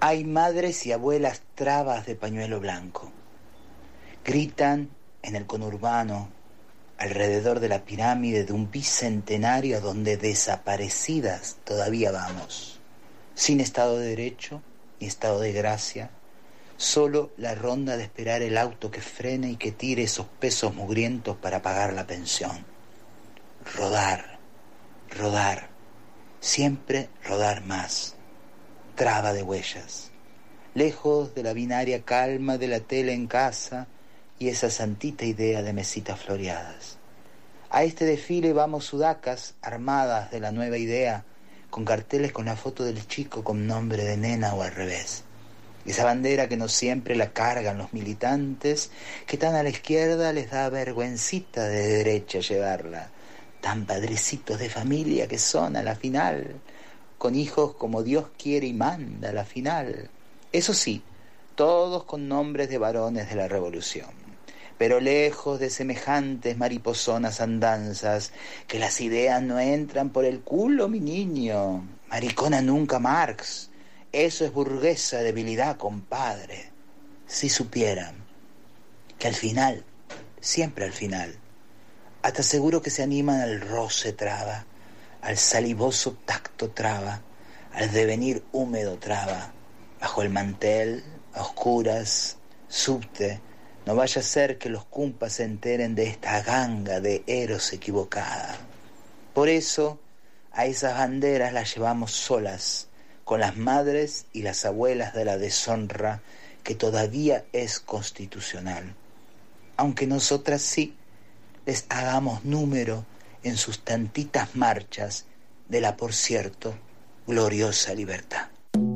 Hay madres y abuelas trabas de pañuelo blanco. Gritan en el conurbano, alrededor de la pirámide de un bicentenario donde desaparecidas todavía vamos. Sin Estado de Derecho ni Estado de Gracia, solo la ronda de esperar el auto que frene y que tire esos pesos mugrientos para pagar la pensión. Rodar, rodar, siempre rodar más. Traba de huellas, lejos de la binaria calma de la tele en casa y esa santita idea de mesitas floreadas. A este desfile vamos sudacas armadas de la nueva idea, con carteles con la foto del chico con nombre de nena o al revés. Esa bandera que no siempre la cargan los militantes, que tan a la izquierda les da vergüencita de derecha llevarla. Tan padrecitos de familia que son a la final, con hijos como Dios quiere y manda a la final. Eso sí, todos con nombres de varones de la revolución, pero lejos de semejantes mariposonas andanzas, que las ideas no entran por el culo, mi niño. Maricona nunca Marx. Eso es burguesa debilidad, compadre. Si supieran que al final, siempre al final, hasta seguro que se animan al roce traba, al salivoso tacto traba, al devenir húmedo traba, bajo el mantel, a oscuras, subte, no vaya a ser que los cumpas se enteren de esta ganga de eros equivocada. Por eso, a esas banderas las llevamos solas, con las madres y las abuelas de la deshonra que todavía es constitucional, aunque nosotras sí les hagamos número en sus tantitas marchas de la, por cierto, gloriosa libertad.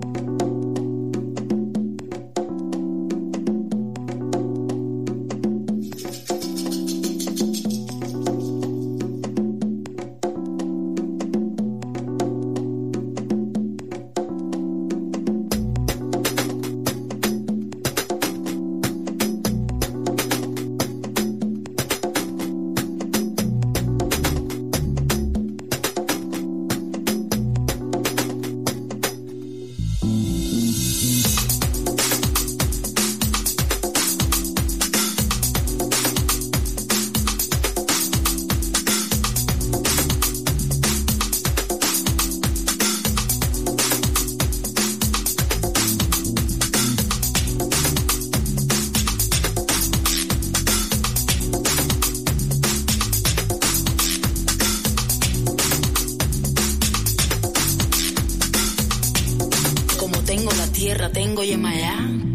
Tengo Yemayá.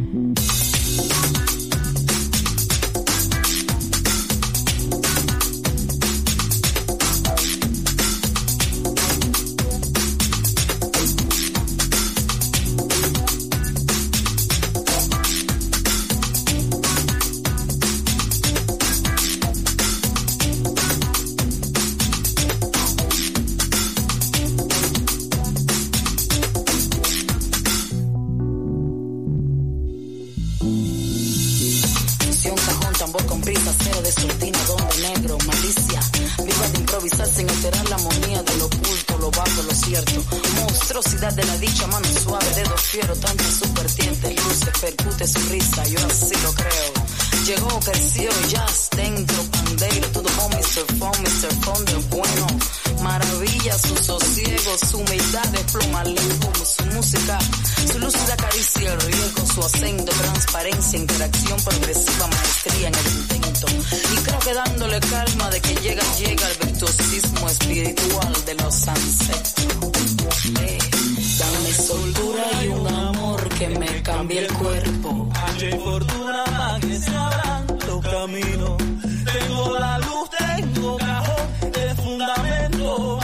Interacción progresiva, maestría en el intento. Y creo que dándole calma de que llega el virtuosismo espiritual de los ancestros. Dame soltura y un amor que me cambie el cuerpo. Hay fortuna que se abran los caminos. Tengo la luz, tengo cajón de fundamento.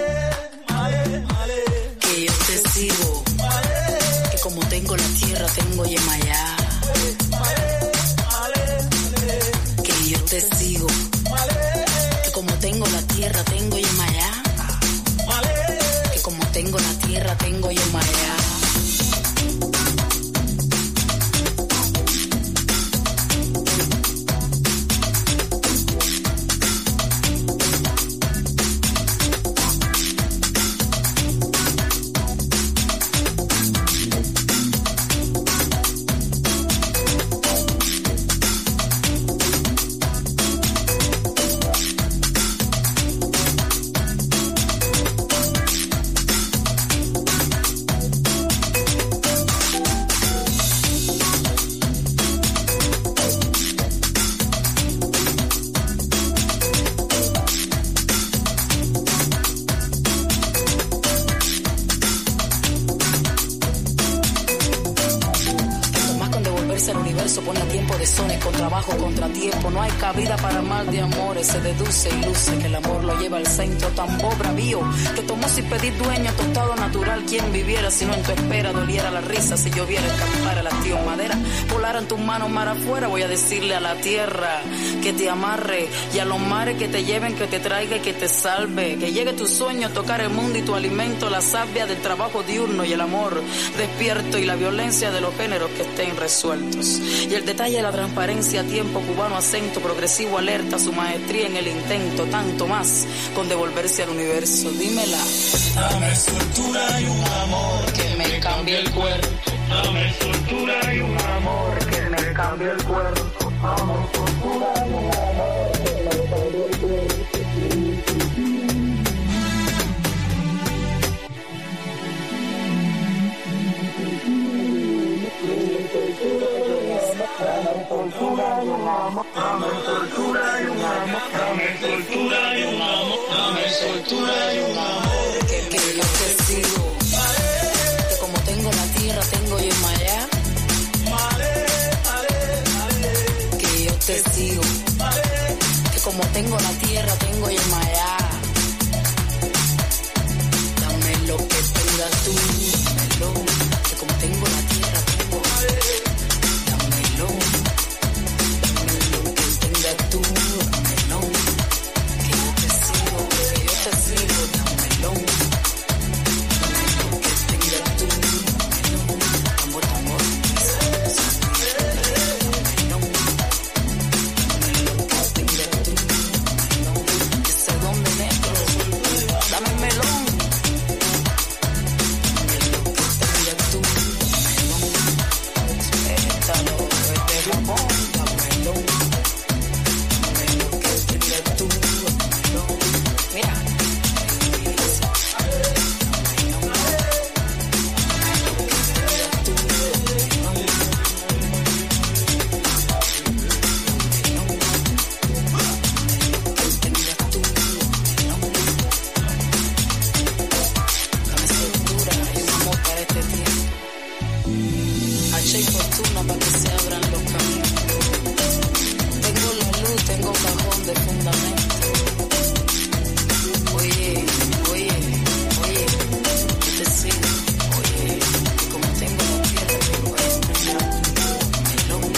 Que yo te sigo. Que como tengo la tierra, tengo Yemayá. Que yo te sigo, que como tengo la tierra tengo Yemayá, que como tengo la tierra tengo Yemayá. al universo pone a tiempo de sones, con trabajo, contratiempo. No hay cabida para mal de amores. Se deduce y luce que el amor lo lleva al centro. Tambor bravío que tomó sin pedir dueño, tostado natural. Quien viviera si no en tu espera doliera la risa. Si lloviera escapar a las tío madera, volaran tus manos mar afuera. Voy a decirle a la tierra que te amarre y a los mares que te lleven, que te traiga y que te salve. Que llegue tu sueño, tocar el mundo y tu alimento, la savia del trabajo diurno y el amor despierto y la violencia de los géneros que estén resueltos. Y el detalle de la transparencia, tiempo cubano, acento progresivo, alerta, su maestría en el intento, tanto más con devolverse al universo. Dímela. Dame soltura y un amor Que me cambie el cuerpo. Dame soltura y un amor Que me cambie el cuerpo. Amor, soltura y un amor que me cambie el cuerpo. Dame soltura y un amor, dame soltura y un amor, dame soltura y un amor, dame soltura y un amor. Que yo te sigo. Que como tengo la tierra, tengo yo en Maya. Que yo te sigo. Que como tengo la tierra, tengo yo en Maya. Dame lo que tengas tú, dámelo. Que como tengo la tierra, tengo. Dámelo. Dame lo que tengas tú, dámelo. Que yo te sigo, dámelo. Dame lo que tengas tú, dámelo. Amor, amor, dámelo. Dame lo que tengas tú, dámelo. Que sé dónde meto, dame el melón. Dame lo que tengas tú, dámelo. Espétalo, es de Japón, dámelo. Dame lo que tengas tú, dámelo. Mira. Hacha y fortuna para que se abran los caminos. Tengo la luz, tengo cajón de fundamento. Oye, yo te sigo. Oye, como tengo la tierra, tengo el melón.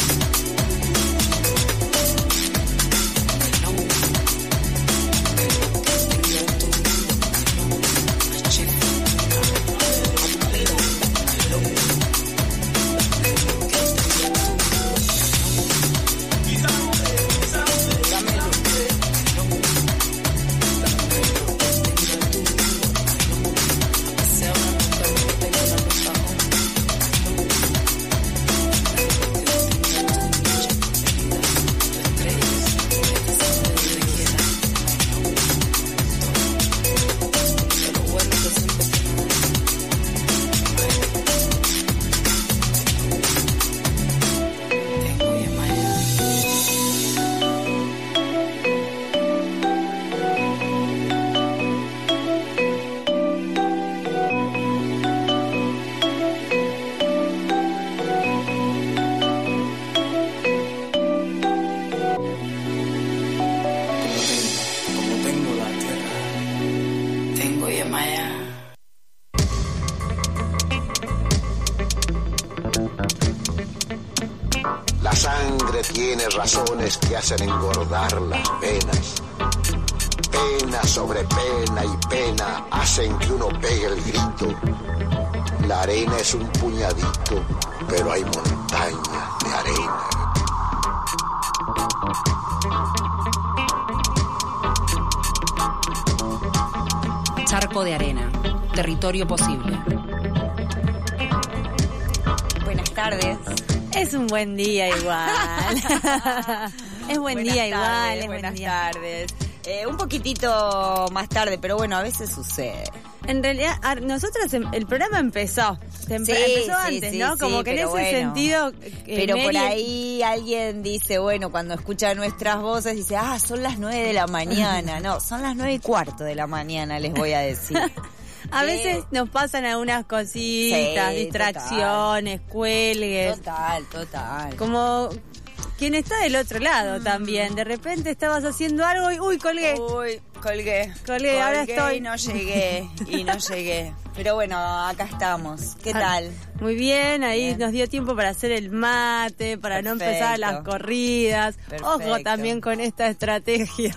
Pero que tengas tú, melón. Hacha y fortuna, melón. La sangre tiene razones que hacen engordar las penas. Pena sobre pena y pena hacen que uno pegue el grito. La arena es un puñadito, pero hay montañas de arena. Charco de arena, territorio posible. Buenas tardes. Es un buen día igual. Es buen día igual. Es buenas buen día. tardes. Un poquitito más tarde, pero bueno, a veces sucede. En realidad, nosotros el programa empezó. Empezó antes, ¿no? Como que en ese sentido. Pero por ahí alguien dice, bueno, cuando escucha nuestras voces, dice, son las 9 de la mañana. No, son las 9:15 de la mañana, les voy a decir. A veces nos pasan algunas cositas, Sí, distracciones, cuelgues. Total. Como quien está del otro lado también. De repente estabas haciendo algo y ¡uy, colgué! Uy, colgué, ahora estoy. Y no llegué. Pero bueno, acá estamos. ¿Qué tal? Muy bien, ahí nos dio tiempo para hacer el mate, para no empezar las corridas. Perfecto. Ojo también con esta estrategia.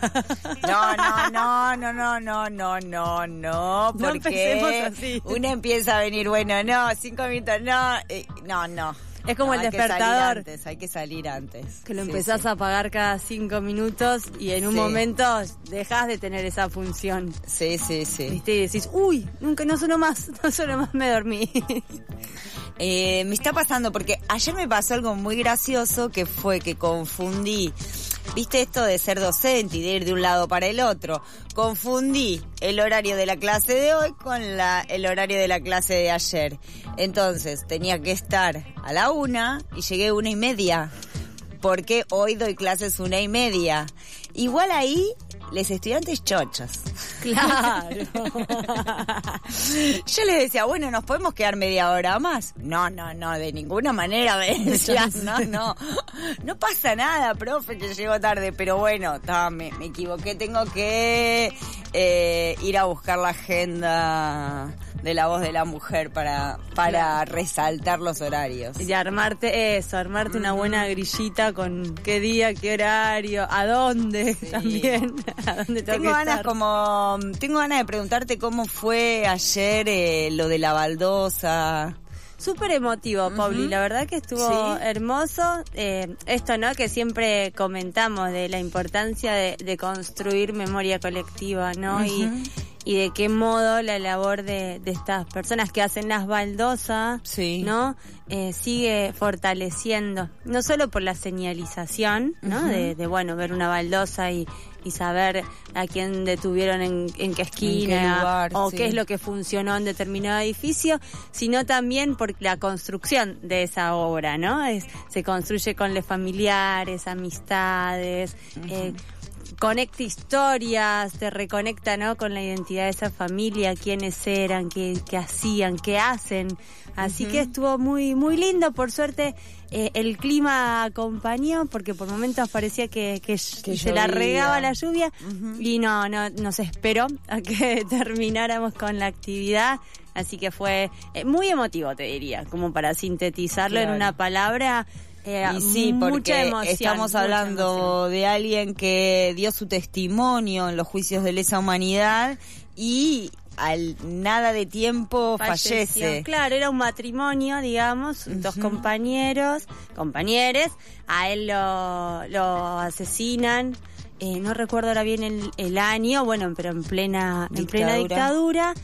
No, No empecemos porque así. una empieza a venir, 5 minutos, no. Es como el hay despertador. Hay que salir antes. Que lo empezás a apagar cada 5 minutos y en un momento dejás de tener esa función. Sí. ¿Viste? Y decís, uy, no sonó más, me dormí. Me está pasando porque ayer me pasó algo muy gracioso que fue que confundí, viste esto de ser docente y de ir de un lado para el otro, confundí el horario de la clase de hoy con el horario de la clase de ayer. Entonces tenía que estar a la 1 y llegué 1:30 porque hoy doy clases 1:30. Igual ahí les estudiantes chochos. Claro. Yo les decía, bueno, ¿nos podemos quedar media hora más? No, de ninguna manera me decían, no pasa nada, profe, que llego tarde, pero bueno, me equivoqué, tengo que ir a buscar la agenda de La Voz de la Mujer para resaltar los horarios. Y armarte una buena grillita con qué día, qué horario, a dónde también, a dónde Tengo ganas de preguntarte cómo fue ayer lo de la baldosa. Súper emotivo, Pauli, la verdad que estuvo hermoso. Esto, ¿no? Que siempre comentamos de la importancia de construir memoria colectiva, ¿no? Y de qué modo la labor de estas personas que hacen las baldosas, ¿no? Sigue fortaleciendo, no solo por la señalización, ¿no? De ver una baldosa y saber a quién detuvieron en qué esquina, qué lugar, qué es lo que funcionó en determinado edificio, sino también por la construcción de esa obra, ¿no? Se construye con los familiares, amistades, conecta historias, te reconecta, ¿no? Con la identidad de esa familia, quiénes eran, qué hacían, qué hacen. Así que estuvo muy, muy lindo. Por suerte, el clima acompañó, porque por momentos parecía que se la regaba la lluvia y no nos esperó a que termináramos con la actividad. Así que fue muy emotivo, te diría, como para sintetizarlo en una palabra. Y sí, porque estamos hablando de alguien que dio su testimonio en los juicios de lesa humanidad y al nada de tiempo fallece. Claro, era un matrimonio, digamos, dos compañeres, a él lo asesinan, no recuerdo ahora bien el año, pero en plena dictadura.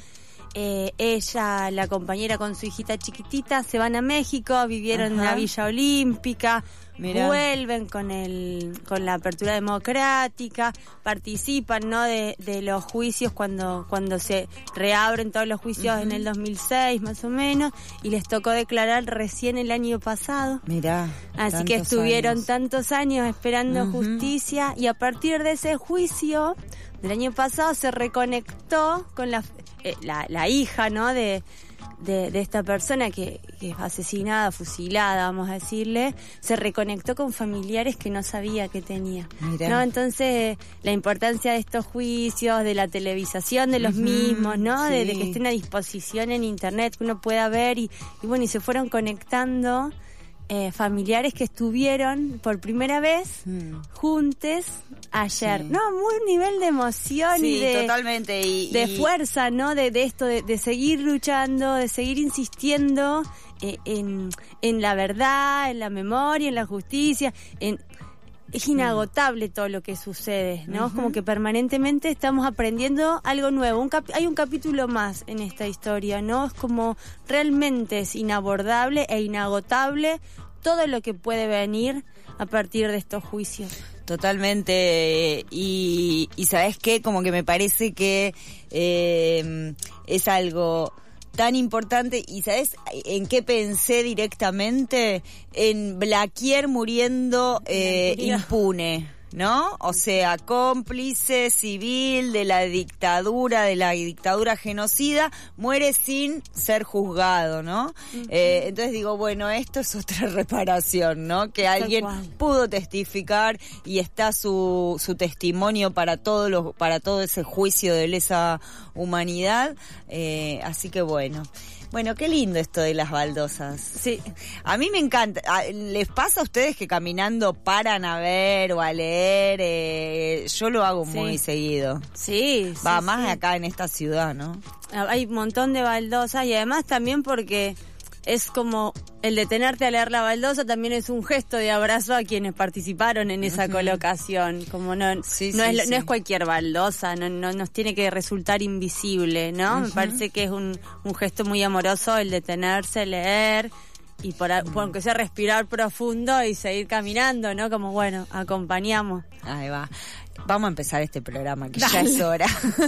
Ella, la compañera con su hijita chiquitita, se van a México, vivieron en la Villa Olímpica, vuelven con la apertura democrática, participan, ¿no? de los juicios cuando se reabren todos los juicios en el 2006 más o menos, y les tocó declarar recién el año pasado. Así que estuvieron tantos años esperando justicia, y a partir de ese juicio del año pasado se reconectó con la hija, ¿no? de esta persona que es asesinada, fusilada, vamos a decirle, se reconectó con familiares que no sabía que tenía. ¿No? Entonces, la importancia de estos juicios, de la televisación de los mismos, ¿no? De que estén a disposición en internet, que uno pueda ver y se fueron conectando familiares que estuvieron por primera vez juntos ayer. No, muy nivel de emoción y de totalmente de fuerza, ¿no? De esto de seguir luchando, de seguir insistiendo en la verdad, en la memoria, en la justicia, es inagotable todo lo que sucede, ¿no? Es como que permanentemente estamos aprendiendo algo nuevo. Hay un capítulo más en esta historia, ¿no? Es como realmente es inabordable e inagotable todo lo que puede venir a partir de estos juicios. Totalmente. Y ¿sabes qué? Como que me parece que es algo tan importante. ¿Y sabes en qué pensé directamente? En Blaquier muriendo impune. ¿no? O sea, cómplice civil de la dictadura genocida, muere sin ser juzgado, ¿no? Entonces digo, bueno, esto es otra reparación, ¿no? Que alguien pudo testificar y está su testimonio para todo ese juicio de lesa humanidad. Así que bueno, qué lindo esto de las baldosas. Sí. A mí me encanta. ¿Les pasa a ustedes que caminando paran a ver o a leer? Yo lo hago muy seguido. Sí. Más acá en esta ciudad, ¿no? Hay un montón de baldosas y además también porque es como el detenerte a leer la baldosa también es un gesto de abrazo a quienes participaron en esa colocación. Como no es cualquier baldosa, no nos tiene que resultar invisible, ¿no? Me parece que es un gesto muy amoroso el detenerse, leer y por aunque sea respirar profundo y seguir caminando, ¿no? Como bueno, acompañamos. Ahí va. Vamos a empezar este programa que ya es hora.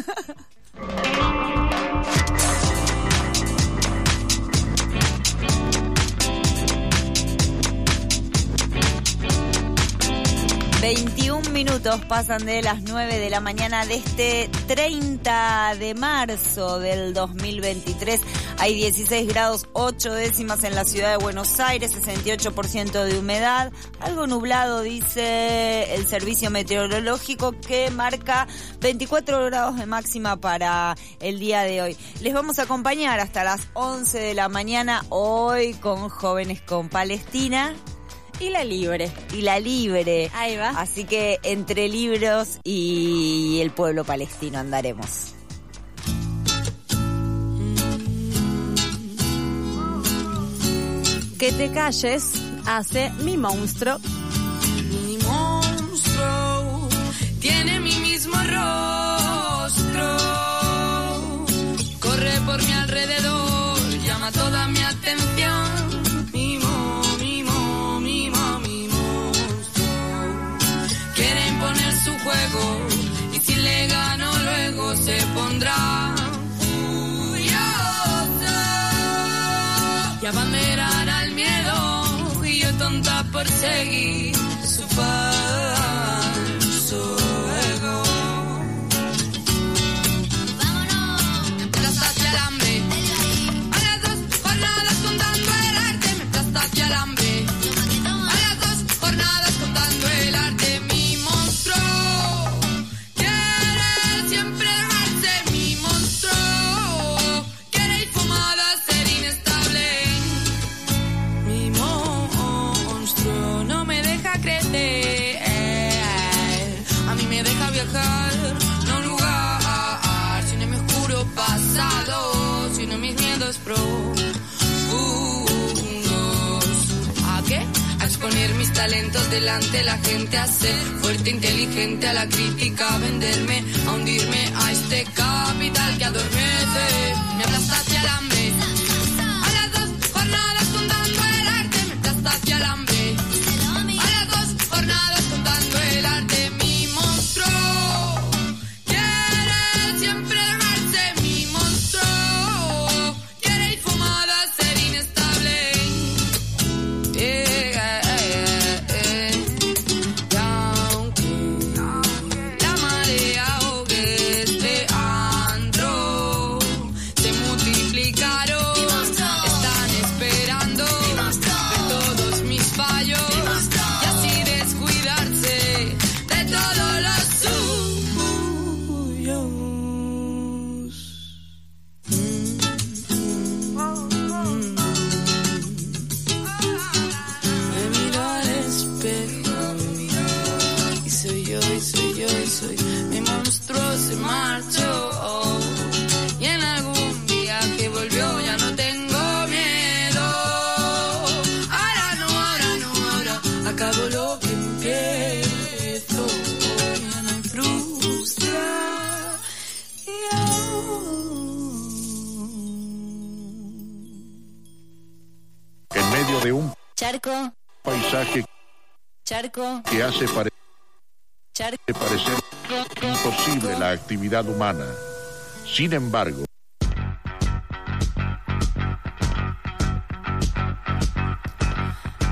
...21 pasan de las 9 de la mañana de este 30 de marzo del 2023. Hay 16 grados 8 décimas en la ciudad de Buenos Aires, 68% de humedad. Algo nublado, dice el servicio meteorológico, que marca 24 grados de máxima para el día de hoy. Les vamos a acompañar hasta las 11 de la mañana hoy con Jóvenes con Palestina. Y la libre. Ahí va. Así que entre libros y el pueblo palestino andaremos. Que te calles hace Mi Monstruo. Mi monstruo tiene mi mismo rostro. Corre por mi alrededor, llama toda mi atención. Su juego, y si le gano luego se pondrá furioso y abanderará al miedo, y yo tonta por seguir su falso ego. Vámonos, me aplasta hacia el hambre, a las 2 jornadas contando el arte, me aplasta hacia el hambre, a las 2 jornadas contando el arte. No lugar, sino mi oscuro pasado, sino mis miedos profundos. ¿A qué? A exponer mis talentos delante de la gente, a ser fuerte, inteligente, a la crítica, a venderme, a hundirme a este capital que adormece. Me aplasta hacia el hambre, a las 2 jornadas contando el arte, me aplasta hacia el hambre, a las 2 jornadas contando el arte. Mi monstruo se marchó y en algún viaje volvió, ya no tengo miedo. Ahora no, acabo lo que empiezo, ya no me frustra. En medio de un charco, paisaje que hace parecer imposible la actividad humana. Sin embargo,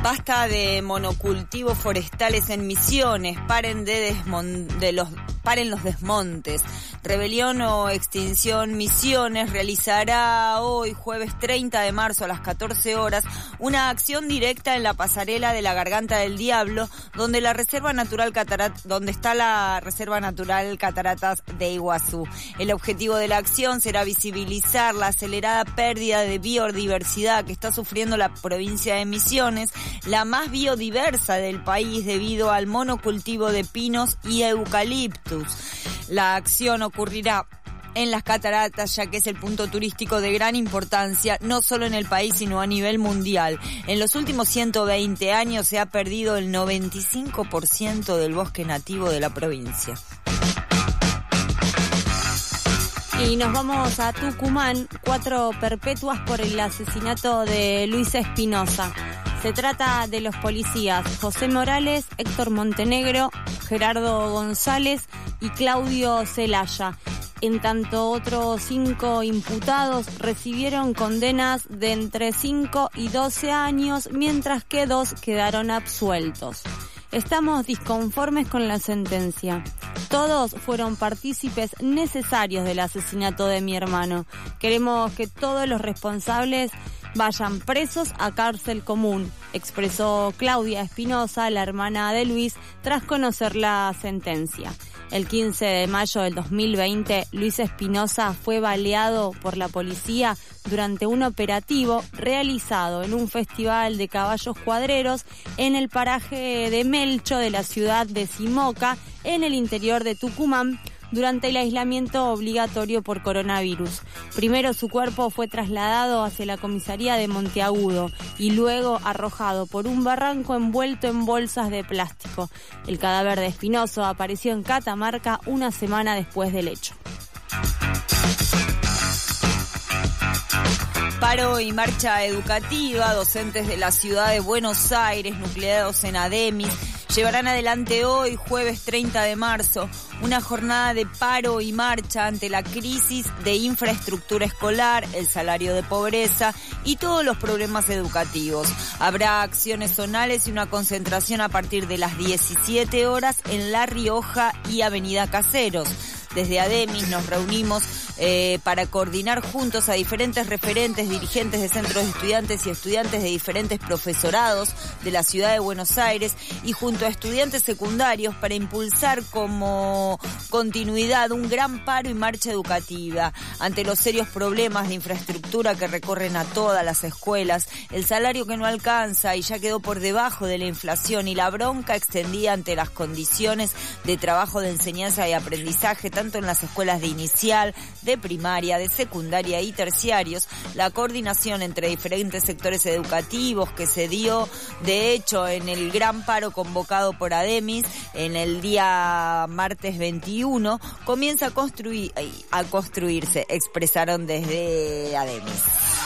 Basta de monocultivos forestales en Misiones, paren los desmontes. Rebelión o Extinción Misiones realizará hoy, jueves 30 de marzo a las 14 horas, una acción directa en la pasarela de la Garganta del Diablo, donde está la Reserva Natural Cataratas de Iguazú. El objetivo de la acción será visibilizar la acelerada pérdida de biodiversidad que está sufriendo la provincia de Misiones, la más biodiversa del país debido al monocultivo de pinos y eucaliptus. La acción ocurrirá en las cataratas, ya que es el punto turístico de gran importancia, no solo en el país, sino a nivel mundial. En los últimos 120 años se ha perdido el 95% del bosque nativo de la provincia. Y nos vamos a Tucumán, 4 perpetuas por el asesinato de Luis Espinosa. Se trata de los policías José Morales, Héctor Montenegro, Gerardo González y Claudio Celaya. En tanto, otros 5 imputados recibieron condenas de entre 5 y 12 años, mientras que 2 quedaron absueltos. Estamos disconformes con la sentencia. Todos fueron partícipes necesarios del asesinato de mi hermano. Queremos que todos los responsables vayan presos a cárcel común, expresó Claudia Espinosa, la hermana de Luis, tras conocer la sentencia. El 15 de mayo del 2020, Luis Espinosa fue baleado por la policía durante un operativo realizado en un festival de caballos cuadreros en el paraje de Melcho de la ciudad de Simoca, en el interior de Tucumán, durante el aislamiento obligatorio por coronavirus. Primero su cuerpo fue trasladado hacia la comisaría de Monteagudo y luego arrojado por un barranco envuelto en bolsas de plástico. El cadáver de Espinosa apareció en Catamarca una semana después del hecho. Paro y marcha educativa. Docentes de la ciudad de Buenos Aires, nucleados en ADEMIS, llevarán adelante hoy, jueves 30 de marzo, una jornada de paro y marcha ante la crisis de infraestructura escolar, el salario de pobreza y todos los problemas educativos. Habrá acciones zonales y una concentración a partir de las 17 horas en La Rioja y Avenida Caseros. Desde ADEMIS nos reunimos para coordinar juntos a diferentes referentes, dirigentes de centros de estudiantes y estudiantes de diferentes profesorados de la ciudad de Buenos Aires y junto a estudiantes secundarios para impulsar como continuidad un gran paro y marcha educativa ante los serios problemas de infraestructura que recorren a todas las escuelas, el salario que no alcanza y ya quedó por debajo de la inflación y la bronca extendida ante las condiciones de trabajo de enseñanza y aprendizaje tanto en las escuelas de inicial, de primaria, de secundaria y terciarios. La coordinación entre diferentes sectores educativos que se dio, de hecho, en el gran paro convocado por ADEMIS en el día martes 21, comienza a construirse, expresaron desde ADEMIS.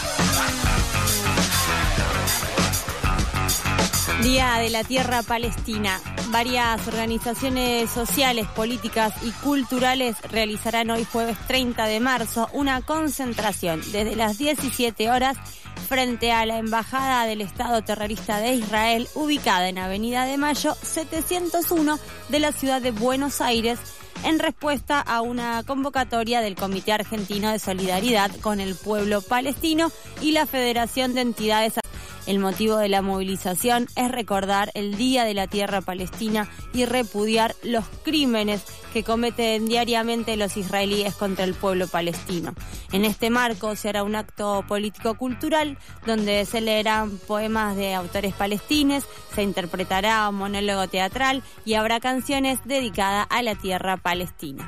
Día de la Tierra Palestina. Varias organizaciones sociales, políticas y culturales realizarán hoy jueves 30 de marzo una concentración desde las 17 horas frente a la Embajada del Estado Terrorista de Israel, ubicada en Avenida de Mayo 701 de la ciudad de Buenos Aires, en respuesta a una convocatoria del Comité Argentino de Solidaridad con el Pueblo Palestino y la Federación de Entidades. El motivo de la movilización es recordar el Día de la Tierra Palestina y repudiar los crímenes que cometen diariamente los israelíes contra el pueblo palestino. En este marco se hará un acto político-cultural donde se leerán poemas de autores palestines, se interpretará un monólogo teatral y habrá canciones dedicadas a la tierra palestina.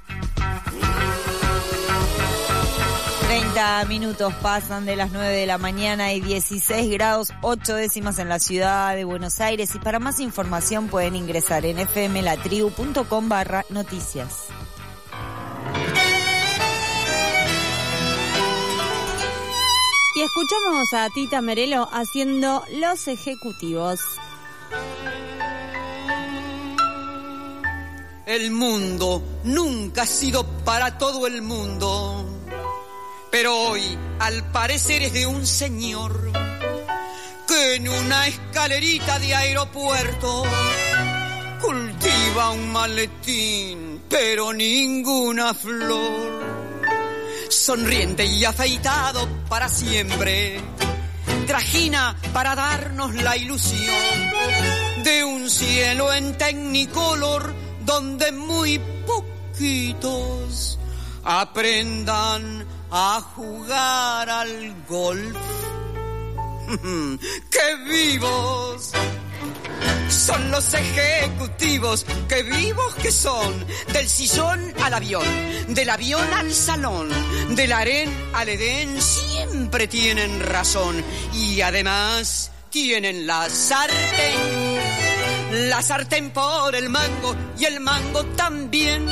30 minutos pasan de las 9 de la mañana y 16 grados 8 décimas en la ciudad de Buenos Aires. Y para más información pueden ingresar en fmlatribu.com/noticias. Y escuchamos a Tita Merelo haciendo Los Ejecutivos. El mundo nunca ha sido para todo el mundo, pero hoy al parecer es de un señor que en una escalerita de aeropuerto. Cultiva un maletín, pero ninguna flor. Sonriente y afeitado para siempre, trajina para darnos la ilusión de un cielo en Technicolor donde muy poquitos aprendan a jugar al golf. ¡Qué vivos son los ejecutivos! ¡Qué vivos que son! Del sillón al avión, del avión al salón, del harén al edén, siempre tienen razón. Y además tienen la sartén por el mango y el mango también.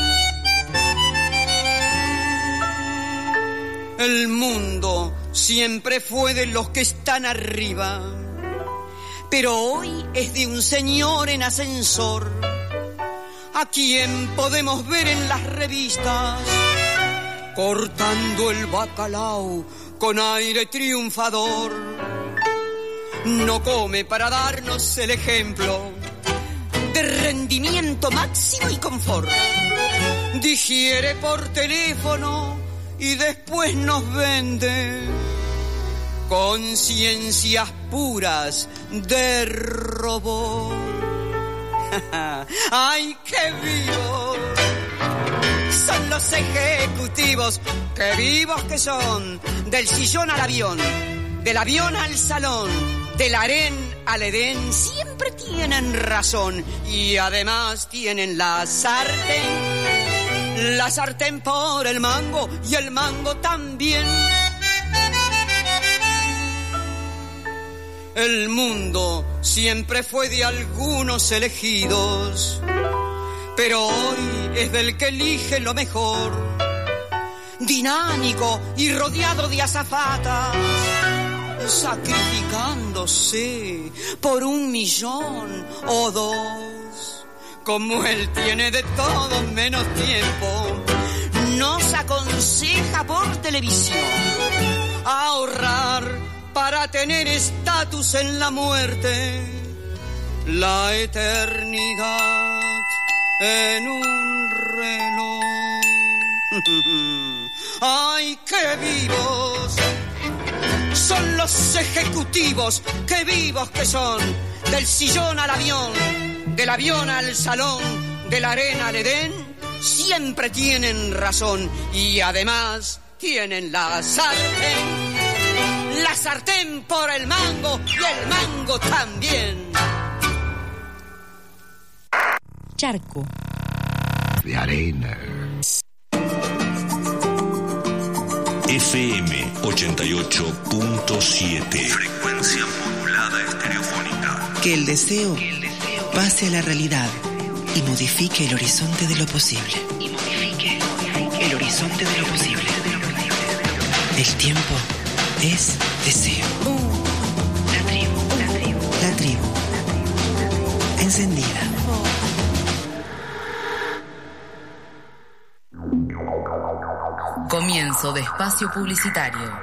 El mundo siempre fue de los que están arriba, pero hoy es de un señor en ascensor, a quien podemos ver en las revistas, cortando el bacalao con aire triunfador. No come para darnos el ejemplo de rendimiento máximo y confort. Digiere por teléfono y después nos vende conciencias puras de robot. ¡Ay, qué vivos son los ejecutivos! ¡Qué vivos que son! Del sillón al avión, del avión al salón, del harén al edén, siempre tienen razón. Y además tienen la sartén por el mango y el mango también. El mundo siempre fue de algunos elegidos, pero hoy es del que elige lo mejor. Dinámico y rodeado de azafatas, sacrificándose por 1 millón o 2. Como él tiene de todo menos tiempo, nos aconseja por televisión ahorrar para tener estatus en la muerte, la eternidad en un reloj. ¡Ay, qué vivos son los ejecutivos! ¡Qué vivos que son! Del sillón al avión, del avión al salón, de la arena al edén, siempre tienen razón. Y además tienen la sartén por el mango y el mango también. Charco de arena. FM 88.7. Frecuencia modulada estereofónica. Que el deseo pase a la realidad y modifique el horizonte de lo posible. El horizonte de lo posible. El tiempo es deseo. La tribu. Encendida. Comienzo de espacio publicitario.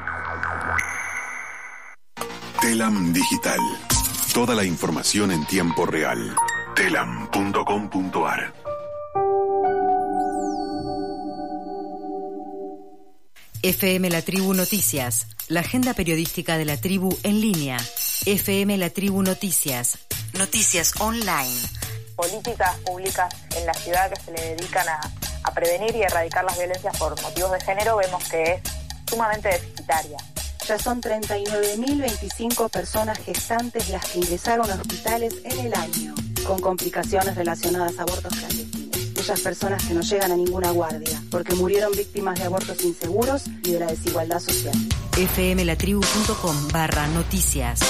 Telam Digital. Toda la información en tiempo real. telam.com.ar. FM La Tribu Noticias, la agenda periodística de la tribu en línea. FM La Tribu Noticias, noticias online. Políticas públicas en la ciudad que se le dedican a prevenir y erradicar las violencias por motivos de género, vemos que es sumamente deficitaria. Ya son 39.025 personas gestantes las que ingresaron a hospitales en el año, con complicaciones relacionadas a abortos clandestinos. Aquellas personas que no llegan a ninguna guardia, porque murieron víctimas de abortos inseguros y de la desigualdad social. fmlatribu.com/noticias.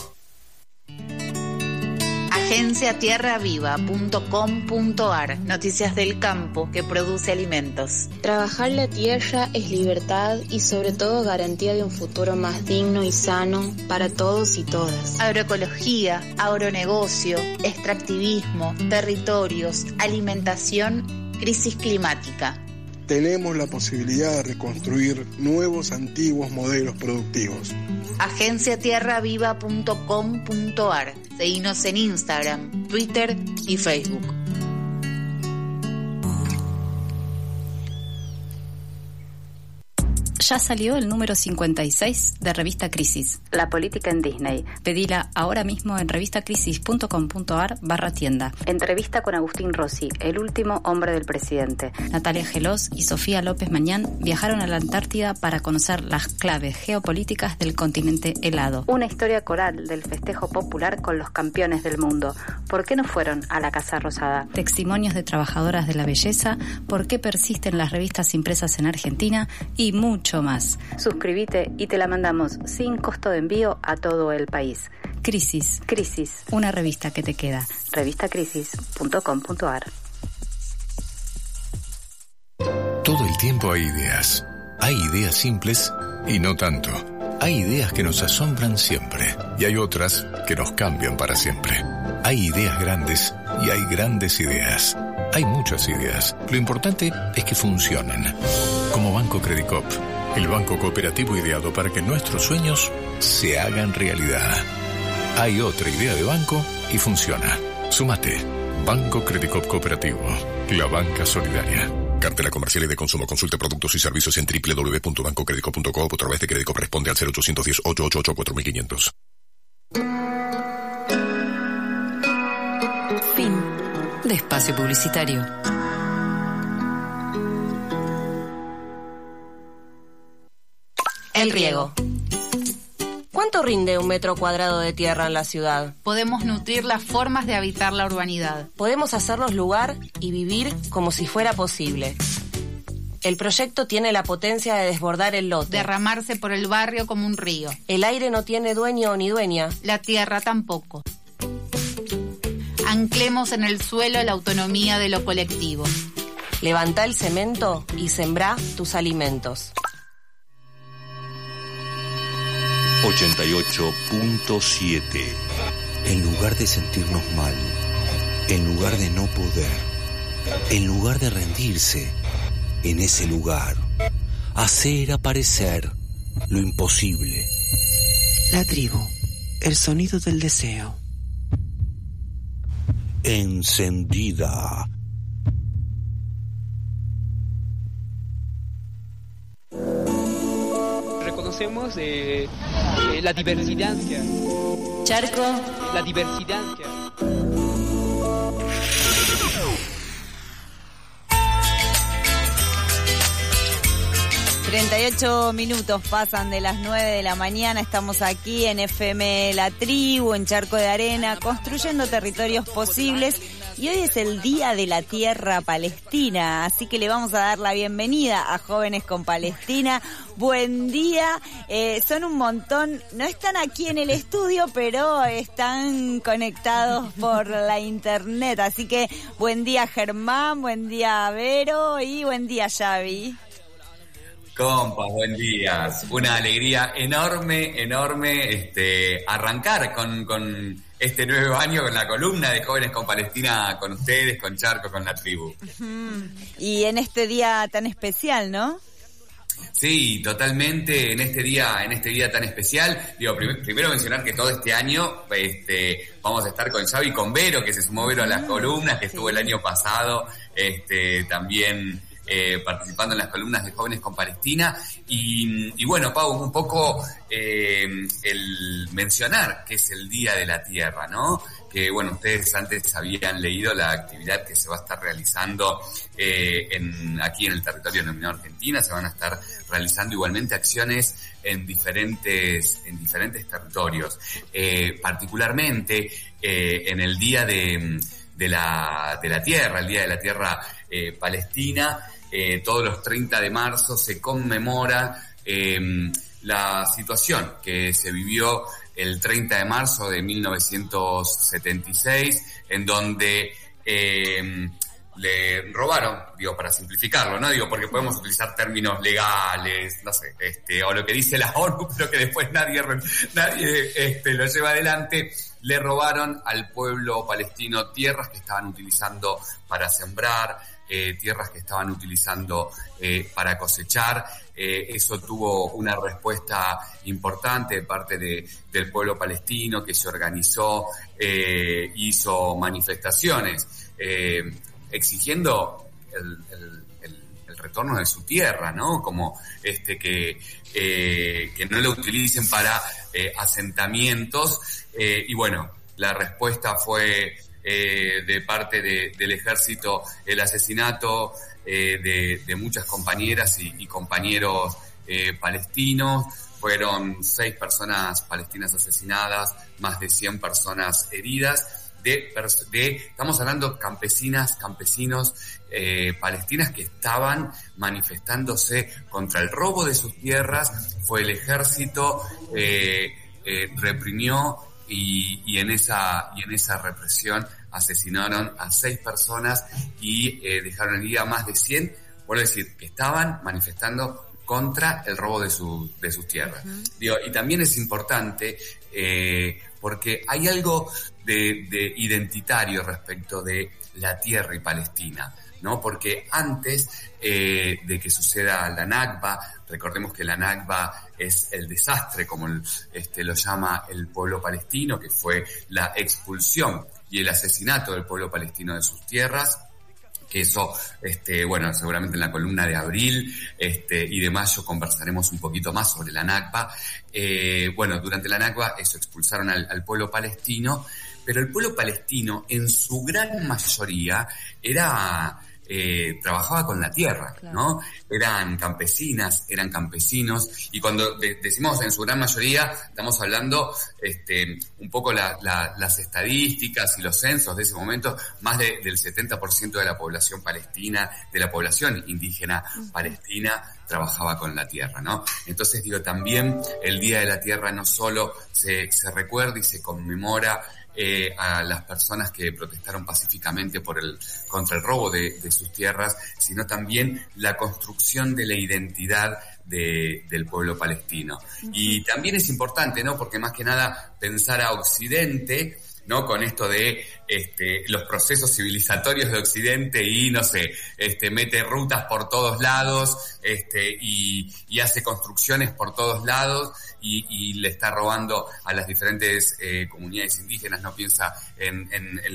Agenciatierraviva.com.ar. Noticias del campo que produce alimentos. Trabajar la tierra es libertad y sobre todo garantía de un futuro más digno y sano para todos y todas. Agroecología, agronegocio, extractivismo, territorios, alimentación, crisis climática. tenemos la posibilidad de reconstruir nuevos, antiguos modelos productivos. agenciatierraviva.com.ar. Seguinos en Instagram, Twitter y Facebook. Ya salió el número 56 de Revista Crisis, La política en Disney. Pedila ahora mismo en revistacrisis.com.ar/tienda. Entrevista con Agustín Rossi, el último hombre del presidente. Natalia Gelós y Sofía López Mañán viajaron a la Antártida para conocer las claves geopolíticas del continente helado. Una historia coral del festejo popular con los campeones del mundo. ¿Por qué no fueron a la Casa Rosada? Testimonios de trabajadoras de la belleza, por qué persisten las revistas impresas en Argentina y mucho más. Suscríbete y te la mandamos sin costo de envío a todo el país. Crisis, una revista que te queda. Revistacrisis.com.ar. Todo el tiempo hay ideas. Hay ideas simples y no tanto. Hay ideas que nos asombran siempre y hay otras que nos cambian para siempre. Hay ideas grandes y hay grandes ideas. Hay muchas ideas. Lo importante es que funcionen. Como Banco Credicop, el banco cooperativo ideado para que nuestros sueños se hagan realidad. Hay otra idea de banco y funciona. Súmate. Banco Credicop Cooperativo. La banca solidaria. Cartela comercial y de consumo. Consulte productos y servicios en www.bancocredico.com o a través de Credicop. Responde al 0810-888-4500. Fin de espacio publicitario. El riego. ¿Cuánto rinde un metro cuadrado de tierra en la ciudad? Podemos nutrir las formas de habitar la urbanidad. Podemos hacernos lugar y vivir como si fuera posible. El proyecto tiene la potencia de desbordar el lote. Derramarse por el barrio como un río. El aire no tiene dueño ni dueña. La tierra tampoco. Anclemos en el suelo la autonomía de lo colectivo. Levantá el cemento y sembrá tus alimentos. 88.7. En lugar de sentirnos mal, en lugar de no poder, en lugar de rendirse, en ese lugar, hacer aparecer lo imposible. La tribu, el sonido del deseo. Encendida. Reconocemos la diversidad. Charco. La diversidad. 38 minutos pasan de las 9 de la mañana, estamos aquí en FM La Tribu, en Charco de Arena, construyendo territorios posibles, y hoy es el Día de la Tierra Palestina, así que le vamos a dar la bienvenida a Jóvenes con Palestina. Buen día, son un montón, no están aquí en el estudio, pero están conectados por la internet, así que buen día Germán, buen día Vero y buen día Xavi. Compas, buen día. Una alegría enorme, arrancar con este nuevo año con la columna de Jóvenes con Palestina, con ustedes, con Charco, con la tribu. Y en este día tan especial, ¿no? Sí, totalmente, en este día tan especial. Digo, primero mencionar que todo este año vamos a estar con Xavi y con Vero, que se sumó Vero a las columnas, que estuvo el año pasado, también participando en las columnas de Jóvenes con Palestina. Y bueno, Pau, un poco el mencionar que es el Día de la Tierra, ¿no? Que bueno, ustedes antes habían leído la actividad que se va a estar realizando aquí en el territorio de la Unión Argentina. Se van a estar realizando igualmente acciones en diferentes territorios, particularmente en el Día de la Tierra, el Día de la Tierra Palestina. Todos los 30 de marzo se conmemora la situación que se vivió el 30 de marzo de 1976, en donde le robaron, digo, para simplificarlo, ¿no? Digo, porque podemos utilizar términos legales, no sé, o lo que dice la ONU, pero que después nadie lo lleva adelante. Le robaron al pueblo palestino tierras que estaban utilizando para sembrar, tierras que estaban utilizando para cosechar. Eso tuvo una respuesta importante de parte del pueblo palestino, que se organizó, hizo manifestaciones exigiendo el retorno de su tierra, ¿no? Como que no lo utilicen para asentamientos. Y bueno, la respuesta fue de parte del ejército el asesinato de muchas compañeras y compañeros palestinos. Fueron 6 personas palestinas asesinadas, más de 100 personas heridas. Estamos hablando campesinos palestinas que estaban manifestándose contra el robo de sus tierras. Fue el ejército, reprimió y en esa represión asesinaron a 6 personas y dejaron heridas a más de 100, por decir, que estaban manifestando contra el robo de sus tierras. Digo, y también es importante porque hay algo de identitario respecto de la tierra y Palestina, ¿no? Porque antes de que suceda la Nakba, recordemos que la Nakba es el desastre, como lo llama el pueblo palestino, que fue la expulsión y el asesinato del pueblo palestino de sus tierras, que eso, bueno, seguramente en la columna de abril y de mayo conversaremos un poquito más sobre la Nakba. Bueno, durante la Nakba eso, expulsaron al pueblo palestino, pero el pueblo palestino en su gran mayoría trabajaba con la tierra, claro, ¿no? Eran campesinas, eran campesinos, y cuando decimos en su gran mayoría, estamos hablando un poco las estadísticas y los censos de ese momento, más del 70% de la población palestina, de la población indígena palestina, trabajaba con la tierra, ¿no? Entonces digo, también el Día de la Tierra no solo se recuerda y se conmemora a las personas que protestaron pacíficamente contra el robo de sus tierras, sino también la construcción de la identidad del pueblo palestino. Y también es importante, ¿no? Porque más que nada pensar a Occidente, ¿no? Con esto de los procesos civilizatorios de Occidente y, no sé, mete rutas por todos lados, y hace construcciones por todos lados y le está robando a las diferentes comunidades indígenas. No piensa en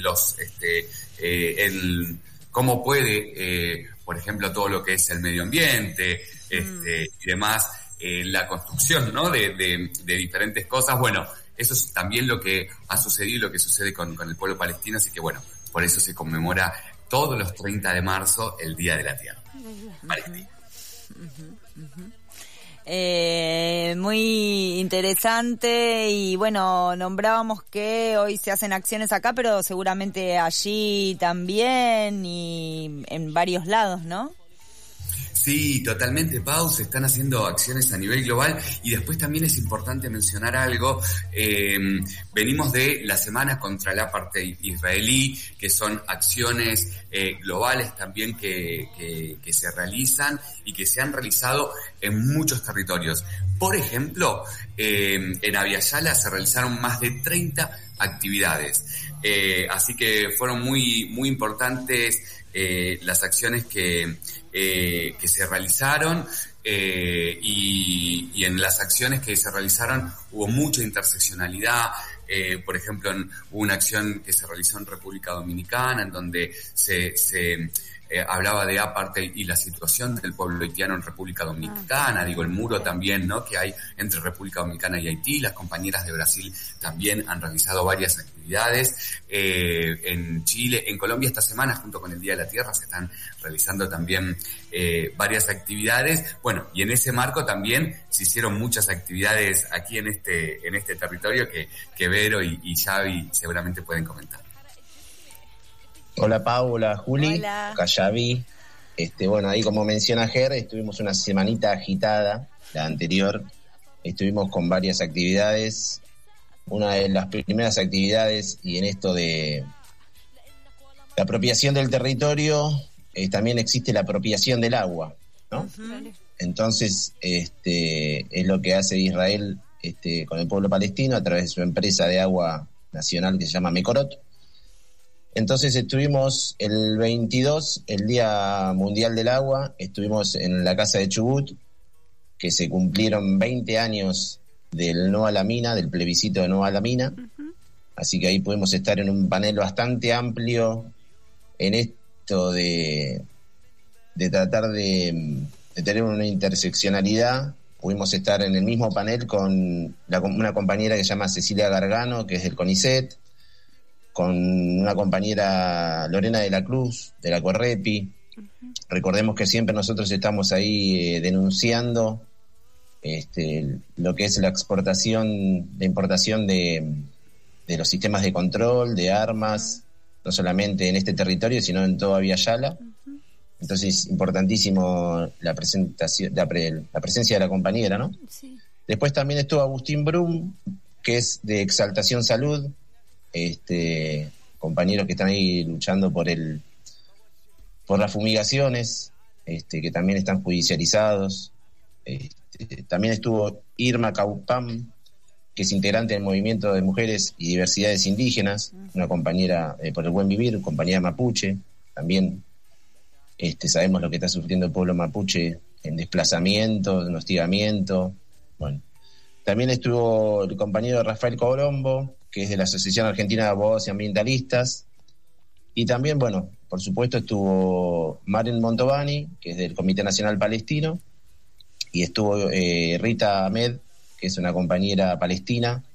cómo puede, por ejemplo, todo lo que es el medio ambiente, y demás, la construcción, ¿no? de diferentes cosas. Bueno, eso es también lo que ha sucedido y lo que sucede con el pueblo palestino, así que bueno, por eso se conmemora todos los 30 de marzo el Día de la Tierra Palestina. Muy interesante, y bueno, nombrábamos que hoy se hacen acciones acá, pero seguramente allí también y en varios lados, ¿no? Sí, totalmente, Pau, se están haciendo acciones a nivel global, y después también es importante mencionar algo. Venimos de la Semana contra el Apartheid israelí, que son acciones globales también que se realizan y que se han realizado en muchos territorios. Por ejemplo, en Abya-Yala se realizaron más de 30 actividades, así que fueron muy, muy importantes las acciones que se realizaron, y en las acciones que se realizaron hubo mucha interseccionalidad. Por ejemplo, hubo una acción que se realizó en República Dominicana, en donde se hablaba de apartheid y la situación del pueblo haitiano en República Dominicana. Digo, el muro también, ¿no?, que hay entre República Dominicana y Haití. Las compañeras de Brasil también han realizado varias actividades. En Chile, en Colombia esta semana, junto con el Día de la Tierra, se están realizando también varias actividades. Bueno, y en ese marco también se hicieron muchas actividades aquí en este territorio que Vero y Xavi seguramente pueden comentar. Hola Pau, hola Juli, hola. Acá Xavi. Bueno, ahí como menciona Ger, estuvimos una semanita agitada, la anterior. Estuvimos con varias actividades. Una de las primeras actividades, y en esto de la apropiación del territorio, también existe la apropiación del agua, ¿no? Entonces, es lo que hace Israel con el pueblo palestino a través de su empresa de agua nacional que se llama Mekorot. Entonces estuvimos el 22, el Día Mundial del Agua, estuvimos en la casa de Chubut, que se cumplieron 20 años del no a la mina, del plebiscito de no a la mina. Así que ahí pudimos estar en un panel bastante amplio en esto de tratar de tener una interseccionalidad. Pudimos estar en el mismo panel con una compañera que se llama Cecilia Gargano, que es del CONICET, con una compañera Lorena de la Cruz, de la Correpi. Recordemos que siempre nosotros estamos ahí denunciando lo que es la importación de los sistemas de control, de armas, no solamente en este territorio, sino en toda Via Yala. Entonces, importantísimo la presencia de la compañera, ¿no? Sí. Después también estuvo Agustín Brum, que es de Exaltación Salud, compañeros que están ahí luchando por las fumigaciones, que también están judicializados. También estuvo Irma Caupam, que es integrante del Movimiento de Mujeres y Diversidades Indígenas, una compañera por el buen vivir, compañera mapuche. También sabemos lo que está sufriendo el pueblo mapuche en desplazamiento, en hostigamiento. Bueno, también estuvo el compañero Rafael Colombo, que es de la Asociación Argentina de Abogados y Ambientalistas. Y también, bueno, por supuesto estuvo Maren Montovani, que es del Comité Nacional Palestino, y estuvo Rita Ahmed, que es una compañera palestina,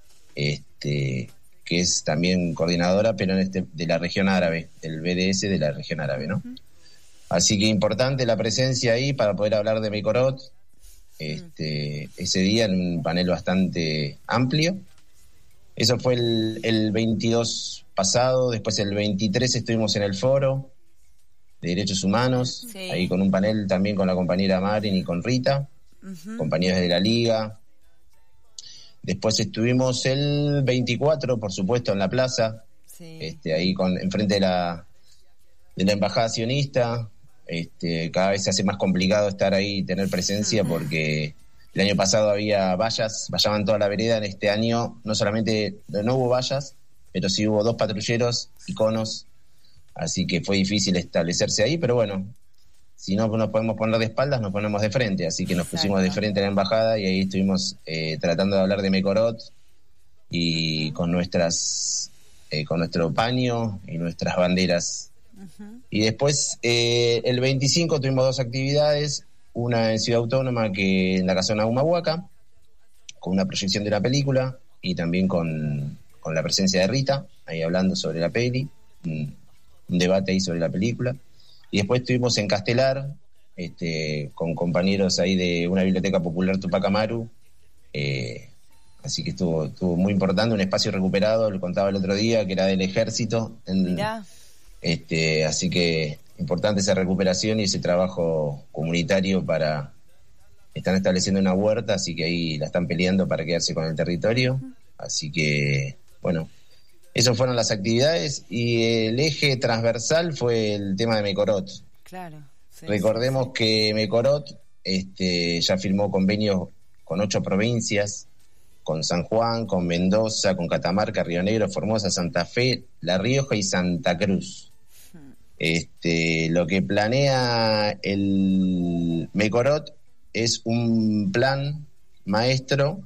que es también coordinadora, pero de la región árabe, del BDS de la región árabe, ¿no? Así que importante la presencia ahí para poder hablar de Mekorot, ese día en un panel bastante amplio. Eso fue el 22 pasado. Después el 23 estuvimos en el foro de Derechos Humanos, sí, ahí con un panel también con la compañera Marin y con Rita, compañeras de la Liga. Después estuvimos el 24, por supuesto, en la plaza, sí, ahí enfrente de la Embajada Sionista. Cada vez se hace más complicado estar ahí y tener presencia porque el año pasado había vallas, vallaban toda la vereda. En este año no hubo vallas, pero sí hubo 2 patrulleros y conos, así que fue difícil establecerse ahí, pero bueno, si no nos podemos poner de espaldas, nos ponemos de frente, así que nos pusimos de frente a la embajada y ahí estuvimos tratando de hablar de Mekorot y con nuestro paño y nuestras banderas. Y después el 25 tuvimos 2 actividades, una en Ciudad Autónoma, que en la casona Humahuaca, con una proyección de una película y también con la presencia de Rita, ahí hablando sobre la peli, un debate ahí sobre la película. Y después estuvimos en Castelar, con compañeros ahí de una biblioteca popular Tupac Amaru, así que estuvo muy importante, un espacio recuperado, lo contaba el otro día, que era del ejército. Mirá. Así que importante esa recuperación y ese trabajo comunitario están estableciendo una huerta, así que ahí la están peleando para quedarse con el territorio. Así que, bueno, esas fueron las actividades y el eje transversal fue el tema de Mekorot. Claro. Sí, recordemos que Mekorot ya firmó convenios con 8 provincias, con San Juan, con Mendoza, con Catamarca, Río Negro, Formosa, Santa Fe, La Rioja y Santa Cruz. Lo que planea el Mekorot es un plan maestro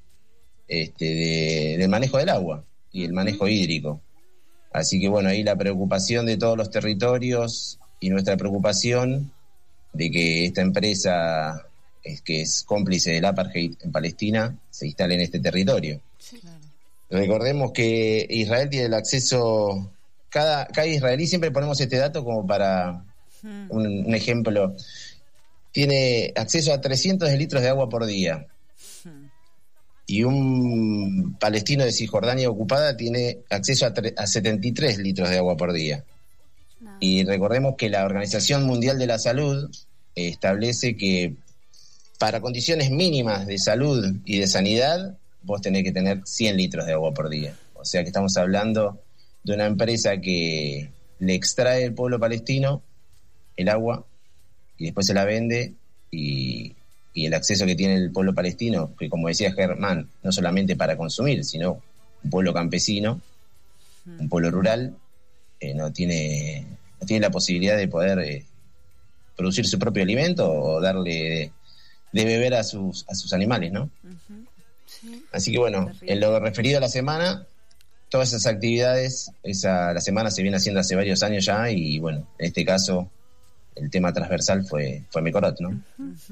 del manejo del agua y el manejo hídrico. Así que bueno, ahí la preocupación de todos los territorios y nuestra preocupación de que esta empresa que es cómplice del apartheid en Palestina se instale en este territorio. Sí, claro. Recordemos que Israel tiene el acceso, cada israelí, siempre ponemos este dato como para un ejemplo, tiene acceso a 300 litros de agua por día. Y un palestino de Cisjordania ocupada tiene acceso a 73 litros de agua por día. No. Y recordemos que la Organización Mundial de la Salud establece que para condiciones mínimas de salud y de sanidad, vos tenés que tener 100 litros de agua por día. O sea que estamos hablando de una empresa que le extrae el pueblo palestino el agua y después se la vende, y el acceso que tiene el pueblo palestino, que como decía Germán, no solamente para consumir, sino un pueblo campesino, un pueblo rural, no tiene la posibilidad de poder producir su propio alimento o darle de beber a sus animales, ¿no? Sí. Así que bueno, en lo referido a la semana, todas esas actividades, la semana se viene haciendo hace varios años ya, y bueno, en este caso el tema transversal fue Mekorot, ¿no?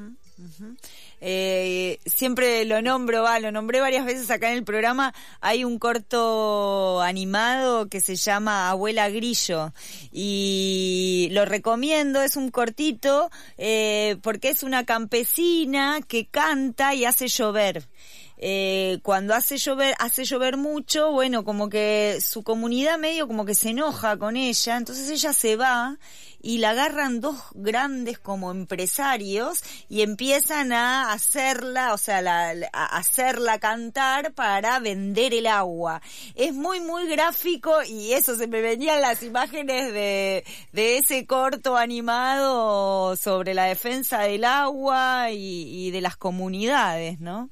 Siempre lo nombré varias veces acá en el programa. Hay un corto animado que se llama Abuela Grillo y lo recomiendo, es un cortito porque es una campesina que canta y hace llover. Cuando hace llover mucho, bueno, como que su comunidad medio como que se enoja con ella, entonces ella se va y la agarran dos grandes como empresarios y empiezan a hacerla, o sea, a hacerla cantar para vender el agua. Es muy, muy gráfico, y eso, se me venían las imágenes de ese corto animado sobre la defensa del agua y de las comunidades, ¿no?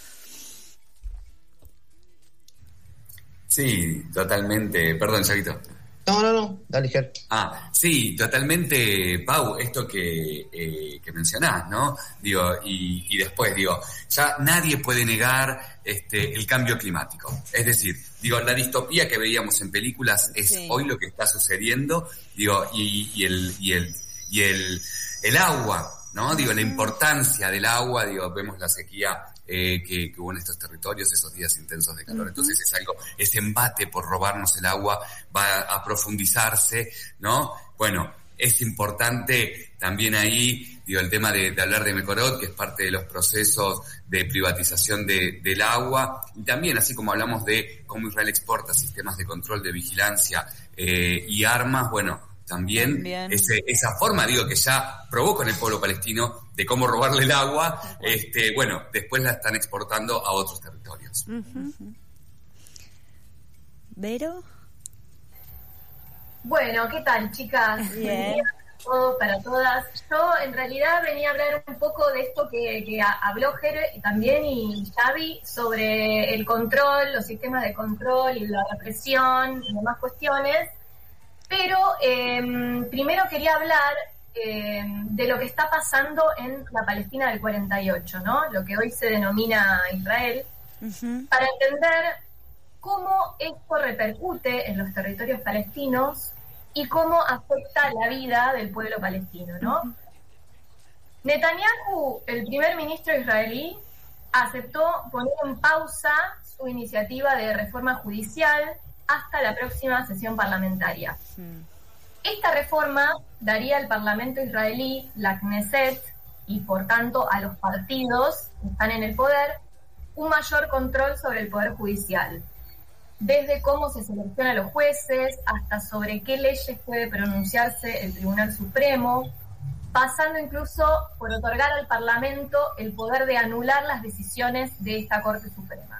Sí, totalmente. Perdón, Chavito. No, dale, Ger. Sí, totalmente, Pau, esto que mencionás, ¿no? Digo, y después, digo, ya nadie puede negar el cambio climático. Es decir, digo, la distopía que veíamos en películas es hoy lo que está sucediendo, digo, y el agua, ¿no? Digo, la importancia del agua, digo, vemos la sequía que hubo en estos territorios, esos días intensos de calor. Entonces ese embate por robarnos el agua va a profundizarse, ¿no? Bueno, es importante también ahí, digo, el tema de hablar de Mekorot, que es parte de los procesos de privatización del agua, y también, así como hablamos de cómo Israel exporta sistemas de control, de vigilancia y armas, bueno, también. Esa forma, digo, que ya probó con el pueblo palestino de cómo robarle el agua, bueno, después la están exportando a otros territorios. ¿Vero? Bueno, ¿qué tal, chicas? Bien. Todos, para todas. Yo en realidad venía a hablar un poco de esto que habló Jere también y Xavi sobre el control, los sistemas de control y la represión y demás cuestiones. Pero primero quería hablar de lo que está pasando en la Palestina del 48, ¿no? Lo que hoy se denomina Israel, para entender cómo esto repercute en los territorios palestinos y cómo afecta la vida del pueblo palestino, ¿no? Netanyahu, el primer ministro israelí, aceptó poner en pausa su iniciativa de reforma judicial hasta la próxima sesión parlamentaria. Esta reforma daría al Parlamento israelí, la Knesset, y por tanto a los partidos que están en el poder, un mayor control sobre el poder judicial, desde cómo se seleccionan los jueces hasta sobre qué leyes puede pronunciarse el Tribunal Supremo, pasando incluso por otorgar al Parlamento el poder de anular las decisiones de esta Corte Suprema.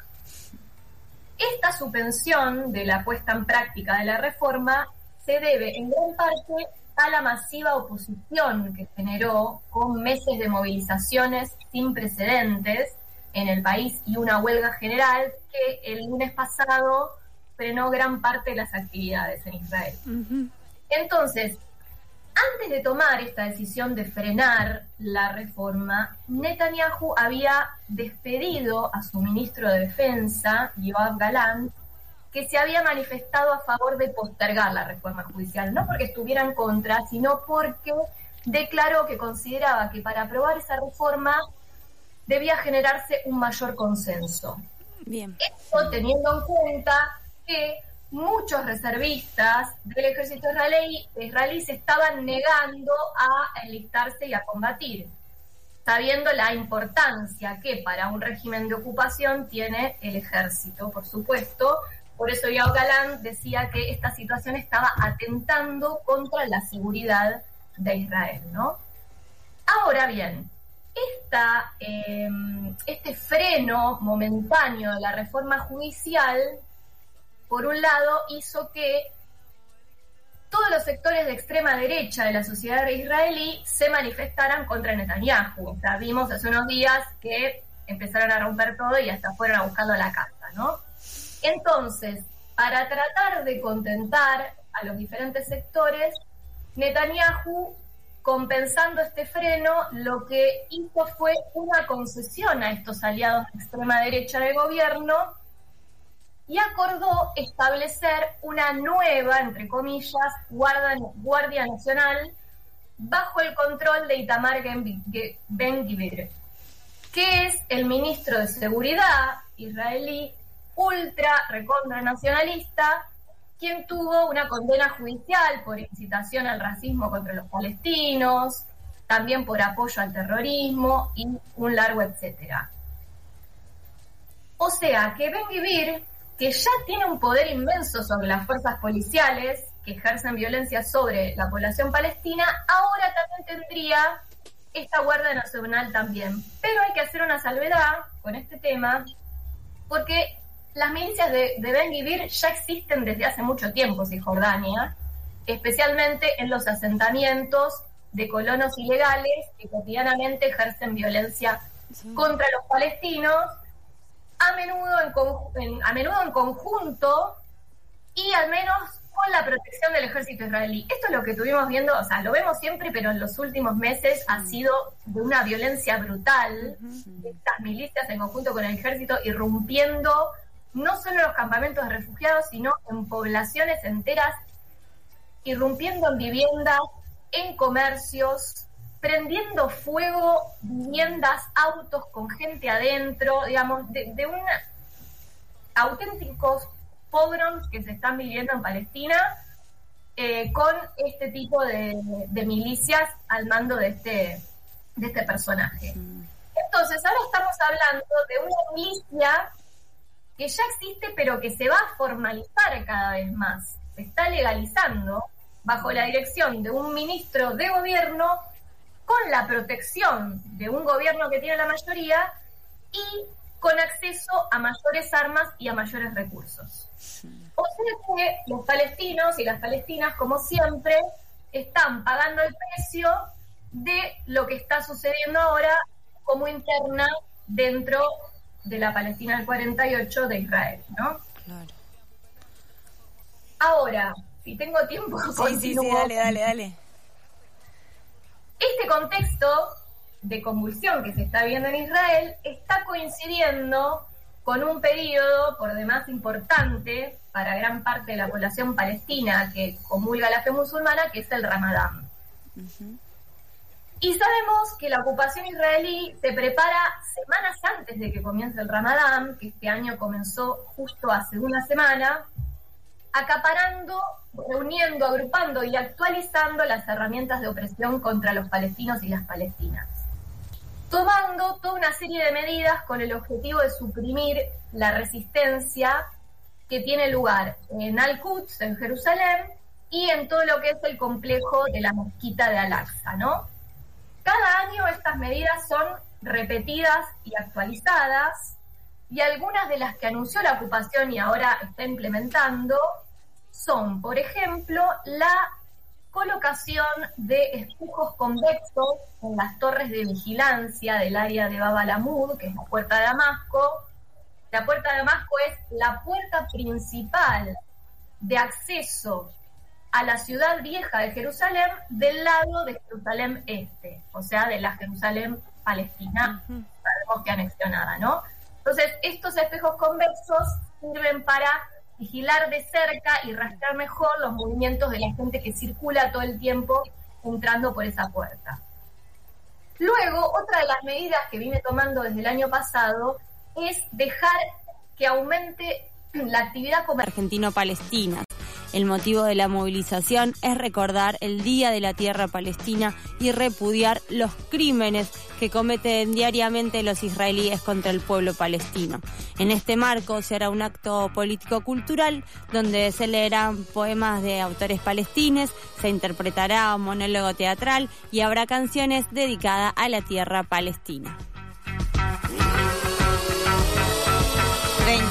Esta suspensión de la puesta en práctica de la reforma se debe en gran parte a la masiva oposición que generó con meses de movilizaciones sin precedentes en el país y una huelga general que el lunes pasado frenó gran parte de las actividades en Israel. Entonces, antes de tomar esta decisión de frenar la reforma, Netanyahu había despedido a su ministro de Defensa, Yoav Gallant, que se había manifestado a favor de postergar la reforma judicial, no porque estuviera en contra, sino porque declaró que consideraba que para aprobar esa reforma debía generarse un mayor consenso. Bien. Esto teniendo en cuenta que muchos reservistas del ejército israelí se estaban negando a enlistarse y a combatir, sabiendo la importancia que para un régimen de ocupación tiene el ejército, por supuesto. Por eso Yoav Gallant decía que esta situación estaba atentando contra la seguridad de Israel, ¿no? Ahora bien, este freno momentáneo de la reforma judicial, por un lado, hizo que todos los sectores de extrema derecha de la sociedad israelí se manifestaran contra Netanyahu. O sea, vimos hace unos días que empezaron a romper todo y hasta fueron a buscarlo a la casa, ¿no? Entonces, para tratar de contentar a los diferentes sectores, Netanyahu, compensando este freno, lo que hizo fue una concesión a estos aliados de extrema derecha del gobierno y acordó establecer una nueva, entre comillas, Guardia Nacional bajo el control de Itamar Ben-Gvir, que es el ministro de Seguridad israelí, ultra recontra nacionalista, quien tuvo una condena judicial por incitación al racismo contra los palestinos, también por apoyo al terrorismo y un largo etcétera. O sea, que Ben-Gvir, que ya tiene un poder inmenso sobre las fuerzas policiales que ejercen violencia sobre la población palestina, ahora también tendría esta Guardia Nacional también. Pero hay que hacer una salvedad con este tema, porque las milicias de Ben-Gvir ya existen desde hace mucho tiempo en Cisjordania, especialmente en los asentamientos de colonos ilegales que cotidianamente ejercen violencia contra los palestinos, a menudo en conjunto y al menos con la protección del ejército israelí. Esto es lo que estuvimos viendo, o sea, lo vemos siempre, pero en los últimos meses ha sido de una violencia brutal, de estas milicias en conjunto con el ejército irrumpiendo no solo en los campamentos de refugiados, sino en poblaciones enteras, irrumpiendo en viviendas, en comercios, prendiendo fuego viviendas, autos con gente adentro, digamos, de un auténticos pogroms que se están viviendo en Palestina, con este tipo de milicias al mando de este personaje. Entonces, ahora estamos hablando de una milicia que ya existe, pero que se va a formalizar cada vez más. Se está legalizando bajo la dirección de un ministro de gobierno, con la protección de un gobierno que tiene la mayoría y con acceso a mayores armas y a mayores recursos. O sea que los palestinos y las palestinas, como siempre, están pagando el precio de lo que está sucediendo ahora como interna dentro de la Palestina del 48 de Israel, ¿no? Claro. Ahora, si tengo tiempo, sí, dale. Este contexto de convulsión que se está viendo en Israel está coincidiendo con un periodo por demás importante para gran parte de la población palestina que comulga la fe musulmana, que es el Ramadán. Y sabemos que la ocupación israelí se prepara semanas antes de que comience el Ramadán, que este año comenzó justo hace una semana, acaparando, reuniendo, agrupando y actualizando las herramientas de opresión contra los palestinos y las palestinas, tomando toda una serie de medidas con el objetivo de suprimir la resistencia que tiene lugar en Al-Quds, en Jerusalén, y en todo lo que es el complejo de la mezquita de Al-Aqsa, ¿no? Cada año estas medidas son repetidas y actualizadas, y algunas de las que anunció la ocupación y ahora está implementando son, por ejemplo, la colocación de espujos convexos en las torres de vigilancia del área de Bab al-Amud, que es la Puerta de Damasco. La Puerta de Damasco es la puerta principal de acceso a la ciudad vieja de Jerusalén del lado de Jerusalén Este, o sea, de la Jerusalén palestina, sabemos que anexionada, ¿no? Entonces, estos espejos convexos sirven para vigilar de cerca y rastrear mejor los movimientos de la gente que circula todo el tiempo entrando por esa puerta. Luego, otra de las medidas que viene tomando desde el año pasado es dejar que aumente la actividad comercial argentino-palestina. El motivo de la movilización es recordar el Día de la Tierra Palestina y repudiar los crímenes que cometen diariamente los israelíes contra el pueblo palestino. En este marco se hará un acto político-cultural donde se leerán poemas de autores palestines, se interpretará un monólogo teatral y habrá canciones dedicadas a la tierra palestina. 30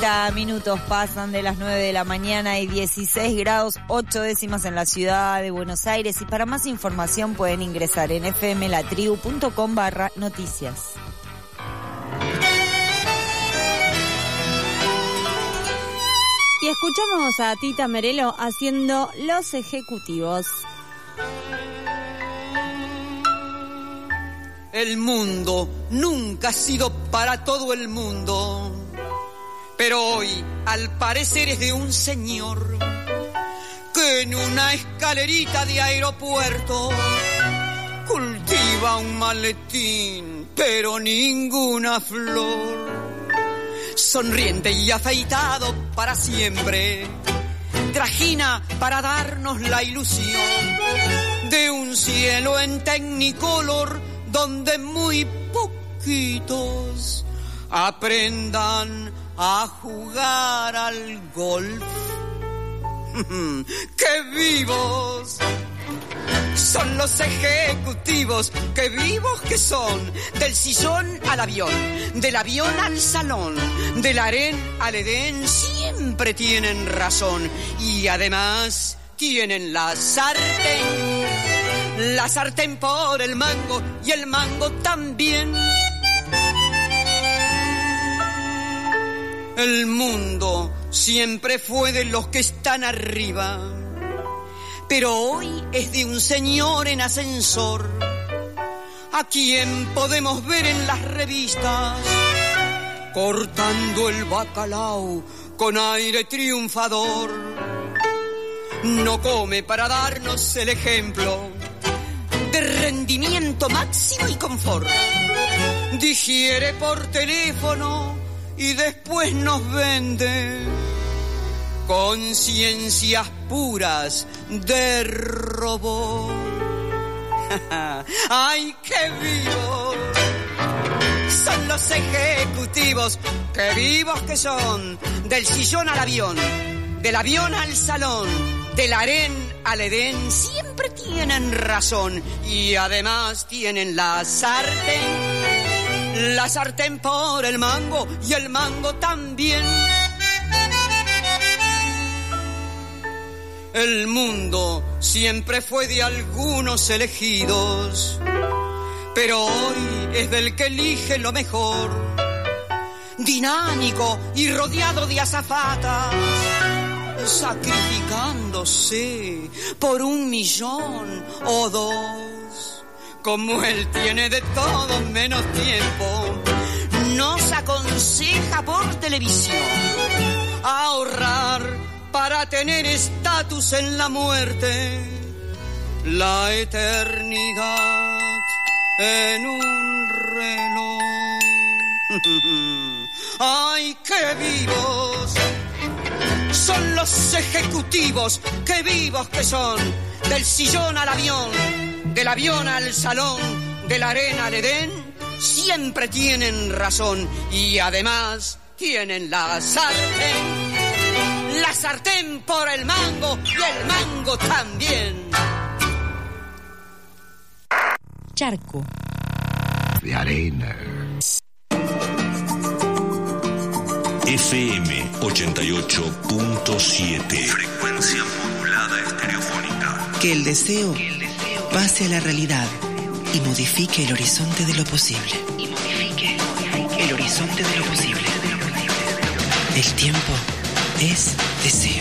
30 minutos pasan de las 9 de la mañana y 16 grados 8 décimas en la ciudad de Buenos Aires. Y para más información pueden ingresar en fmlatribu.com/noticias. Y escuchamos a Tita Merelo haciendo Los Ejecutivos. El mundo nunca ha sido para todo el mundo, pero hoy al parecer es de un señor que en una escalerita de aeropuerto cultiva un maletín, pero ninguna flor. Sonriente y afeitado para siempre, trajina para darnos la ilusión de un cielo en Technicolor donde muy poquitos aprendan a jugar al golf. ¡Qué vivos son los ejecutivos! ¡Qué vivos que son! Del sillón al avión, del avión al salón, del harén al edén, siempre tienen razón. Y además tienen la sartén por el mango y el mango también. El mundo siempre fue de los que están arriba, pero hoy es de un señor en ascensor, a quien podemos ver en las revistas cortando el bacalao con aire triunfador. No come para darnos el ejemplo de rendimiento máximo y confort. Digiere por teléfono y después nos vende conciencias puras de robot. ¡Ay, qué vivos son los ejecutivos! ¡Qué vivos que son! Del sillón al avión, del avión al salón, del harén al edén, siempre tienen razón. Y además tienen la sartén por el mango y el mango también. El mundo siempre fue de algunos elegidos, pero hoy es del que elige lo mejor. Dinámico y rodeado de azafatas, sacrificándose por 1 millón o 2. Como él tiene de todo menos tiempo, nos aconseja por televisión ahorrar para tener estatus en la muerte, la eternidad en un reloj. ¡Ay, qué vivos son los ejecutivos! ¡Qué vivos que son! Del sillón al avión, del avión al salón, de la arena al edén, siempre tienen razón. Y además tienen la sartén por el mango y el mango también. Charco de arena. FM 88.7. Frecuencia modulada estereofónica. Que el deseo pase a la realidad y modifique el horizonte de lo posible. El horizonte de lo posible. El tiempo es deseo.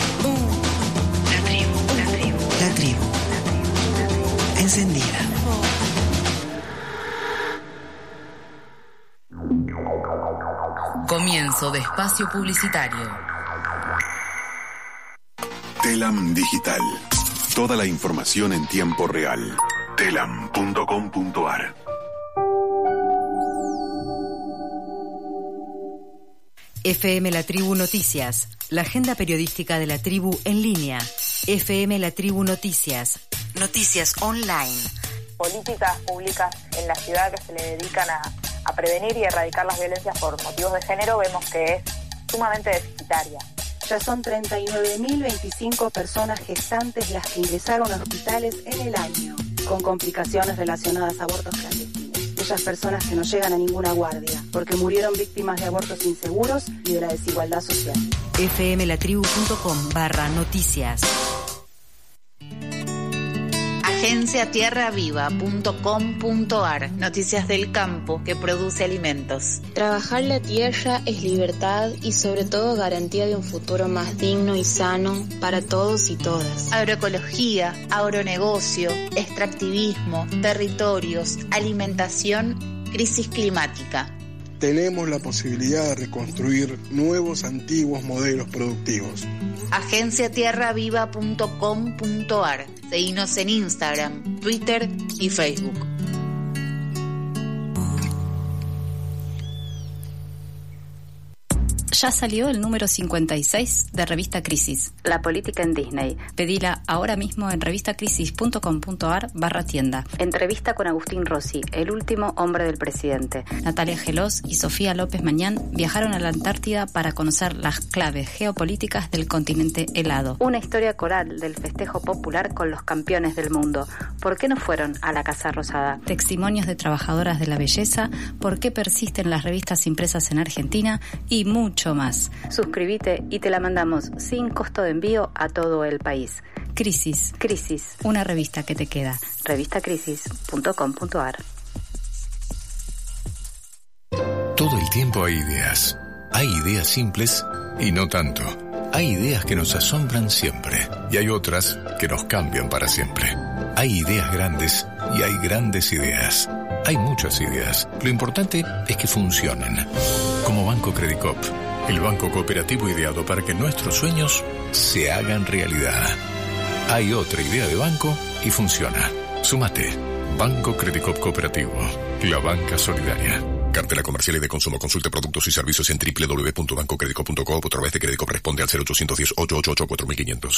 La tribu. Encendida. Comienzo de espacio publicitario. Telam Digital. Toda la información en tiempo real. telam.com.ar. FM La Tribu Noticias. La agenda periodística de la tribu en línea. FM La Tribu Noticias. Noticias online. Políticas públicas en la ciudad que se le dedican a prevenir y erradicar las violencias por motivos de género, vemos que es sumamente deficitaria. Ya son 39.025 personas gestantes las que ingresaron a hospitales en el año, con complicaciones relacionadas a abortos clandestinos. aquellas personas que no llegan a ninguna guardia, porque murieron víctimas de abortos inseguros y de la desigualdad social. fmlatribu.com/noticias. Agenciatierraviva.com.ar. Noticias del campo que produce alimentos. Trabajar la tierra es libertad y sobre todo garantía de un futuro más digno y sano para todos y todas. Agroecología, agronegocio, extractivismo, territorios, alimentación, crisis climática. Tenemos la posibilidad de reconstruir nuevos antiguos modelos productivos. Agenciatierraviva.com.ar. Seguinos en Instagram, Twitter y Facebook. Ya salió el número 56 de Revista Crisis. La política en Disney. Pedila ahora mismo en revistacrisis.com.ar/tienda. Entrevista con Agustín Rossi, el último hombre del presidente. Natalia Gelós y Sofía López Mañán viajaron a la Antártida para conocer las claves geopolíticas del continente helado. Una historia coral del festejo popular con los campeones del mundo. ¿Por qué no fueron a la Casa Rosada? Testimonios de trabajadoras de la belleza, por qué persisten las revistas impresas en Argentina y mucho más. Suscríbete y te la mandamos sin costo de envío a todo el país. Crisis. Crisis. Una revista que te queda. Revistacrisis.com.ar. Todo el tiempo hay ideas. Hay ideas simples y no tanto. Hay ideas que nos asombran siempre y hay otras que nos cambian para siempre. Hay ideas grandes y hay grandes ideas. Hay muchas ideas. Lo importante es que funcionen. Como Banco Credicop, el banco cooperativo ideado para que nuestros sueños se hagan realidad. Hay otra idea de banco y funciona. Súmate. Banco Credicop Cooperativo. La banca solidaria. Cartela comercial y de consumo. Consulte productos y servicios en www.bancocredico.com o a través de Credicop. Responde al 0810-888-4500.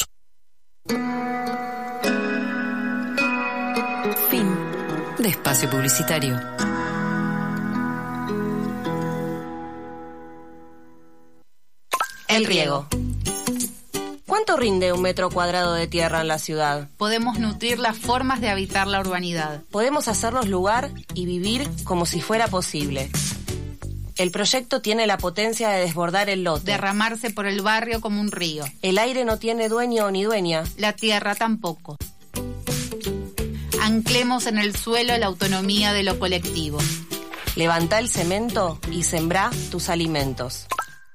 Fin de espacio publicitario. El riego. ¿Cuánto rinde un metro cuadrado de tierra en la ciudad? Podemos nutrir las formas de habitar la urbanidad. Podemos hacernos lugar y vivir como si fuera posible. El proyecto tiene la potencia de desbordar el lote. Derramarse por el barrio como un río. El aire no tiene dueño ni dueña. La tierra tampoco. Anclemos en el suelo la autonomía de lo colectivo. Levantá el cemento y sembrá tus alimentos.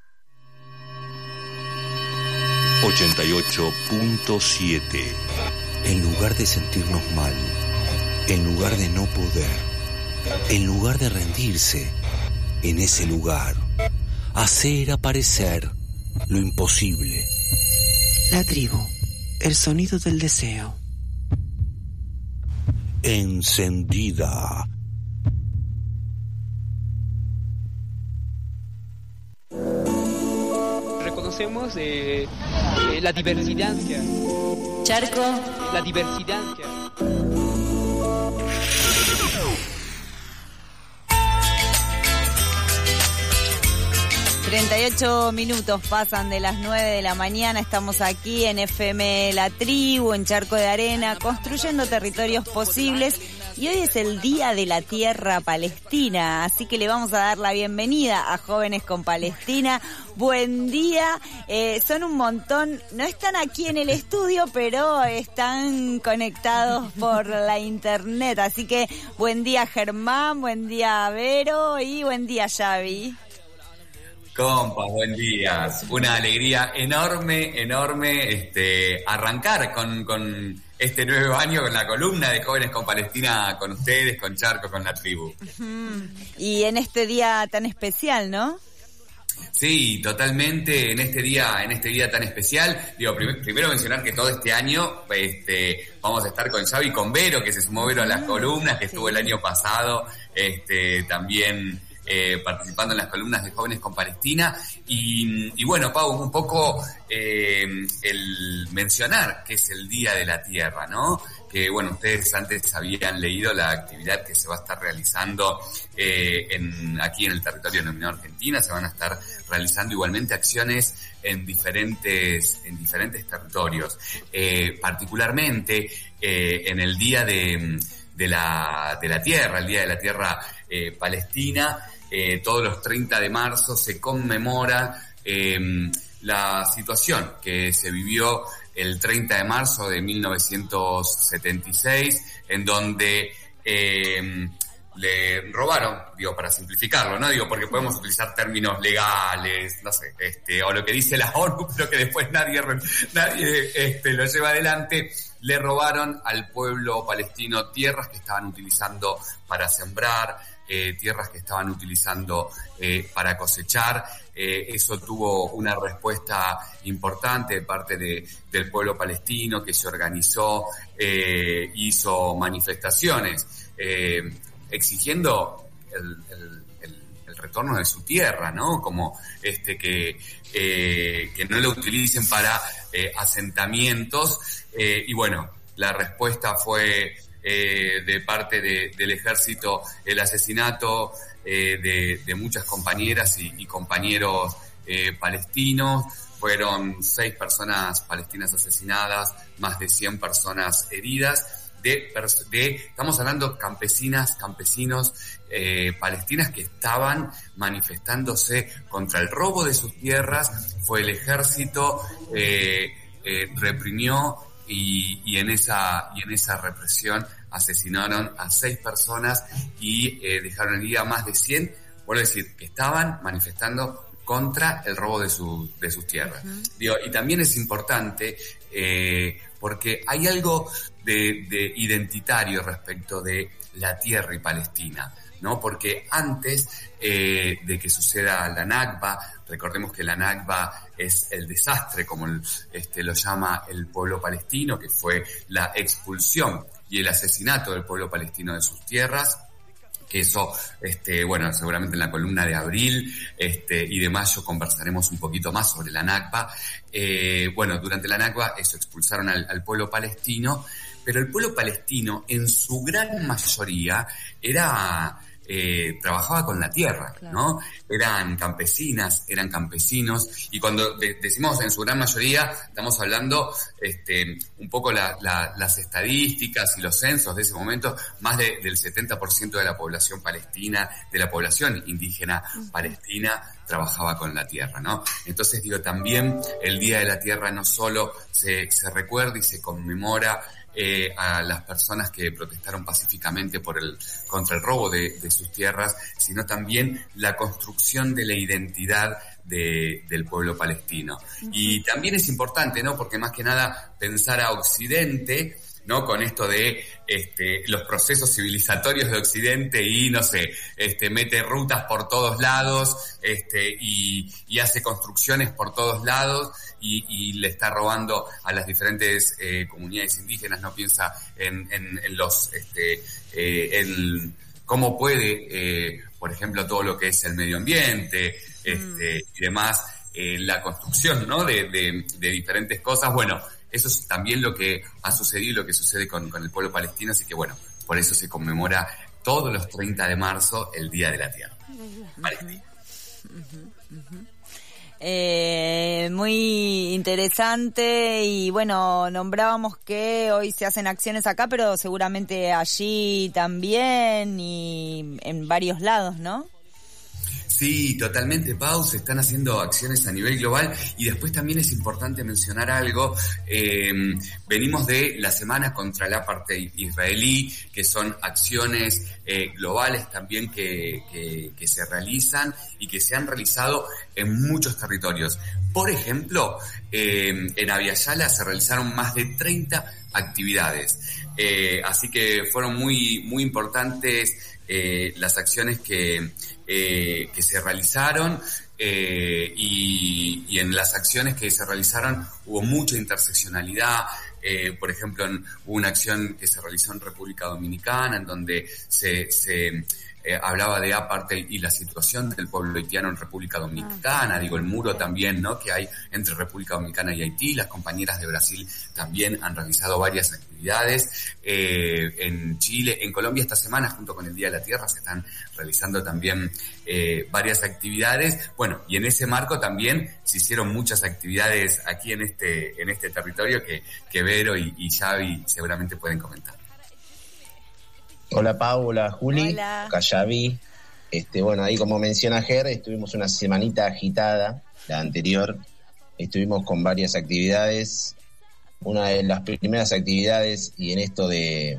88.7. En lugar de sentirnos mal, en lugar de no poder, en lugar de rendirse, en ese lugar, hacer aparecer lo imposible. La tribu, el sonido del deseo. Encendida. Reconocemos la diversidad. Charco. La diversidad. ...38 pasan de las 9 de la mañana... ...estamos aquí en FM La Tribu... ...en Charco de Arena... ...construyendo territorios posibles... ...y hoy es el Día de la Tierra Palestina... ...así que le vamos a dar la bienvenida... ...a Jóvenes con Palestina... Buen día, son un montón, no están aquí en el estudio, pero están conectados por la internet, así que buen día Germán, buen día Vero y buen día Xavi. Compas, buen día. Una alegría enorme, arrancar con este nuevo año con la columna de Jóvenes con Palestina, con ustedes, con Charco, con la tribu. Y en este día tan especial, ¿no? Sí, totalmente, en este día tan especial. Digo, primero mencionar que todo este año vamos a estar con Xavi y con Vero, que se sumó Vero a las columnas, que estuvo el año pasado también participando en las columnas de Jóvenes con Palestina. Y bueno, Pau, un poco el mencionar que es el Día de la Tierra, ¿no? Que bueno, ustedes antes habían leído la actividad que se va a estar realizando aquí en el territorio denominado Argentina. Se van a estar realizando igualmente acciones en diferentes territorios. Particularmente en el Día de la Tierra, el Día de la Tierra Palestina. Todos los 30 de marzo se conmemora la situación que se vivió el 30 de marzo de 1976, en donde le robaron, digo, para simplificarlo, ¿no? Digo, porque podemos utilizar términos legales, no sé, o lo que dice la ONU, pero que después nadie lo lleva adelante. Le robaron al pueblo palestino tierras que estaban utilizando para sembrar, tierras que estaban utilizando para cosechar. Eso tuvo una respuesta importante de parte del pueblo palestino, que se organizó, hizo manifestaciones exigiendo el retorno de su tierra, ¿no? Como que no lo utilicen para asentamientos. Y bueno, la respuesta fue de parte del ejército el asesinato de muchas compañeras y compañeros palestinos. Fueron 6 personas palestinas asesinadas, más de 100 personas heridas. Estamos hablando campesinos palestinas que estaban manifestándose contra el robo de sus tierras. Fue el ejército, reprimió y en esa represión asesinaron a 6 personas y dejaron heridas a más de 100, vuelvo a decir, que estaban manifestando contra el robo de sus tierras. Digo, y también es importante porque hay algo de identitario respecto de la tierra y Palestina, ¿no? Porque antes de que suceda la Nakba, recordemos que la Nakba es el desastre, como lo llama el pueblo palestino, que fue la expulsión y el asesinato del pueblo palestino de sus tierras, que eso, bueno, seguramente en la columna de abril y de mayo conversaremos un poquito más sobre la Nakba. Bueno, durante la Nakba eso, expulsaron al pueblo palestino, pero el pueblo palestino en su gran mayoría trabajaba con la tierra, ¿no? Eran campesinas, eran campesinos, y cuando decimos en su gran mayoría, estamos hablando un poco las estadísticas y los censos de ese momento, más del 70% de la población palestina, de la población indígena palestina, trabajaba con la tierra, ¿no? Entonces digo, también el Día de la Tierra no solo se recuerda y se conmemora a las personas que protestaron pacíficamente contra el robo de sus tierras, sino también la construcción de la identidad del pueblo palestino. Y también es importante, ¿no? Porque más que nada pensar a Occidente, ¿no? Con esto de los procesos civilizatorios de Occidente y, no sé, mete rutas por todos lados, y hace construcciones por todos lados y le está robando a las diferentes comunidades indígenas. No piensa en cómo puede, por ejemplo, todo lo que es el medio ambiente, y demás, la construcción, ¿no? de diferentes cosas. Bueno, eso es también lo que ha sucedido y lo que sucede con el pueblo palestino, así que bueno, por eso se conmemora todos los 30 de marzo el Día de la Tierra Palestina. Muy interesante, y bueno, nombrábamos que hoy se hacen acciones acá, pero seguramente allí también y en varios lados, ¿no? Sí, totalmente, Pau, se están haciendo acciones a nivel global, y después también es importante mencionar algo. Venimos de la Semana contra el Apartheid israelí, que son acciones globales también que se realizan y que se han realizado en muchos territorios. Por ejemplo, en Abya Yala se realizaron más de 30 actividades, así que fueron muy, muy importantes las acciones que se realizaron, y en las acciones que se realizaron hubo mucha interseccionalidad. Por ejemplo, hubo una acción que se realizó en República Dominicana, en donde se hablaba de apartheid y la situación del pueblo haitiano en República Dominicana, digo, el muro también, ¿no?, que hay entre República Dominicana y Haití. Las compañeras de Brasil también han realizado varias actividades. En Chile, en Colombia esta semana, junto con el Día de la Tierra, se están realizando también varias actividades. Bueno, y en ese marco también se hicieron muchas actividades aquí en este territorio que Vero y Xavi seguramente pueden comentar. Hola Paula, Juli, Hola. Callaví. Bueno, ahí como menciona Ger, estuvimos una semanita agitada, la anterior. Estuvimos con varias actividades. Una de las primeras actividades, y en esto de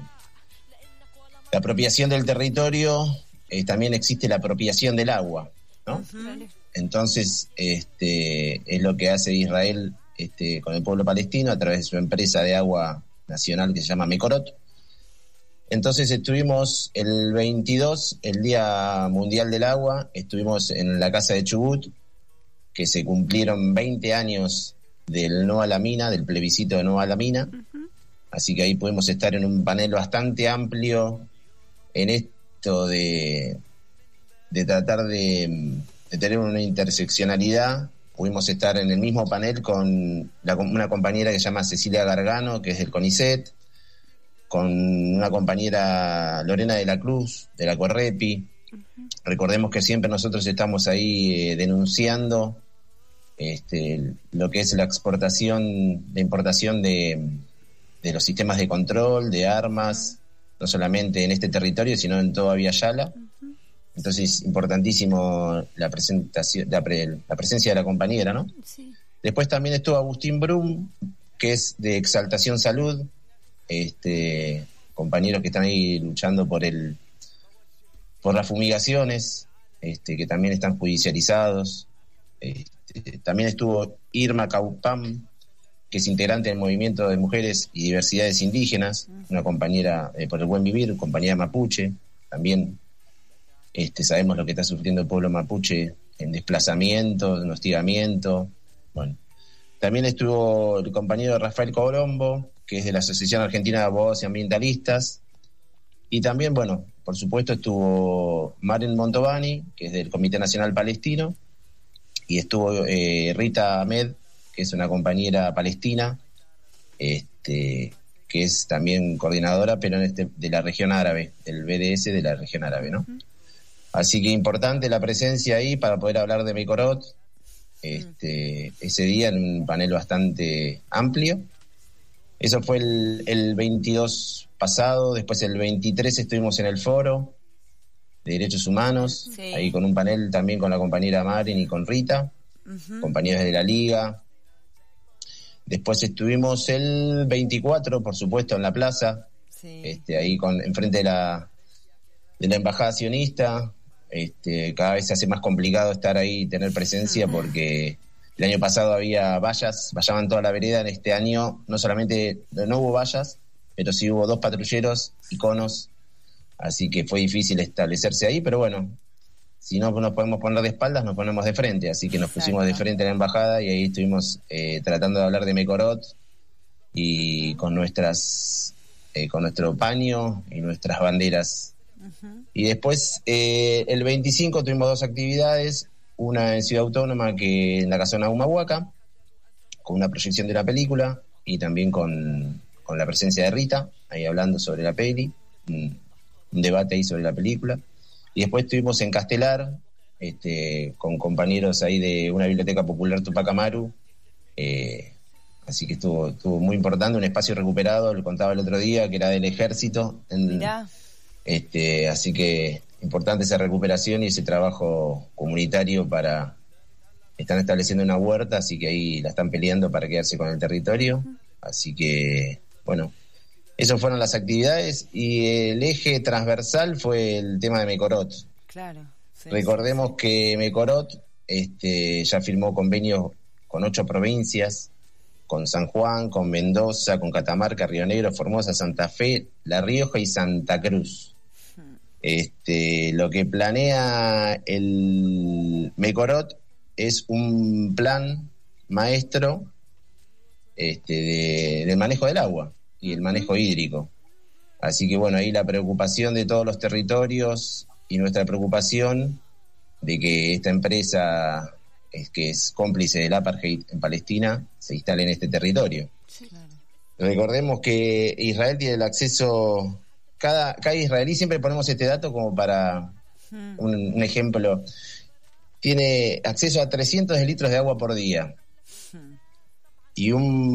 la apropiación del territorio, también existe la apropiación del agua, ¿no? Entonces, es lo que hace Israel con el pueblo palestino a través de su empresa de agua nacional que se llama Mekorot. Entonces estuvimos el 22, el Día Mundial del Agua, estuvimos en la casa de Chubut, que se cumplieron 20 años del no a la mina, del plebiscito de no a la mina. Así que ahí pudimos estar en un panel bastante amplio en esto de tratar de tener una interseccionalidad. Pudimos estar en el mismo panel con una compañera que se llama Cecilia Gargano, que es del CONICET, con una compañera Lorena de la Cruz, de la Correpi. Recordemos que siempre nosotros estamos ahí denunciando lo que es la importación de los sistemas de control, de armas, no solamente en este territorio, sino en toda Vía Yala. Entonces, importantísimo la presencia de la compañera, ¿no? Sí. Después también estuvo Agustín Brum, que es de Exaltación Salud, compañeros que están ahí luchando por las fumigaciones, que también están judicializados. También estuvo Irma Caupam, que es integrante del Movimiento de Mujeres y Diversidades Indígenas, una compañera por el buen vivir, compañera mapuche. También sabemos lo que está sufriendo el pueblo mapuche en desplazamiento, en hostigamiento. Bueno, también estuvo el compañero Rafael Colombo, que es de la Asociación Argentina de Abogados y Ambientalistas. Y también, bueno, por supuesto estuvo Maren Montovani, que es del Comité Nacional Palestino, y estuvo Rita Ahmed, que es una compañera palestina, que es también coordinadora, pero de la región árabe, del BDS de la región árabe, ¿no? Así que importante la presencia ahí para poder hablar de Mekorot, ese día en un panel bastante amplio. Eso fue el 22 pasado. Después el 23 estuvimos en el foro de Derechos Humanos, ahí con un panel también con la compañera Marin y con Rita, compañeros de la Liga. Después estuvimos el 24, por supuesto, en la plaza, ahí enfrente de la Embajada Sionista. Cada vez se hace más complicado estar ahí y tener presencia porque el año pasado había vallas, vallaban toda la vereda. En este año no hubo vallas, pero sí hubo 2 patrulleros y conos, así que fue difícil establecerse ahí, pero bueno, si no nos podemos poner de espaldas, nos ponemos de frente, así que nos pusimos de frente a la embajada y ahí estuvimos tratando de hablar de Mekorot y con nuestro paño y nuestras banderas. Y después el 25 tuvimos 2 actividades, una en Ciudad Autónoma, que en la casona Humahuaca, con una proyección de una película y también con la presencia de Rita, ahí hablando sobre la peli, un debate ahí sobre la película. Y después estuvimos en Castelar, con compañeros ahí de una biblioteca popular Tupac Amaru, así que estuvo muy importante, un espacio recuperado, lo contaba el otro día, que era del ejército. Así que importante esa recuperación y ese trabajo comunitario están estableciendo una huerta, así que ahí la están peleando para quedarse con el territorio. Así que, bueno, esas fueron las actividades y el eje transversal fue el tema de Mekorot. Claro. Sí, Recordemos que Mekorot ya firmó convenios con 8 provincias, con San Juan, con Mendoza, con Catamarca, Río Negro, Formosa, Santa Fe, La Rioja y Santa Cruz. Lo que planea el Mekorot es un plan maestro del manejo del agua y el manejo hídrico. Así que bueno, ahí la preocupación de todos los territorios y nuestra preocupación de que esta empresa que es cómplice del apartheid en Palestina se instale en este territorio. Sí, claro. Recordemos que Israel tiene el acceso, cada israelí, siempre ponemos este dato como para un ejemplo, tiene acceso a 300 litros de agua por día. Y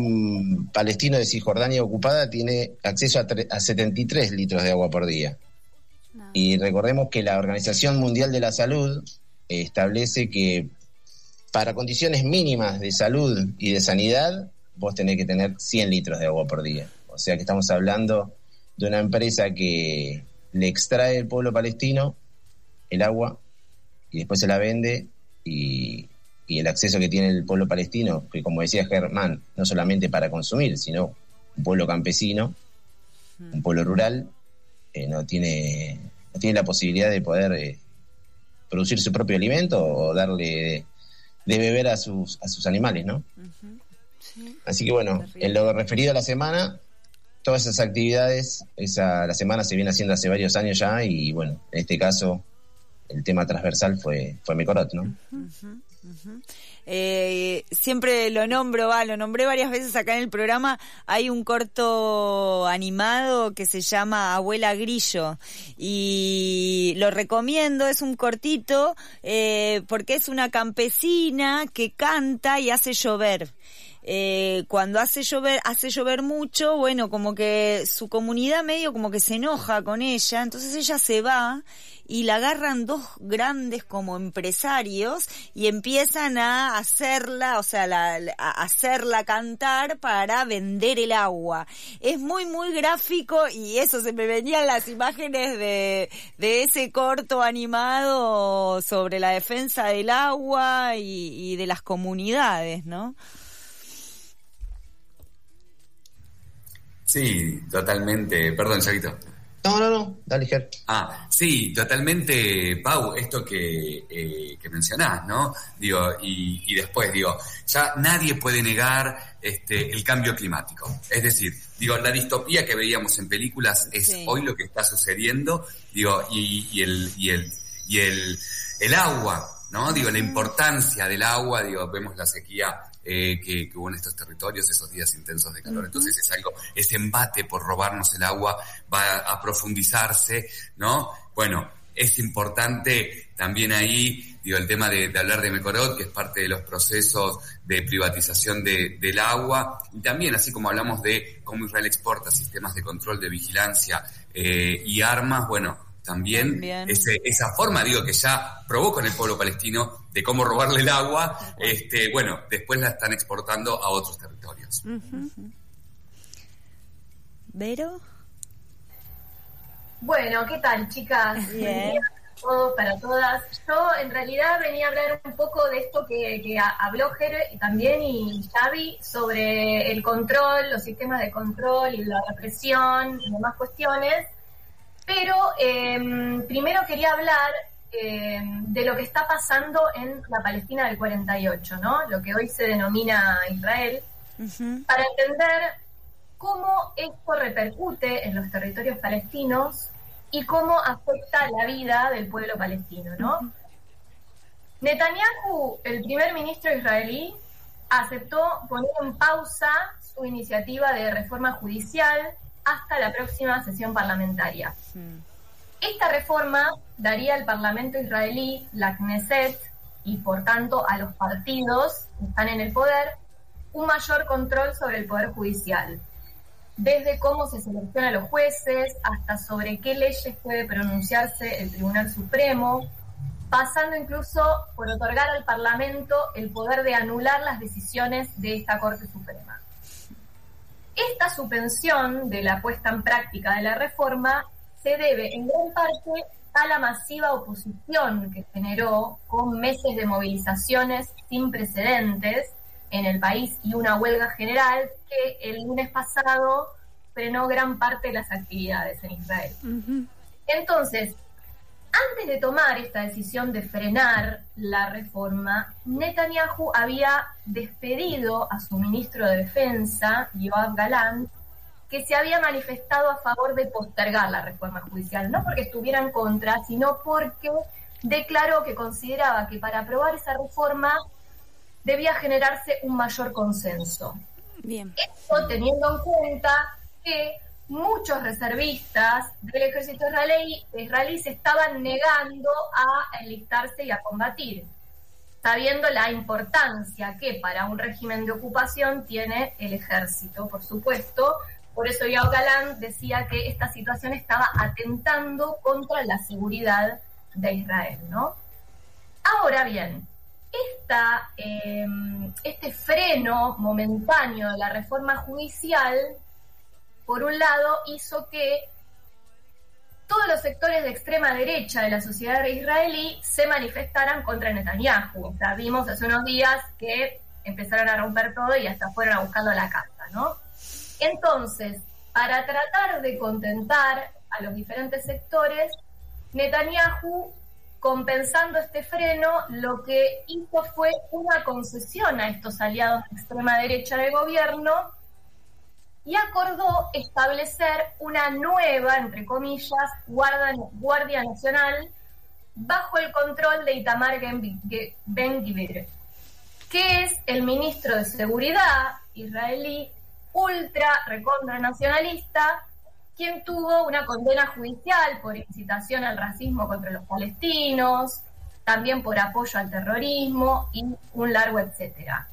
un palestino de Cisjordania ocupada tiene acceso a 73 litros de agua por día. Y recordemos que la Organización Mundial de la Salud establece que para condiciones mínimas de salud y de sanidad, vos tenés que tener 100 litros de agua por día. O sea que estamos hablando de una empresa que le extrae al pueblo palestino el agua y después se la vende, y el acceso que tiene el pueblo palestino, que como decía Germán, no solamente para consumir, sino un pueblo campesino, un pueblo rural, no tiene la posibilidad de poder producir su propio alimento o darle de beber a sus animales, ¿no? Así que bueno, en lo referido a la semana, todas esas actividades, la semana se viene haciendo hace varios años ya, y bueno, en este caso el tema transversal fue Mekorot, ¿no? Siempre lo nombré varias veces acá en el programa. Hay un corto animado que se llama Abuela Grillo y lo recomiendo. Es un cortito porque es una campesina que canta y hace llover. Cuando hace llover mucho, bueno, como que su comunidad medio como que se enoja con ella, entonces ella se va y la agarran dos grandes como empresarios y empiezan a hacerla, o sea, a hacerla cantar para vender el agua. Es muy, muy gráfico y eso, se me venían las imágenes de ese corto animado sobre la defensa del agua y de las comunidades, ¿no? Sí, totalmente. Perdón, Chavito. No, dale, Ger. Sí, totalmente, Pau, esto que mencionás, ¿no? Digo, y después, ya nadie puede negar el cambio climático. Es decir, la distopía que veíamos en películas es hoy lo que está sucediendo, y el agua, ¿no? La importancia del agua, vemos la sequía que hubo en estos territorios, esos días intensos de calor. Entonces ese embate por robarnos el agua va a profundizarse, ¿no? Bueno, es importante también ahí, el tema de hablar de Mekorot, que es parte de los procesos de privatización del agua, y también, así como hablamos de cómo Israel exporta sistemas de control, de vigilancia y armas, bueno, también. Esa forma, que ya probó con el pueblo palestino de cómo robarle el agua, bueno, después la están exportando a otros territorios. ¿Vero? Bueno, ¿qué tal, chicas? Bien. Todo para todas. Yo en realidad venía a hablar un poco de esto que habló Jere también y Xavi sobre el control, los sistemas de control y la represión y demás cuestiones. Pero primero quería hablar de lo que está pasando en la Palestina del 48, ¿no? Lo que hoy se denomina Israel, para entender cómo esto repercute en los territorios palestinos y cómo afecta la vida del pueblo palestino, ¿no? Netanyahu, el primer ministro israelí, aceptó poner en pausa su iniciativa de reforma judicial hasta la próxima sesión parlamentaria. Esta reforma daría al Parlamento israelí, la Knesset, y por tanto a los partidos que están en el poder, un mayor control sobre el poder judicial, desde cómo se selecciona a los jueces hasta sobre qué leyes puede pronunciarse el Tribunal Supremo, pasando incluso por otorgar al Parlamento el poder de anular las decisiones de esta Corte Suprema. Esta suspensión de la puesta en práctica de la reforma se debe en gran parte a la masiva oposición que generó con meses de movilizaciones sin precedentes en el país y una huelga general que el lunes pasado frenó gran parte de las actividades en Israel. Entonces, antes de tomar esta decisión de frenar la reforma, Netanyahu había despedido a su ministro de Defensa, Yoav Gallant, que se había manifestado a favor de postergar la reforma judicial, no porque estuviera en contra, sino porque declaró que consideraba que para aprobar esa reforma debía generarse un mayor consenso. Bien. Esto teniendo en cuenta que muchos reservistas del ejército israelí se estaban negando a enlistarse y a combatir, sabiendo la importancia que para un régimen de ocupación tiene el ejército, por supuesto, Por eso Yoav Gallant decía que esta situación estaba atentando contra la seguridad de Israel, ¿no? Ahora bien, este freno momentáneo de la reforma judicial, por un lado, hizo que todos los sectores de extrema derecha de la sociedad israelí se manifestaran contra Netanyahu. O sea, vimos hace unos días que empezaron a romper todo y hasta fueron a buscarlo a la casa, ¿no? Entonces, para tratar de contentar a los diferentes sectores, Netanyahu, compensando este freno, lo que hizo fue una concesión a estos aliados de extrema derecha del gobierno y acordó establecer una nueva, entre comillas, Guardia Nacional bajo el control de Itamar Ben-Gvir, que es el ministro de Seguridad israelí, ultra recontra nacionalista, quien tuvo una condena judicial por incitación al racismo contra los palestinos, también por apoyo al terrorismo y un largo etcétera.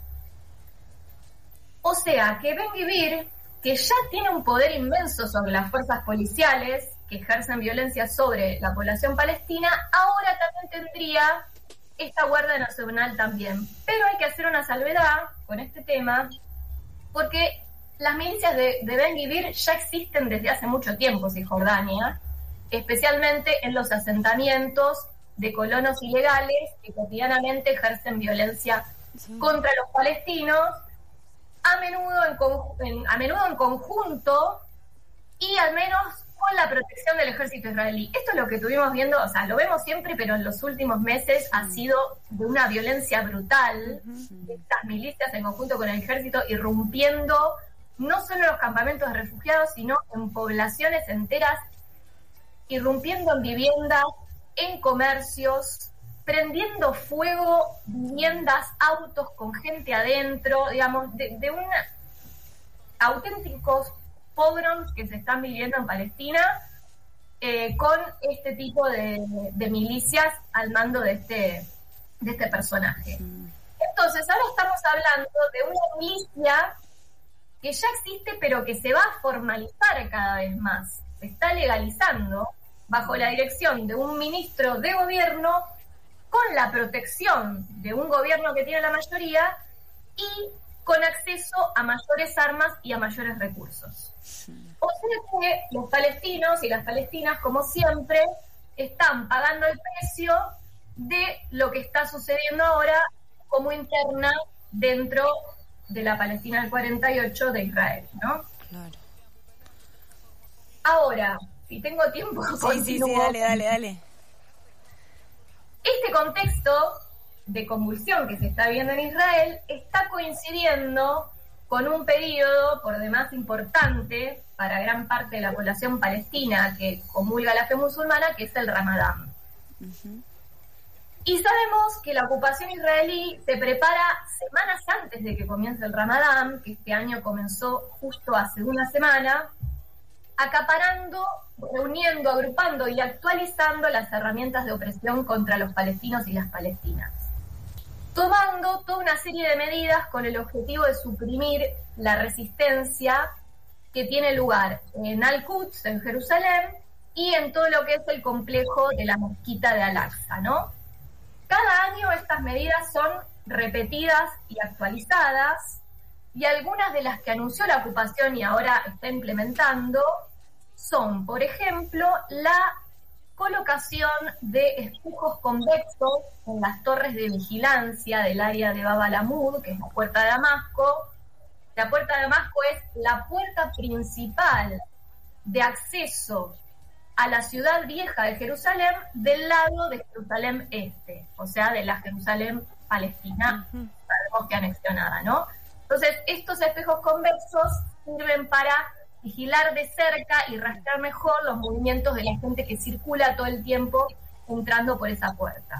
O sea que Ben-Gvir, que ya tiene un poder inmenso sobre las fuerzas policiales que ejercen violencia sobre la población palestina, ahora también tendría esta Guardia Nacional también. Pero hay que hacer una salvedad con este tema, porque las milicias de Ben-Gvir ya existen desde hace mucho tiempo en Cisjordania, especialmente en los asentamientos de colonos ilegales que cotidianamente ejercen violencia contra los palestinos, a menudo en conjunto y al menos con la protección del ejército israelí. Esto es lo que estuvimos viendo, o sea, lo vemos siempre, pero en los últimos meses ha sido de una violencia brutal de estas milicias en conjunto con el ejército, irrumpiendo no solo en los campamentos de refugiados, sino en poblaciones enteras, irrumpiendo en viviendas, en comercios, prendiendo fuego viviendas, autos con gente adentro, digamos, de un auténticos pogroms que se están viviendo en Palestina, con este tipo de milicias al mando de este personaje. Entonces, ahora estamos hablando de una milicia que ya existe, pero que se va a formalizar cada vez más. Se está legalizando bajo la dirección de un ministro de gobierno, con la protección de un gobierno que tiene la mayoría y con acceso a mayores armas y a mayores recursos. O sea que los palestinos y las palestinas, como siempre, están pagando el precio de lo que está sucediendo ahora como interna dentro de la Palestina del 48 de Israel, ¿no? Claro. Ahora, si tengo tiempo, sí, dale. Este contexto de convulsión que se está viendo en Israel está coincidiendo con un periodo por demás importante para gran parte de la población palestina que comulga la fe musulmana, que es el Ramadán. Y sabemos que la ocupación israelí se prepara semanas antes de que comience el Ramadán, que este año comenzó justo hace una semana, acaparando, reuniendo, agrupando y actualizando las herramientas de opresión contra los palestinos y las palestinas, tomando toda una serie de medidas con el objetivo de suprimir la resistencia que tiene lugar en Al-Quds, en Jerusalén, y en todo lo que es el complejo de la mezquita de Al-Aqsa, ¿no? Cada año estas medidas son repetidas y actualizadas, y algunas de las que anunció la ocupación y ahora está implementando son, por ejemplo, la colocación de espejos convexos en las torres de vigilancia del área de Bab al-Amud, que es la Puerta de Damasco. La Puerta de Damasco es la puerta principal de acceso a la ciudad vieja de Jerusalén del lado de Jerusalén Este, o sea, de la Jerusalén palestina, sabemos que anexionada, ¿no? Entonces, estos espejos convexos sirven para vigilar de cerca y rastrear mejor los movimientos de la gente que circula todo el tiempo entrando por esa puerta.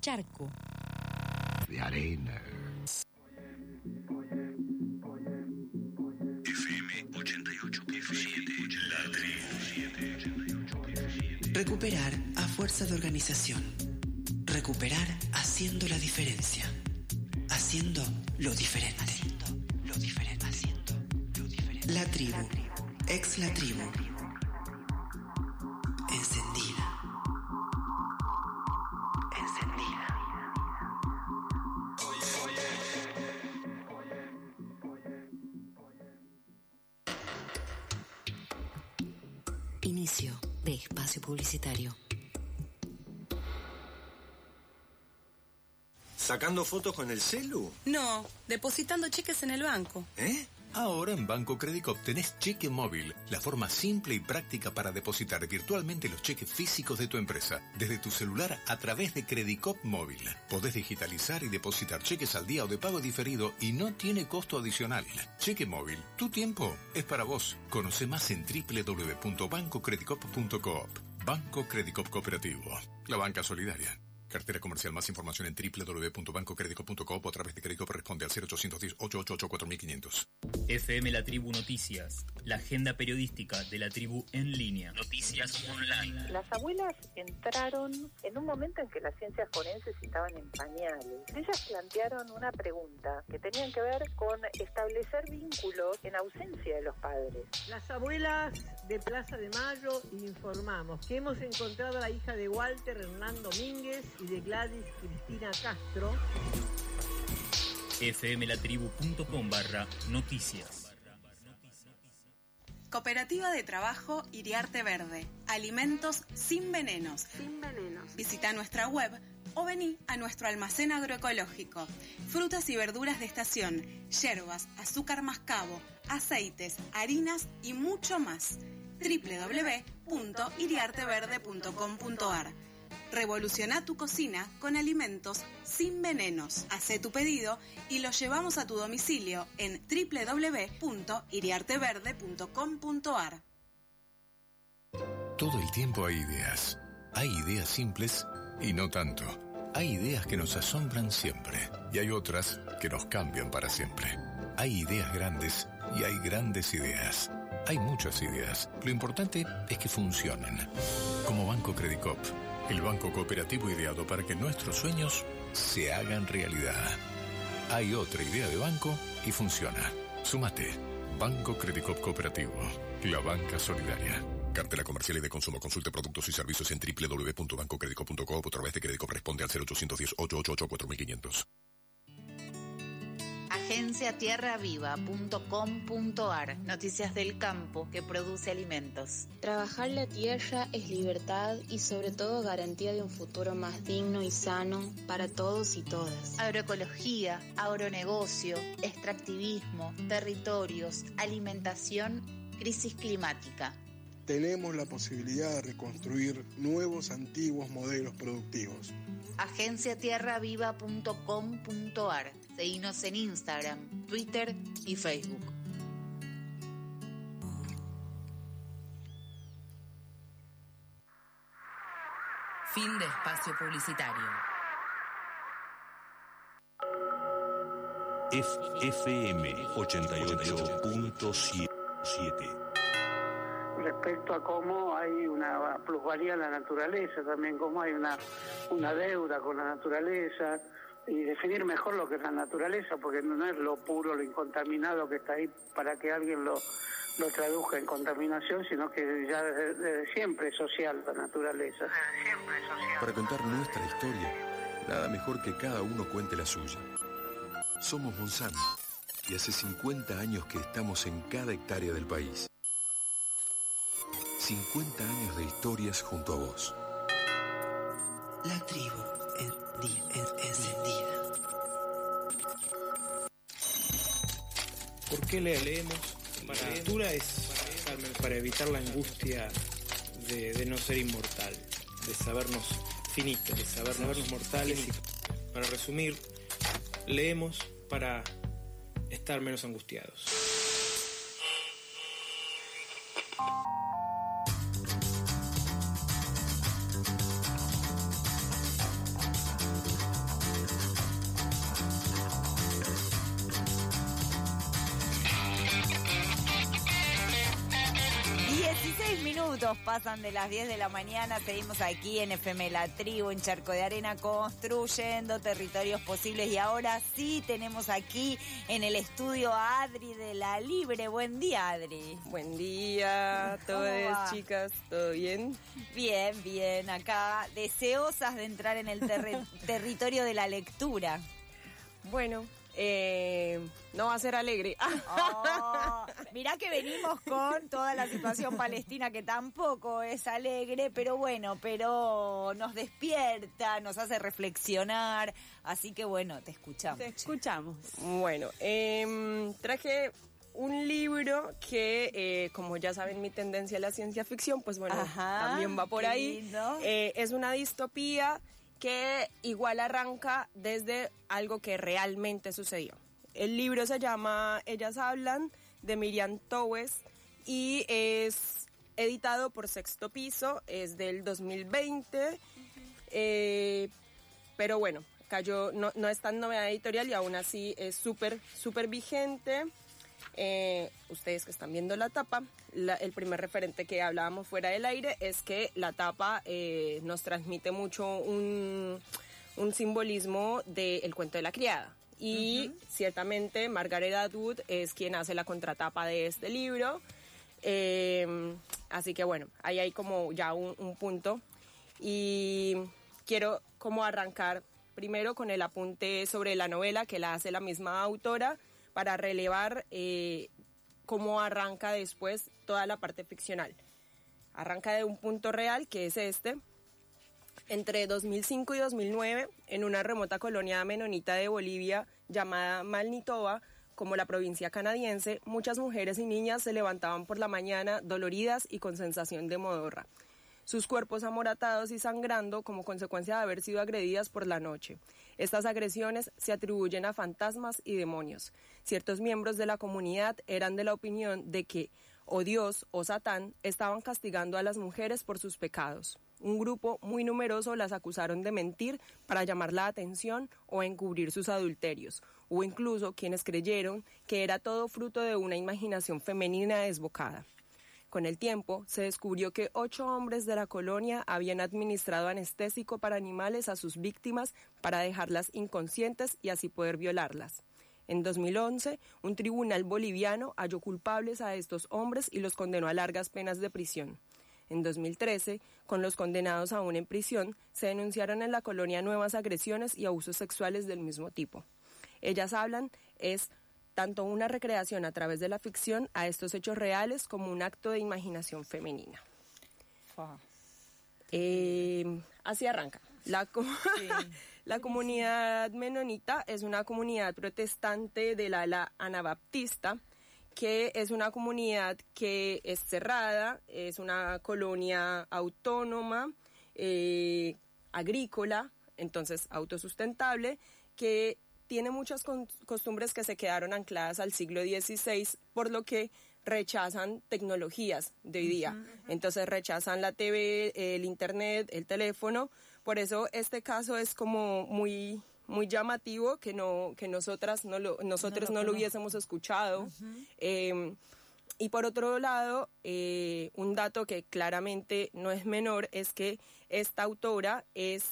charco. De arena. FM 88.7, La Tribu. Recuperar a fuerza de organización. Recuperar haciendo la diferencia. Haciendo lo diferente. La tribu. Ex la tribu. Encendida. Inicio de espacio publicitario. ¿Sacando fotos con el celu? No, depositando cheques en el banco. ¿Eh? Ahora en Banco Credicop tenés cheque móvil, la forma simple y práctica para depositar virtualmente los cheques físicos de tu empresa, desde tu celular a través de Credicop Móvil. Podés digitalizar y depositar cheques al día o de pago diferido y no tiene costo adicional. Cheque móvil, tu tiempo es para vos. Conoce más en www.bancocredicop.coop. Banco Credicop Cooperativo, la banca solidaria. Cartera comercial. Más información en www.bancocredico.coop o a través de Credicop. Responde al 0810-888-4500. FM La Tribu Noticias, la agenda periodística de la tribu en línea. Noticias online. Las abuelas entraron en un momento en que las ciencias forenses estaban en pañales. Ellas plantearon una pregunta que tenían que ver con establecer vínculos en ausencia de los padres. Las abuelas de Plaza de Mayo informamos que hemos encontrado a la hija de Walter Hernán Domínguez y de Gladys Cristina Castro. fmlatribu.com/noticias. Cooperativa de Trabajo Iriarte Verde. Alimentos sin venenos. Visita nuestra web o vení a nuestro almacén agroecológico. Frutas y verduras de estación, yerbas, azúcar mascabo, aceites, harinas y mucho más. www.iriarteverde.com.ar. Revoluciona tu cocina con alimentos sin venenos. Hacé tu pedido y lo llevamos a tu domicilio en www.iriarteverde.com.ar. Todo el tiempo hay ideas. Hay ideas simples y no tanto. Hay ideas que nos asombran siempre y hay otras que nos cambian para siempre. Hay ideas grandes y hay grandes ideas. Hay muchas ideas. Lo importante es que funcionen. Como Banco Credicop, el banco cooperativo ideado para que nuestros sueños se hagan realidad. Hay otra idea de banco y funciona. Súmate. Banco Credicop Cooperativo, la banca solidaria. Cartera comercial y de consumo. Consulte productos y servicios en www.bancocredico.coop o a través de Credicop. Responde al 0810-888-4500. Agenciatierraviva.com.ar. Noticias del campo que produce alimentos. Trabajar la tierra es libertad y sobre todo garantía de un futuro más digno y sano para todos y todas. Agroecología, agronegocio, extractivismo, territorios, alimentación, crisis climática. Tenemos la posibilidad de reconstruir nuevos antiguos modelos productivos. Agenciatierraviva.com.ar. Seguinos en Instagram, Twitter y Facebook. Fin de espacio publicitario. FM 88.7. Respecto a cómo hay una plusvalía en la naturaleza, también cómo hay una deuda con la naturaleza, y definir mejor lo que es la naturaleza, porque no es lo puro, lo incontaminado que está ahí para que alguien lo traduzca en contaminación, sino que ya desde siempre es social la naturaleza. Para contar nuestra historia, nada mejor que cada uno cuente la suya. Somos Monsanto y hace 50 años que estamos en cada hectárea del país. 50 años de historias junto a vos. La tribu encendida. ¿Por qué leemos? La lectura es para evitar la angustia de no ser inmortal, de sabernos finitos, de sabernos mortales. Y para resumir, leemos para estar menos angustiados. 16 minutos pasan de las 10 de la mañana. Seguimos aquí en FM La Tribu, en Charco de Arena, construyendo territorios posibles. Y ahora sí tenemos aquí en el estudio a Adri de La Libre. Buen día, Adri. Buen día, todas chicas, ¿todo bien? Bien, bien. Acá deseosas de entrar en el territorio de la lectura. Bueno, no va a ser alegre. Oh, mirá que venimos con toda la situación palestina, que tampoco es alegre, pero bueno, pero nos despierta, nos hace reflexionar, así que bueno, te escuchamos. Te escuchamos. Bueno, traje un libro que, como ya saben, mi tendencia a la ciencia ficción, pues bueno, también va por ahí. Lindo. Es una distopía que igual arranca desde algo que realmente sucedió. El libro se llama Ellas Hablan, de Miriam Towes, y es editado por Sexto Piso, es del 2020, pero bueno, cayó, no es tan novedad editorial y aún así es súper vigente. Ustedes que están viendo la tapa, el primer referente que hablábamos fuera del aire es que la tapa nos transmite mucho un simbolismo del cuento de la criada. Y ciertamente Margaret Atwood es quien hace la contratapa de este libro. Así que bueno, ahí hay como ya un punto. Y quiero como arrancar primero con el apunte sobre la novela que la hace la misma autora, para relevar cómo arranca después toda la parte ficcional. Arranca de un punto real, que es este. Entre 2005 y 2009, en una remota colonia menonita de Bolivia llamada Manitoba, como la provincia canadiense, muchas mujeres y niñas se levantaban por la mañana doloridas y con sensación de modorra. Sus cuerpos amoratados y sangrando como consecuencia de haber sido agredidas por la noche. Estas agresiones se atribuyen a fantasmas y demonios. Ciertos miembros de la comunidad eran de la opinión de que o Dios o Satán estaban castigando a las mujeres por sus pecados. Un grupo muy numeroso las acusaron de mentir para llamar la atención o encubrir sus adulterios. Hubo incluso quienes creyeron que era todo fruto de una imaginación femenina desbocada. Con el tiempo, se descubrió que 8 hombres de la colonia habían administrado anestésico para animales a sus víctimas para dejarlas inconscientes y así poder violarlas. En 2011, un tribunal boliviano halló culpables a estos hombres y los condenó a largas penas de prisión. En 2013, con los condenados aún en prisión, se denunciaron en la colonia nuevas agresiones y abusos sexuales del mismo tipo. Ellas Hablan es tanto una recreación a través de la ficción a estos hechos reales como un acto de imaginación femenina. Así arranca. La comunidad menonita es una comunidad protestante del ala anabaptista, que es una comunidad que es cerrada, es una colonia autónoma, agrícola, entonces autosustentable, que tiene muchas costumbres que se quedaron ancladas al siglo XVI, por lo que rechazan tecnologías de hoy día. Entonces rechazan la TV, el internet, el teléfono. Por eso este caso es como muy llamativo, que nosotros no lo hubiésemos escuchado. Y por otro lado, un dato que claramente no es menor es que esta autora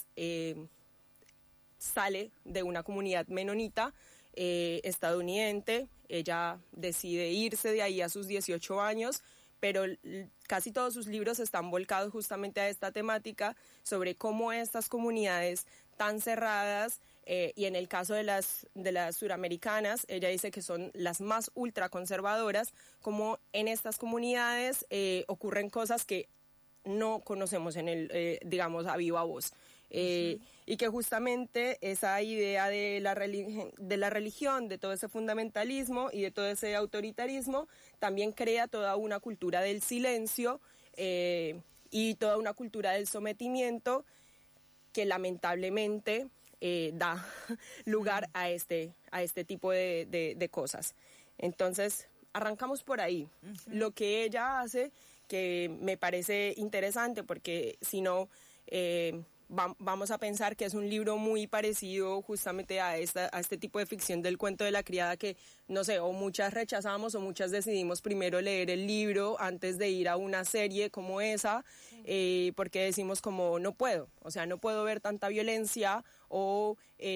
sale de una comunidad menonita estadounidense. Ella decide irse de ahí a sus 18 años, pero casi todos sus libros están volcados justamente a esta temática sobre cómo estas comunidades tan cerradas, y en el caso de las suramericanas, ella dice que son las más ultraconservadoras, como en estas comunidades ocurren cosas que no conocemos digamos, a viva voz. Y que justamente esa idea de la religión, de todo ese fundamentalismo y de todo ese autoritarismo, también crea toda una cultura del silencio y toda una cultura del sometimiento que lamentablemente da lugar a este tipo de cosas. Entonces, arrancamos por ahí. Lo que ella hace, que me parece interesante, porque si no vamos a pensar que es un libro muy parecido justamente a este tipo de ficción del cuento de la criada que, no sé, o muchas rechazamos o muchas decidimos primero leer el libro antes de ir a una serie como esa, porque decimos como no puedo ver tanta violencia o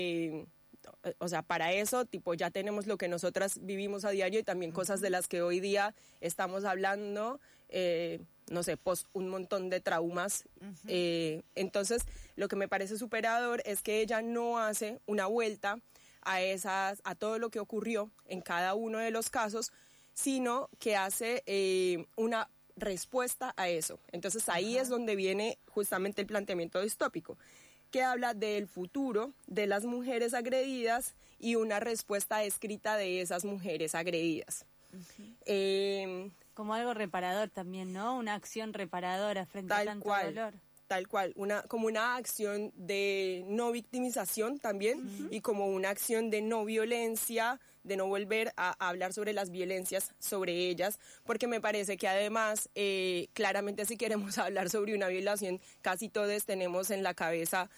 sea, para eso, tipo, ya tenemos lo que nosotras vivimos a diario y también cosas de las que hoy día estamos hablando, no sé, un montón de traumas. Entonces, lo que me parece superador es que ella no hace una vuelta a todo lo que ocurrió en cada uno de los casos, sino que hace una respuesta a eso. Entonces, ahí es donde viene justamente el planteamiento distópico, que habla del futuro de las mujeres agredidas y una respuesta escrita de esas mujeres agredidas. Como algo reparador también, ¿no? Una acción reparadora frente a tanto dolor. Tal cual, como una acción de no victimización también, y como una acción de no violencia, de no volver a hablar sobre las violencias sobre ellas, porque me parece que además, claramente si queremos hablar sobre una violación, casi todos tenemos en la cabeza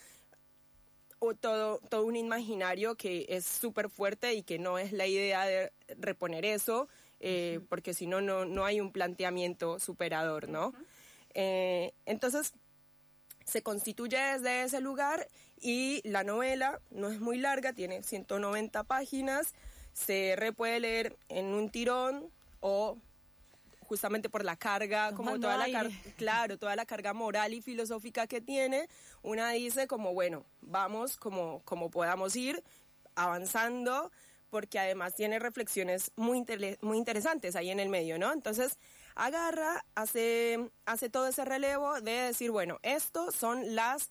todo un imaginario que es súper fuerte y que no es la idea de reponer eso, porque si no, no hay un planteamiento superador, ¿no? Entonces, se constituye desde ese lugar y la novela no es muy larga, tiene 190 páginas, se puede leer en un tirón o justamente por la carga, como toda la carga moral y filosófica que tiene, una dice como, bueno, vamos como podamos ir avanzando, porque además tiene reflexiones muy interesantes ahí en el medio, ¿no? Entonces, agarra, hace todo ese relevo de decir, bueno, estos son las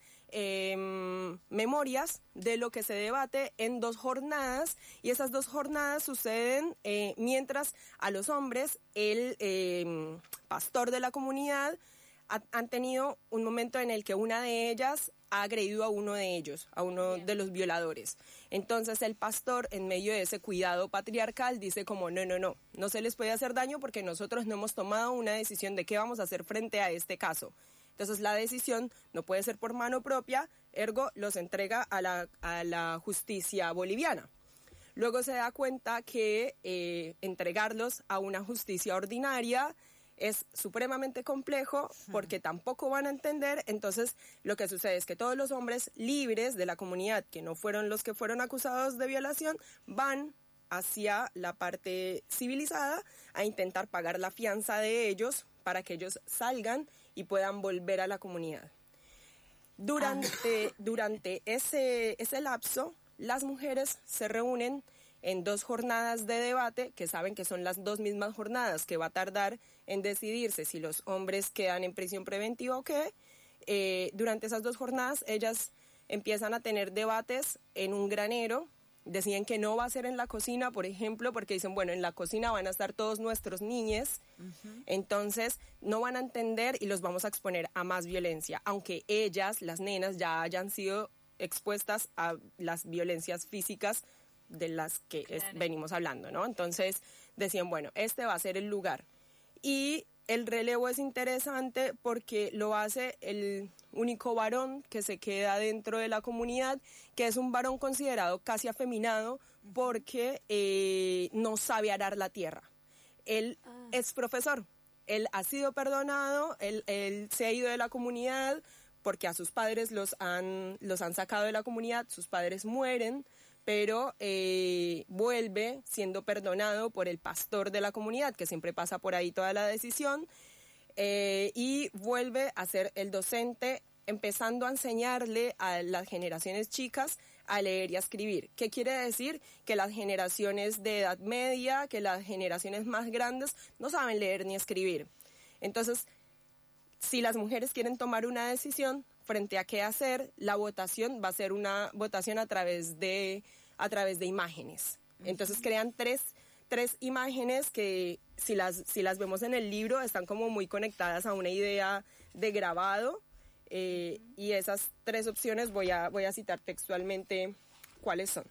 memorias de lo que se debate en 2 jornadas, y esas 2 jornadas suceden mientras a los hombres, el pastor de la comunidad, han tenido un momento en el que una de ellas ha agredido a uno de ellos, a uno de los violadores. Entonces el pastor, en medio de ese cuidado patriarcal, dice como no se les puede hacer daño porque nosotros no hemos tomado una decisión de qué vamos a hacer frente a este caso. Entonces la decisión no puede ser por mano propia, ergo los entrega a la justicia boliviana. Luego se da cuenta que entregarlos a una justicia ordinaria es supremamente complejo porque tampoco van a entender. Entonces lo que sucede es que todos los hombres libres de la comunidad, que no fueron los que fueron acusados de violación, van hacia la parte civilizada a intentar pagar la fianza de ellos para que ellos salgan y puedan volver a la comunidad. Durante ese lapso, las mujeres se reúnen en 2 jornadas de debate, que saben que son las 2 mismas jornadas que va a tardar en decidirse si los hombres quedan en prisión preventiva o qué. Durante esas 2 jornadas, ellas empiezan a tener debates en un granero. Decían que no va a ser en la cocina, por ejemplo, porque dicen, bueno, en la cocina van a estar todos nuestros niños, entonces no van a entender y los vamos a exponer a más violencia, aunque ellas, las nenas, ya hayan sido expuestas a las violencias físicas de las que venimos hablando, ¿no? Entonces decían, bueno, este va a ser el lugar. Y el relevo es interesante porque lo hace el único varón que se queda dentro de la comunidad, que es un varón considerado casi afeminado porque no sabe arar la tierra. Él es profesor, él ha sido perdonado, él se ha ido de la comunidad porque a sus padres los han sacado de la comunidad, sus padres mueren, pero vuelve siendo perdonado por el pastor de la comunidad, que siempre pasa por ahí toda la decisión, y vuelve a ser el docente, empezando a enseñarle a las generaciones chicas a leer y a escribir. ¿Qué quiere decir? Que las generaciones de edad media, que las generaciones más grandes no saben leer ni escribir. Entonces, si las mujeres quieren tomar una decisión frente a qué hacer, la votación va a ser una votación a través de imágenes. Entonces crean tres imágenes que si las vemos en el libro están como muy conectadas a una idea de grabado, y esas 3 opciones voy a citar textualmente cuáles son.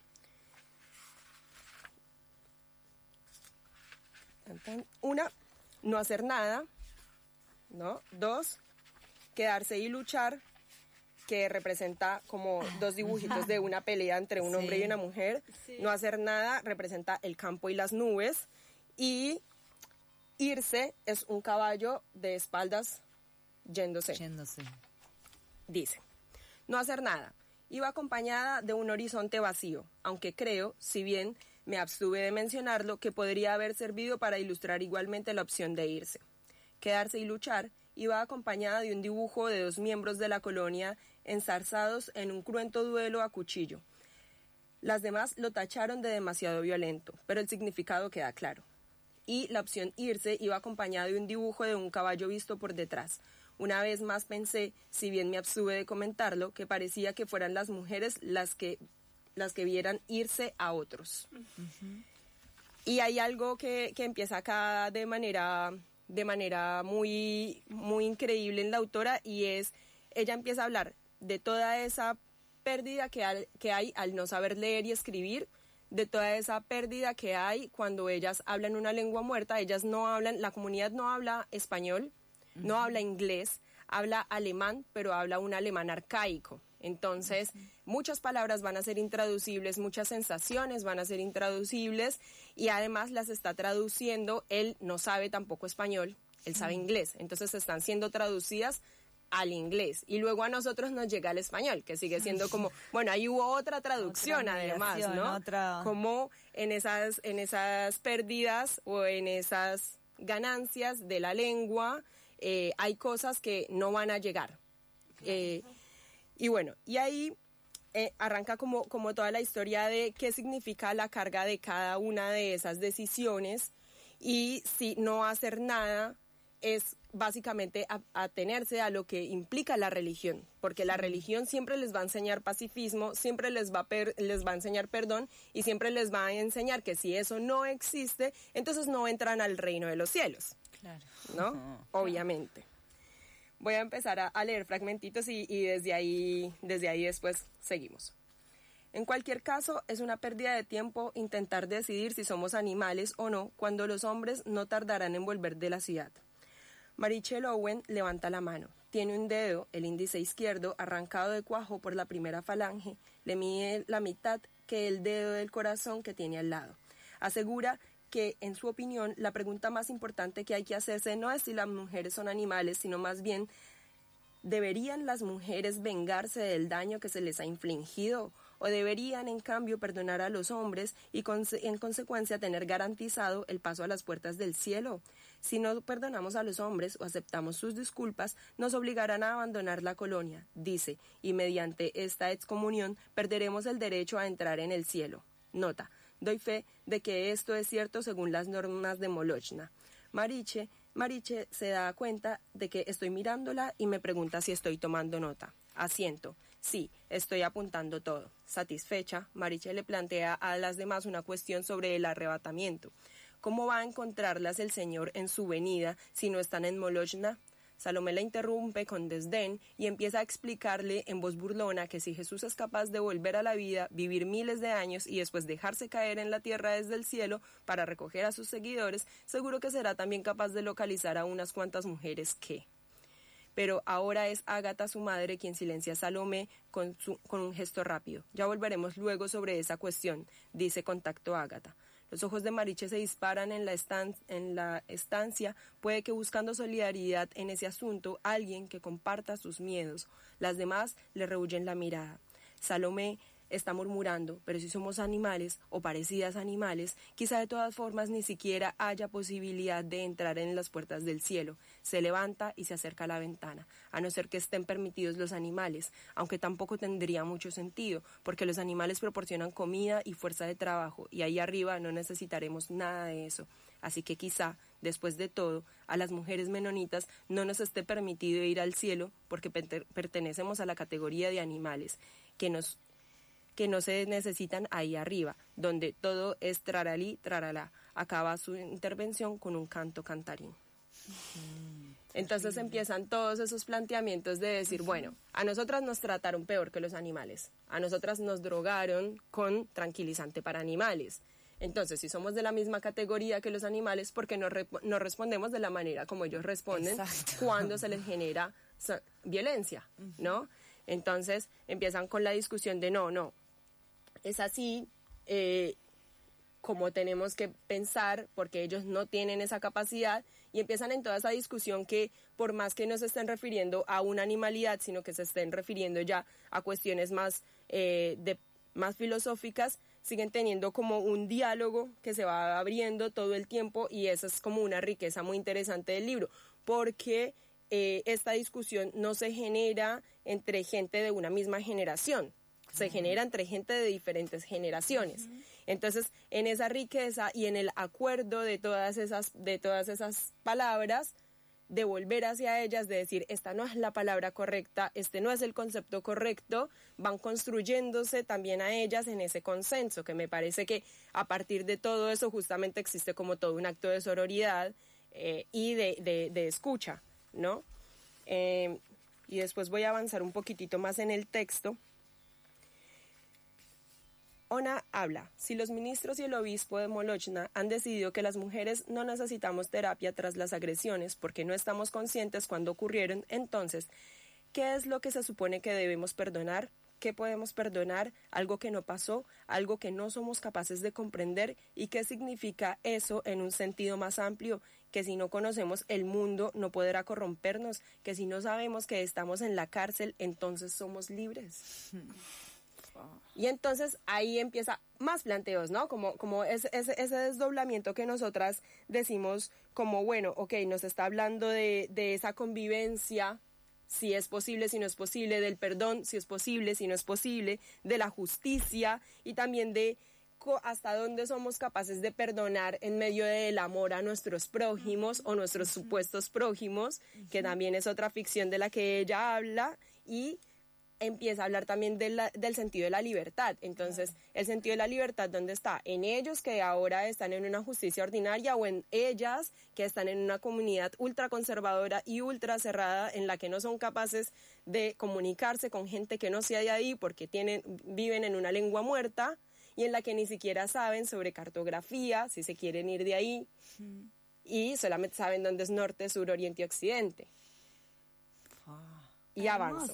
1, no hacer nada, ¿no? 2, quedarse y luchar. que representa como dos dibujitos de una pelea entre un hombre y una mujer. No hacer nada representa el campo y las nubes. Y irse es un caballo de espaldas yéndose. Dice, no hacer nada. Iba acompañada de un horizonte vacío, aunque creo, si bien me abstuve de mencionarlo, que podría haber servido para ilustrar igualmente la opción de irse. Quedarse y luchar iba acompañada de un dibujo de 2 miembros de la colonia enzarzados en un cruento duelo a cuchillo. Las demás lo tacharon de demasiado violento, pero el significado queda claro. Y la opción irse iba acompañada de un dibujo de un caballo visto por detrás. Una vez más pensé, si bien me abstuve de comentarlo, que parecía que fueran las mujeres las que vieran irse a otros. Y hay algo que empieza acá de manera muy, muy increíble en la autora, y es, ella empieza a hablar de toda esa pérdida que hay al no saber leer y escribir, de toda esa pérdida que hay cuando ellas hablan una lengua muerta. Ellas no hablan, la comunidad no habla español, no habla inglés, habla alemán, pero habla un alemán arcaico. Entonces, muchas palabras van a ser intraducibles, muchas sensaciones van a ser intraducibles, y además las está traduciendo. Él no sabe tampoco español, él sabe inglés. Entonces están siendo traducidas al inglés, y luego a nosotros nos llega el español, que sigue siendo como, bueno, ahí hubo otra traducción además, ¿no? Como en esas pérdidas o en esas ganancias de la lengua, hay cosas que no van a llegar. Y bueno, y ahí arranca como toda la historia de qué significa la carga de cada una de esas decisiones, y si no hacer nada es básicamente atenerse a lo que implica la religión, porque la religión siempre les va a enseñar pacifismo, siempre les va a enseñar perdón, y siempre les va a enseñar que si eso no existe, entonces no entran al reino de los cielos. Claro. ¿No? Obviamente. Voy a empezar a leer fragmentitos y desde ahí después seguimos. En cualquier caso, es una pérdida de tiempo intentar decidir si somos animales o no, cuando los hombres no tardarán en volver de la ciudad. Marichel Owen levanta la mano. Tiene un dedo, el índice izquierdo, arrancado de cuajo por la primera falange. Le mide la mitad que el dedo del corazón que tiene al lado. Asegura que, en su opinión, la pregunta más importante que hay que hacerse no es si las mujeres son animales, sino más bien, ¿deberían las mujeres vengarse del daño que se les ha infligido? ¿O deberían, en cambio, perdonar a los hombres y, en consecuencia, tener garantizado el paso a las puertas del cielo? Si no perdonamos a los hombres o aceptamos sus disculpas, nos obligarán a abandonar la colonia, dice, y mediante esta excomunión perderemos el derecho a entrar en el cielo. Nota, doy fe de que esto es cierto según las normas de Molochna. Mariche se da cuenta de que estoy mirándola y me pregunta si estoy tomando nota. Asiento. Sí, estoy apuntando todo. Satisfecha, Mariche le plantea a las demás una cuestión sobre el arrebatamiento. ¿Cómo va a encontrarlas el Señor en su venida si no están en Molochna? Salomé la interrumpe con desdén y empieza a explicarle en voz burlona que si Jesús es capaz de volver a la vida, vivir miles de años y después dejarse caer en la tierra desde el cielo para recoger a sus seguidores, seguro que será también capaz de localizar a unas cuantas mujeres que... Pero ahora es Ágata, su madre, quien silencia a Salomé con un gesto rápido. Ya volveremos luego sobre esa cuestión, dice con tacto Ágata. Los ojos de Mariche se disparan en la estancia, puede que buscando solidaridad en ese asunto, alguien que comparta sus miedos. Las demás le rehuyen la mirada. Salomé está murmurando, pero si somos animales o parecidas a animales, quizá de todas formas ni siquiera haya posibilidad de entrar en las puertas del cielo. Se levanta y se acerca a la ventana, a no ser que estén permitidos los animales, aunque tampoco tendría mucho sentido, porque los animales proporcionan comida y fuerza de trabajo, y ahí arriba no necesitaremos nada de eso. Así que quizá, después de todo, a las mujeres menonitas no nos esté permitido ir al cielo, porque pertenecemos a la categoría de animales, que no se necesitan ahí arriba, donde todo es traralí, traralá. Acaba su intervención con un canto cantarín. Entonces empiezan todos esos planteamientos de decir, bueno, a nosotras nos trataron peor que los animales, a nosotras nos drogaron con tranquilizante para animales. Entonces, si somos de la misma categoría que los animales, ¿por qué no respondemos de la manera como ellos responden? Exacto. Cuando se les genera violencia, ¿no? Entonces empiezan con la discusión de no, es así como tenemos que pensar, porque ellos no tienen esa capacidad, y empiezan en toda esa discusión que por más que no se estén refiriendo a una animalidad, sino que se estén refiriendo ya a cuestiones más, más filosóficas, siguen teniendo como un diálogo que se va abriendo todo el tiempo, y esa es como una riqueza muy interesante del libro, porque esta discusión no se genera entre gente de una misma generación, se genera entre gente de diferentes generaciones. Entonces, en esa riqueza y en el acuerdo de todas esas palabras, de volver hacia ellas, de decir, esta no es la palabra correcta, este no es el concepto correcto, van construyéndose también a ellas en ese consenso, que me parece que a partir de todo eso justamente existe como todo un acto de sororidad y de escucha, ¿no? Y después voy a avanzar un poquitito más en el texto. Ona habla, si los ministros y el obispo de Molochna han decidido que las mujeres no necesitamos terapia tras las agresiones porque no estamos conscientes cuando ocurrieron, entonces, ¿qué es lo que se supone que debemos perdonar? ¿Qué podemos perdonar? ¿Algo que no pasó? ¿Algo que no somos capaces de comprender? ¿Y qué significa eso en un sentido más amplio? Que si no conocemos el mundo no podrá corrompernos, que si no sabemos que estamos en la cárcel, entonces somos libres. Y entonces ahí empieza más planteos, ¿no? Como ese desdoblamiento que nosotras decimos como, bueno, ok, nos está hablando de esa convivencia, si es posible, si no es posible, del perdón, si es posible, si no es posible, de la justicia y también de hasta dónde somos capaces de perdonar en medio del amor a nuestros prójimos o nuestros supuestos prójimos, que también es otra ficción de la que ella habla, y empieza a hablar también del sentido de la libertad. Entonces, el sentido de la libertad, ¿dónde está? En ellos que ahora están en una justicia ordinaria, o en ellas que están en una comunidad ultraconservadora y ultra cerrada en la que no son capaces de comunicarse con gente que no sea de ahí porque viven en una lengua muerta, y en la que ni siquiera saben sobre cartografía, si se quieren ir de ahí, y solamente saben dónde es norte, sur, oriente y occidente. Y avanzo.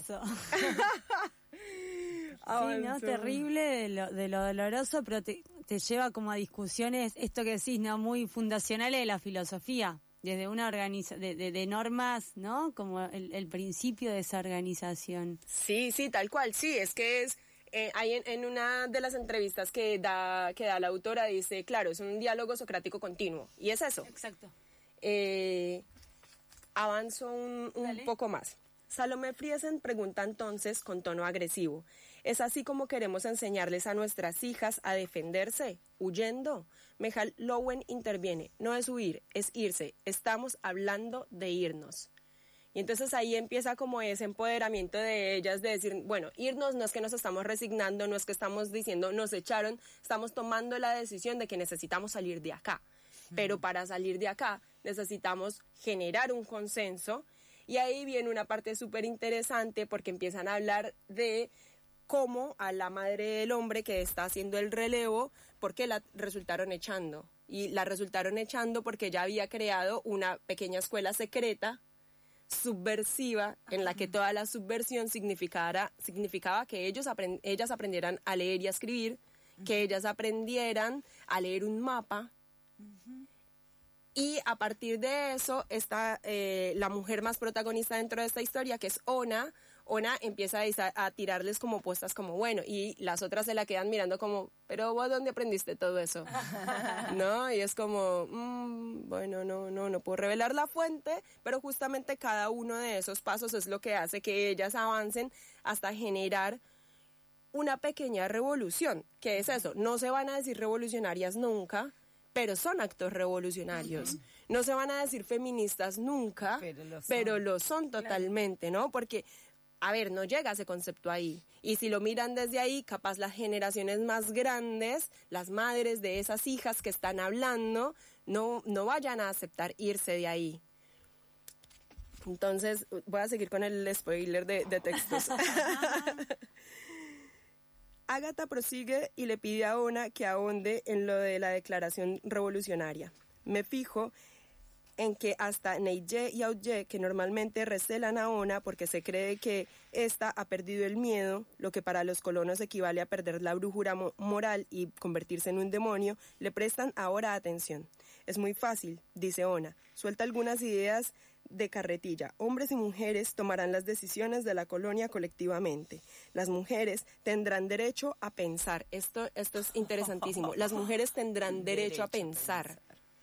Sí, ¿no? Terrible de lo doloroso, pero te lleva como a discusiones, esto que decís, ¿no? Muy fundacionales de la filosofía, desde una de normas, ¿no? Como el principio de esa organización. Sí, tal cual, sí, es que es... hay en una de las entrevistas que da la autora, dice, claro, es un diálogo socrático continuo, y es eso. Exacto. Avanzo un poco más. Salomé Friesen pregunta entonces con tono agresivo, ¿es así como queremos enseñarles a nuestras hijas a defenderse, huyendo? Mejal Lowen interviene, no es huir, es irse, estamos hablando de irnos. Y entonces ahí empieza como ese empoderamiento de ellas, de decir, bueno, irnos no es que nos estamos resignando, no es que estamos diciendo nos echaron, estamos tomando la decisión de que necesitamos salir de acá. Pero para salir de acá necesitamos generar un consenso. Y ahí viene una parte súper interesante porque empiezan a hablar de cómo a la madre del hombre que está haciendo el relevo, ¿por qué la resultaron echando? Y la resultaron echando porque ella había creado una pequeña escuela secreta, subversiva, en la que toda la subversión significaba que ellas aprendieran a leer y a escribir, que ellas aprendieran a leer un mapa. Y a partir de eso está la mujer más protagonista dentro de esta historia, que es Ona. Ona empieza a tirarles como puestas como, bueno, y las otras se la quedan mirando como, pero ¿vos dónde aprendiste todo eso? ¿No? Y es como, bueno, no puedo revelar la fuente, pero justamente cada uno de esos pasos es lo que hace que ellas avancen hasta generar una pequeña revolución. ¿Qué es eso? No se van a decir revolucionarias nunca, pero son actos revolucionarios. No se van a decir feministas nunca, pero lo son totalmente, ¿no? Porque, a ver, no llega ese concepto ahí. Y si lo miran desde ahí, capaz las generaciones más grandes, las madres de esas hijas que están hablando, no vayan a aceptar irse de ahí. Entonces, voy a seguir con el spoiler de textos. Ágata prosigue y le pide a Ona que ahonde en lo de la declaración revolucionaria. Me fijo en que hasta Neige y Auye, que normalmente recelan a Ona porque se cree que ésta ha perdido el miedo, lo que para los colonos equivale a perder la brújula moral y convertirse en un demonio, le prestan ahora atención. Es muy fácil, dice Ona, suelta algunas ideas de carretilla. Hombres y mujeres tomarán las decisiones de la colonia colectivamente. Las mujeres tendrán derecho a pensar. Esto es interesantísimo. Las mujeres tendrán derecho a pensar.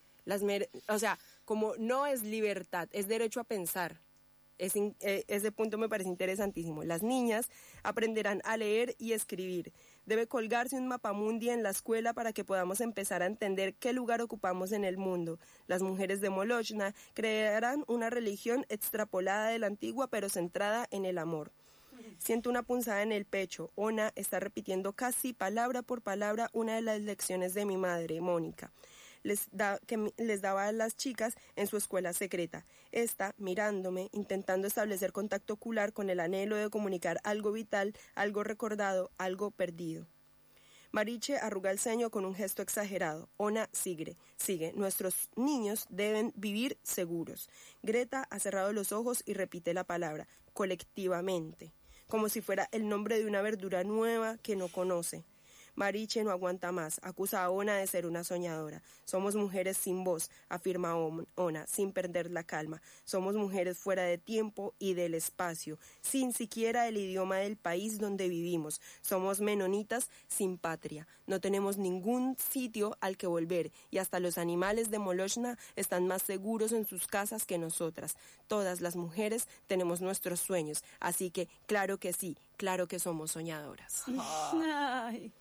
O sea, como no es libertad, es derecho a pensar. Ese punto me parece interesantísimo. Las niñas aprenderán a leer y escribir. Debe colgarse un mapamundi en la escuela para que podamos empezar a entender qué lugar ocupamos en el mundo. Las mujeres de Molochna crearán una religión extrapolada de la antigua pero centrada en el amor. Siento una punzada en el pecho. Ona está repitiendo casi palabra por palabra una de las lecciones de mi madre, Mónica. Que les daba a las chicas en su escuela secreta. Esta, mirándome, intentando establecer contacto ocular con el anhelo de comunicar algo vital, algo recordado, algo perdido. Mariche arruga el ceño con un gesto exagerado. Ona sigue. Nuestros niños deben vivir seguros. Greta ha cerrado los ojos y repite la palabra, colectivamente, como si fuera el nombre de una verdura nueva que no conoce. Mariche no aguanta más, acusa a Ona de ser una soñadora. Somos mujeres sin voz, afirma Ona, sin perder la calma. Somos mujeres fuera de tiempo y del espacio, sin siquiera el idioma del país donde vivimos. Somos menonitas sin patria. No tenemos ningún sitio al que volver y hasta los animales de Molochna están más seguros en sus casas que nosotras. Todas las mujeres tenemos nuestros sueños, así que claro que sí, claro que somos soñadoras. Ay.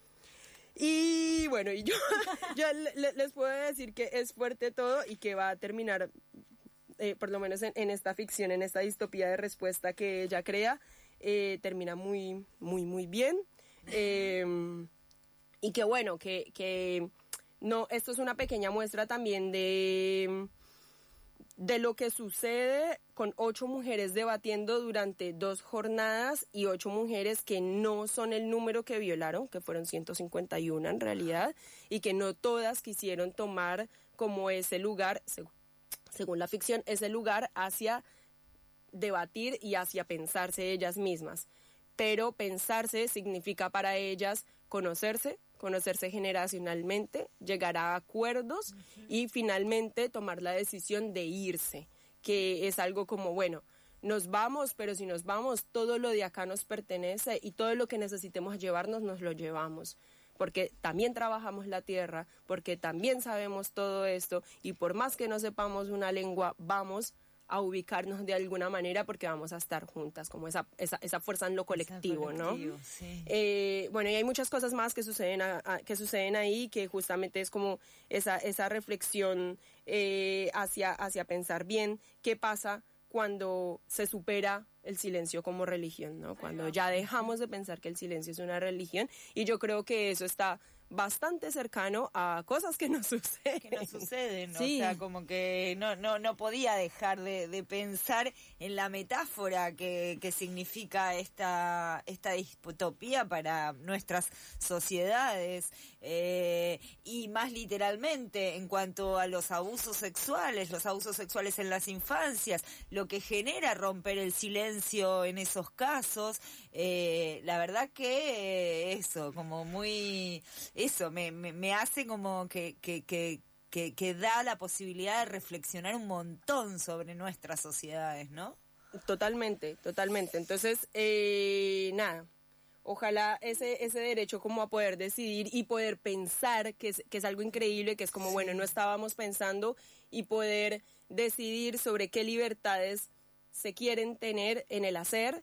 Y bueno, y yo les puedo decir que es fuerte todo y que va a terminar, por lo menos en esta ficción, en esta distopía de respuesta que ella crea, termina muy, muy, muy bien. Y que bueno, que no, esto es una pequeña muestra también de lo que sucede con 8 mujeres debatiendo durante 2 jornadas y 8 mujeres que no son el número que violaron, que fueron 151 en realidad, y que no todas quisieron tomar como ese lugar, según la ficción, ese lugar hacia debatir y hacia pensarse ellas mismas. Pero pensarse significa para ellas conocerse generacionalmente, llegar a acuerdos y finalmente tomar la decisión de irse, que es algo como, bueno, nos vamos, pero si nos vamos, todo lo de acá nos pertenece y todo lo que necesitemos llevarnos, nos lo llevamos. Porque también trabajamos la tierra, porque también sabemos todo esto y por más que no sepamos una lengua, vamos a ubicarnos de alguna manera porque vamos a estar juntas, como esa fuerza en lo colectivo, ¿no? Sí. Bueno, y hay muchas cosas más que suceden ahí, que justamente es como esa reflexión hacia pensar bien qué pasa cuando se supera el silencio como religión, ¿no? Cuando ya dejamos de pensar que el silencio es una religión, y yo creo que eso está bastante cercano a cosas que nos suceden. Sí. O sea, como que no podía dejar de pensar en la metáfora que significa esta distopía para nuestras sociedades, y más literalmente en cuanto a los abusos sexuales en las infancias, lo que genera romper el silencio en esos casos. La verdad que eso, como muy... Eso me hace como que da la posibilidad de reflexionar un montón sobre nuestras sociedades, ¿no? Totalmente. Entonces, nada, ojalá ese derecho como a poder decidir y poder pensar, que es algo increíble, que es como, bueno, no estábamos pensando, y poder decidir sobre qué libertades se quieren tener en el hacer,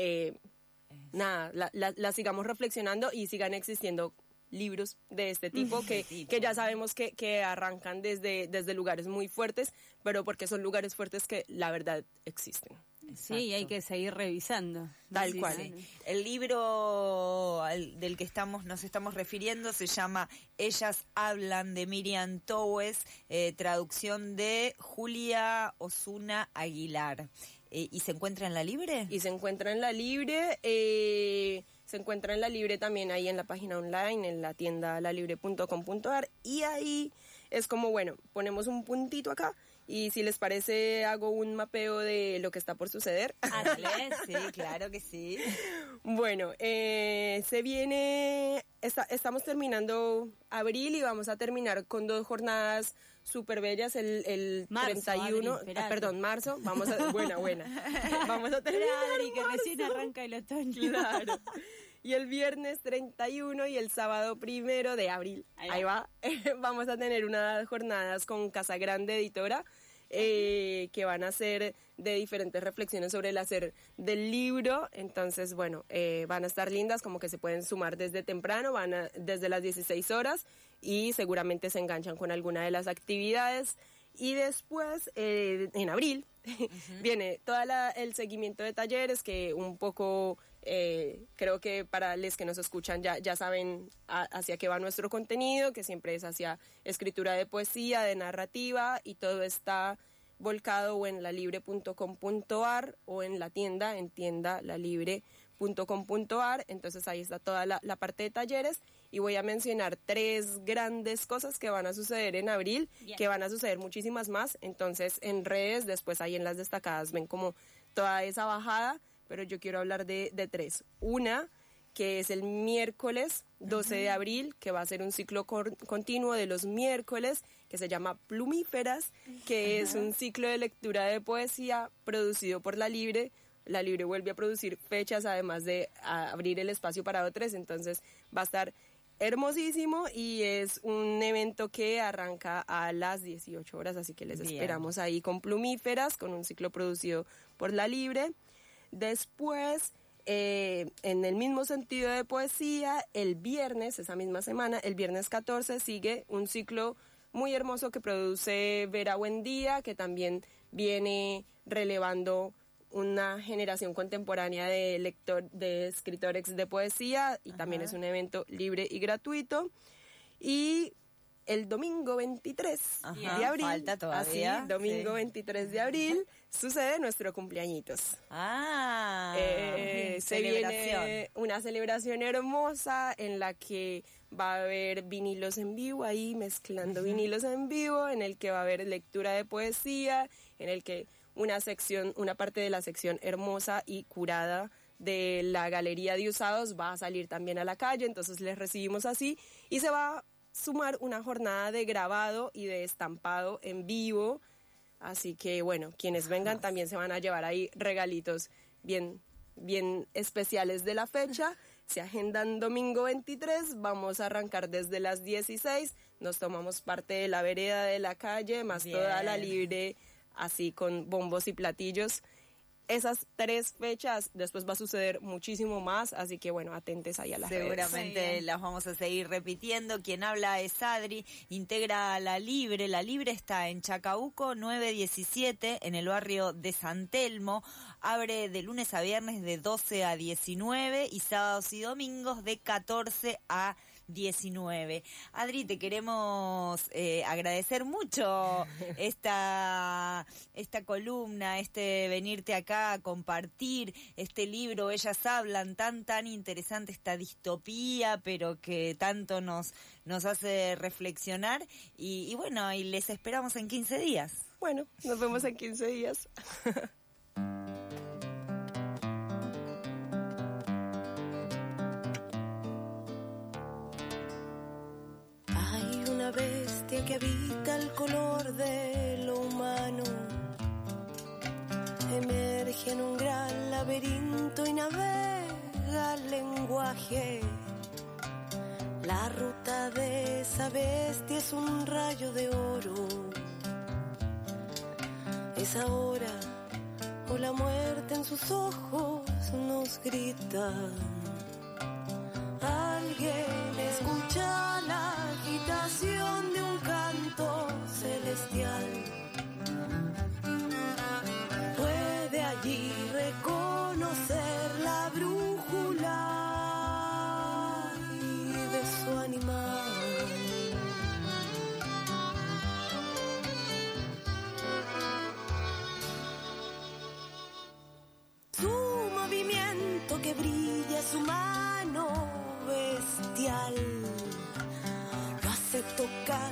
nada, la sigamos reflexionando y sigan existiendo libros de este tipo que ya sabemos que arrancan desde lugares muy fuertes, pero porque son lugares fuertes que la verdad existen. Exacto. Sí, hay que seguir revisando. Tal cual. Sí. El libro del que nos estamos refiriendo se llama Ellas hablan, de Miriam Towes, traducción de Julia Osuna Aguilar. ¿Y se encuentra en La Libre? Y se encuentra en La Libre, también ahí en la página online, en la tienda lalibre.com.ar, y ahí es como, bueno, ponemos un puntito acá Y si les parece, hago un mapeo de lo que está por suceder. Así es, sí, claro que sí. Bueno, estamos terminando abril y vamos a terminar con 2 jornadas súper bellas el marzo, 31, Adri, marzo, vamos a, buena, vamos a terminar Adri, que recién arranca el otoño. Claro. Y el viernes 31 y el sábado 1 de abril, ahí va, vamos a tener unas jornadas con Casa Grande Editora, que van a ser de diferentes reflexiones sobre el hacer del libro. Entonces, bueno, van a estar lindas, como que se pueden sumar desde temprano, desde las 16 horas y seguramente se enganchan con alguna de las actividades. Y después, en abril, viene todo el seguimiento de talleres que un poco... creo que para los que nos escuchan ya saben hacia qué va nuestro contenido, que siempre es hacia escritura de poesía, de narrativa, y todo está volcado o en lalibre.com.ar o en la tienda, en tiendalalibre.com.ar. Entonces ahí está toda la parte de talleres, y voy a mencionar 3 grandes cosas que van a suceder en abril. Bien. Que van a suceder muchísimas más. Entonces en redes, después ahí en las destacadas ven como toda esa bajada, pero yo quiero hablar de 3. Una, que es el miércoles 12 de abril, que va a ser un ciclo continuo de los miércoles, que se llama Plumíferas, que es un ciclo de lectura de poesía producido por La Libre. La Libre vuelve a producir fechas, además de abrir el espacio para otros, entonces va a estar hermosísimo, y es un evento que arranca a las 18 horas, así que les esperamos ahí con Plumíferas, con un ciclo producido por La Libre. Después, en el mismo sentido de poesía, el viernes, esa misma semana, el viernes 14, sigue un ciclo muy hermoso que produce Vera Buendía, que también viene relevando una generación contemporánea de escritores de poesía, y también es un evento libre y gratuito. Y el domingo 23 de abril, falta todavía, así, domingo 23 de abril, sucede nuestro cumpleañitos. Se viene una celebración hermosa en la que va a haber vinilos en vivo, ahí mezclando vinilos en vivo, en el que va a haber lectura de poesía, en el que una parte de la sección hermosa y curada de la Galería de Usados va a salir también a la calle, entonces les recibimos así, y se va a sumar una jornada de grabado y de estampado en vivo, así que bueno, quienes vengan también se van a llevar ahí regalitos bien especiales de la fecha. Se agendan domingo 23, vamos a arrancar desde las 16, nos tomamos parte de la vereda de la calle, más toda La Libre, así con bombos y platillos. Esas 3 fechas, después va a suceder muchísimo más, así que bueno, atentes ahí a las redes. Seguramente las vamos a seguir repitiendo. Quien habla es Adri, integra La Libre. La Libre está en Chacabuco 917, en el barrio de San Telmo. Abre de lunes a viernes de 12 a 19 y sábados y domingos de 14 a 19. Adri, te queremos agradecer mucho esta columna, venirte acá a compartir este libro. Ellas hablan, tan interesante, esta distopía, pero que tanto nos hace reflexionar, y bueno, y les esperamos en 15 días. Bueno, nos vemos en 15 días. Bestia que habita el color de lo humano, emerge en un gran laberinto y navega el lenguaje. La ruta de esa bestia es un rayo de oro. Es ahora o la muerte en sus ojos nos grita. Alguien escucha la agitación de un canto celestial. Puede allí reconocer la brújula de su animal. Su movimiento que brilla, su mano bestial, lo hace tocar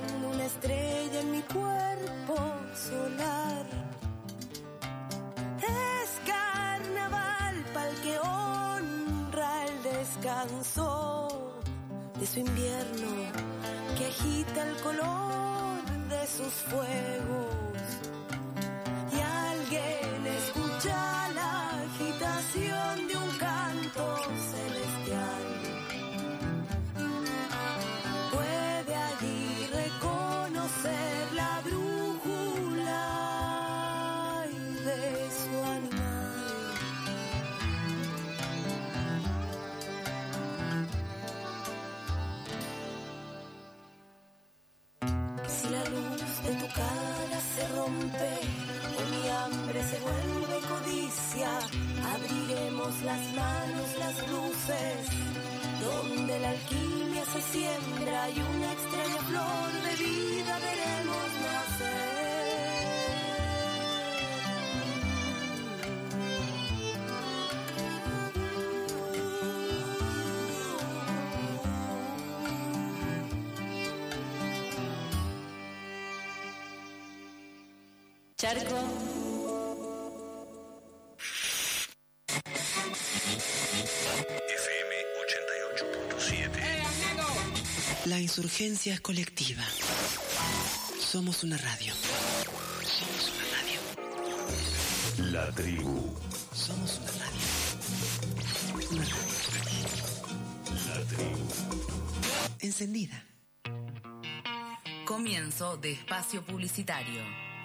descansó de su invierno que agita el color de sus fuegos. Y alguien escucha la agitación de un canto celestial. Puede allí reconocer la brújula de su animal. Si la luz de tu cara se rompe o mi hambre se vuelve codicia, abriremos las manos, las luces, donde la alquimia se siembra y una extraña flor de vida veremos nacer. Charco. FM 88.7. La insurgencia es colectiva. Somos una radio. Somos una radio. La tribu. Somos una radio. Una radio. La tribu. Encendida. Comienzo de espacio publicitario.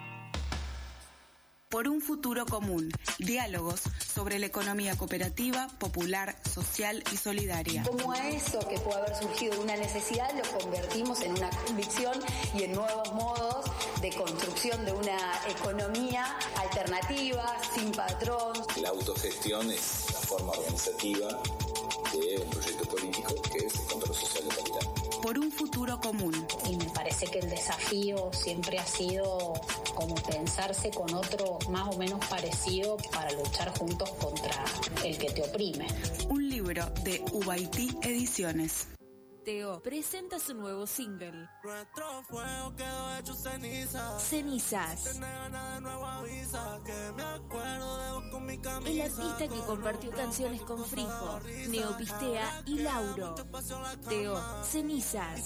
Por un futuro común. Diálogos sobre la economía cooperativa, popular, social y solidaria. Como a eso que puede haber surgido de una necesidad, lo convertimos en una convicción y en nuevos modos de construcción de una economía alternativa, sin patrón. La autogestión es la forma organizativa de un proyecto político que es el control social del capital. Por un futuro común. Y me parece que el desafío siempre ha sido como pensarse con otro más o menos parecido para luchar juntos contra el que te oprime. Un libro de Ubaití Ediciones. Teo presenta su nuevo single. Nuestro fuego quedó hecho ceniza. Cenizas. El artista que compartió canciones con Frijo, Neopistea y Lauro. Teo, Cenizas.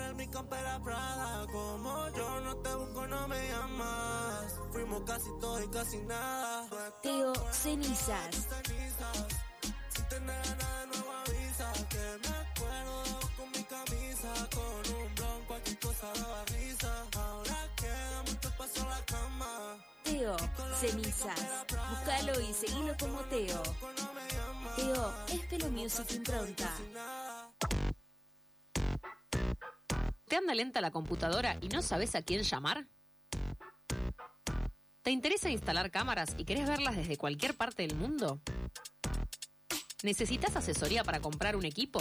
Teo, Cenizas. Teo, Cenizas. Búscalo y seguilo como Teo. Teo, es Pelo Music Impronta. ¿Te anda lenta la computadora y no sabes a quién llamar? ¿Te interesa instalar cámaras y querés verlas desde cualquier parte del mundo? ¿Necesitas asesoría para comprar un equipo?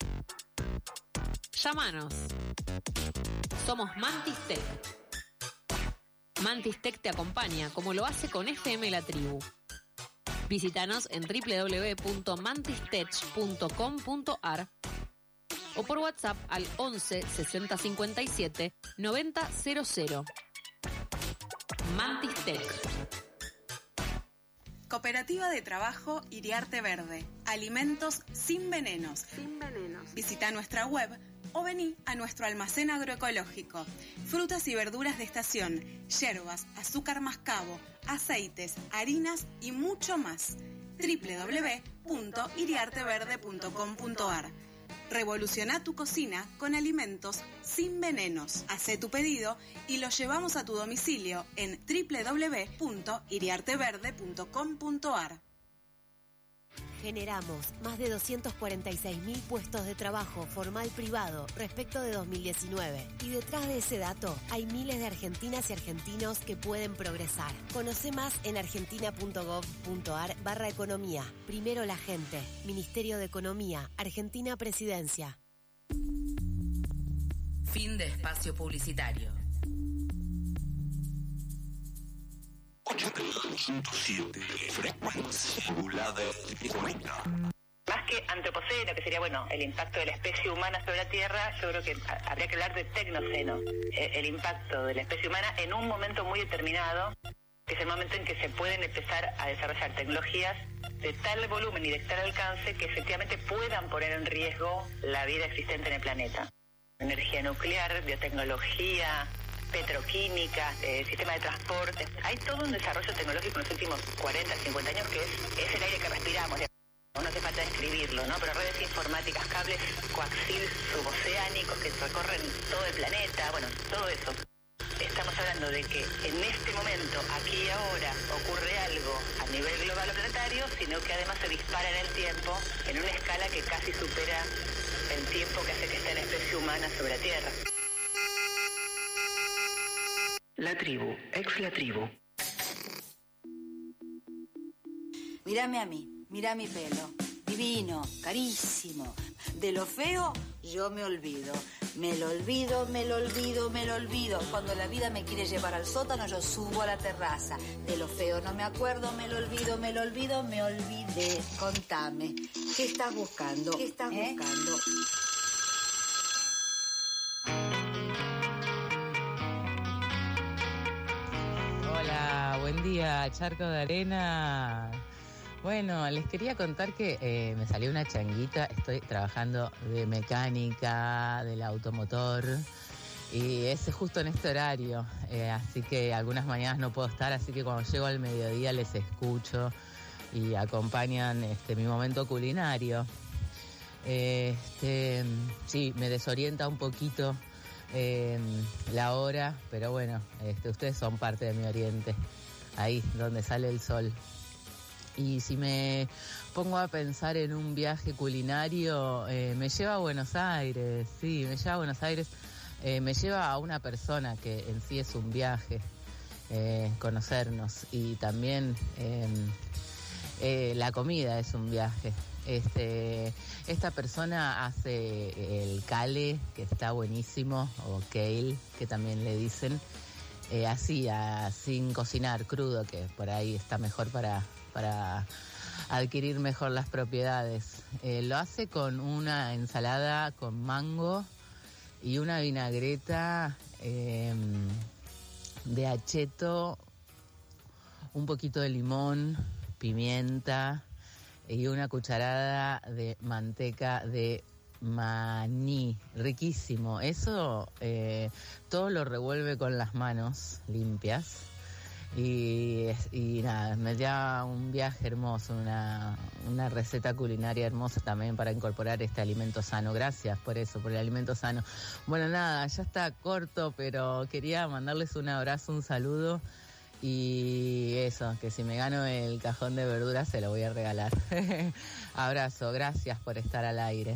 Llámanos. Somos Mantis Tech. Mantis Tech te acompaña como lo hace con FM La Tribu. Visítanos en www.mantistech.com.ar o por WhatsApp al 11 60 57 90 00. Mantis Tech. Cooperativa de Trabajo Iriarte Verde. Alimentos sin venenos. Visita nuestra web o vení a nuestro almacén agroecológico. Frutas y verduras de estación, yerbas, azúcar mascabo, aceites, harinas y mucho más. www.iriarteverde.com.ar. Revoluciona tu cocina con alimentos sin venenos. Hacé tu pedido y lo llevamos a tu domicilio en www.iriarteverde.com.ar. Generamos más de 246.000 puestos de trabajo formal privado respecto de 2019. Y detrás de ese dato hay miles de argentinas y argentinos que pueden progresar. Conoce más en argentina.gov.ar/economía. Primero la gente. Ministerio de Economía. Argentina Presidencia. Fin de espacio publicitario. 88.7 frecuencia modulada de 40. Más que antropoceno, que sería el impacto de la especie humana sobre la Tierra, yo creo que habría que hablar de tecnoceno, el impacto de la especie humana en un momento muy determinado, que es el momento en que se pueden empezar a desarrollar tecnologías de tal volumen y de tal alcance que efectivamente puedan poner en riesgo la vida existente en el planeta. Energía nuclear, biotecnología, petroquímica, sistema de transporte. Hay todo un desarrollo tecnológico en los últimos 40, 50 años que es el aire que respiramos. No hace falta describirlo, ¿no? Pero redes informáticas, cables coaxil suboceánicos que recorren todo el planeta, bueno, todo eso. Estamos hablando de que en este momento, aquí y ahora, ocurre algo a nivel global o planetario, sino que además se dispara en el tiempo en una escala que casi supera el tiempo que hace que esté la especie humana sobre la Tierra. La tribu, ex la tribu. Mírame a mí, mira mi pelo. Divino, carísimo. De lo feo, yo me olvido. Me lo olvido, me lo olvido, me lo olvido. Cuando la vida me quiere llevar al sótano, yo subo a la terraza. De lo feo no me acuerdo, me lo olvido, me lo olvido, me olvidé. Contame, ¿qué estás buscando? ¿Qué estás buscando? Hola, buen día, Charco de Arena. Bueno, les quería contar que me salió una changuita, estoy trabajando de mecánica, del automotor, y es justo en este horario, así que algunas mañanas no puedo estar, así que cuando llego al mediodía les escucho y acompañan mi momento culinario. Sí, me desorienta un poquito la hora, pero bueno, ustedes son parte de mi oriente, ahí donde sale el sol. Y si me pongo a pensar en un viaje culinario, me lleva a Buenos Aires, sí, me lleva a Buenos Aires, me lleva a una persona que en sí es un viaje, conocernos, y también la comida es un viaje. Esta persona hace el kale, que está buenísimo, o kale, que también le dicen, así, sin cocinar, crudo, que por ahí está mejor para adquirir mejor las propiedades. Lo hace con una ensalada con mango y una vinagreta de acheto, un poquito de limón, pimienta y una cucharada de manteca de maní. Riquísimo. Eso todo lo revuelve con las manos limpias. Y nada, me da un viaje hermoso, una receta culinaria hermosa también para incorporar este alimento sano. Gracias por eso, por el alimento sano. Bueno, nada, ya está corto, pero quería mandarles un abrazo, un saludo, y eso, que si me gano el cajón de verduras se lo voy a regalar. Abrazo, gracias por estar al aire.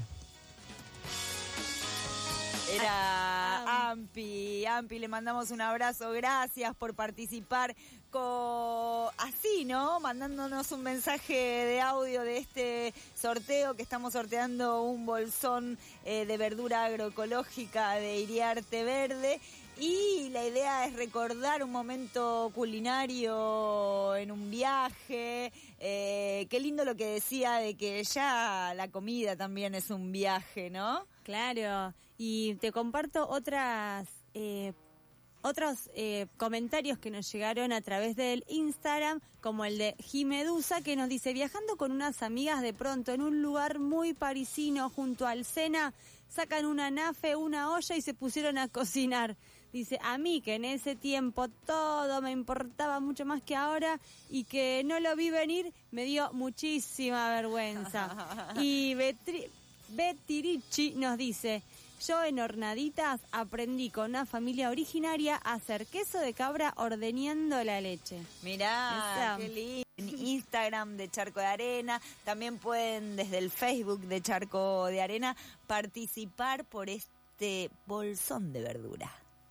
Era Ampi, le mandamos un abrazo, gracias por participar así, ¿no? Mandándonos un mensaje de audio de este sorteo, que estamos sorteando un bolsón de verdura agroecológica de Iriarte Verde. Y la idea es recordar un momento culinario en un viaje. Qué lindo lo que decía de que ya la comida también es un viaje, ¿no? Claro, y te comparto otros comentarios que nos llegaron a través del Instagram, como el de Jimedusa, que nos dice: viajando con unas amigas, de pronto en un lugar muy parisino junto al Sena, sacan una nafe, una olla y se pusieron a cocinar. Dice, a mí que en ese tiempo todo me importaba mucho más que ahora y que no lo vi venir, me dio muchísima vergüenza. Y Betty nos dice: yo en Hornaditas aprendí con una familia originaria a hacer queso de cabra ordeñando la leche. Mirá, qué lindo. En Instagram de Charco de Arena, también pueden desde el Facebook de Charco de Arena participar por este bolsón de verdura.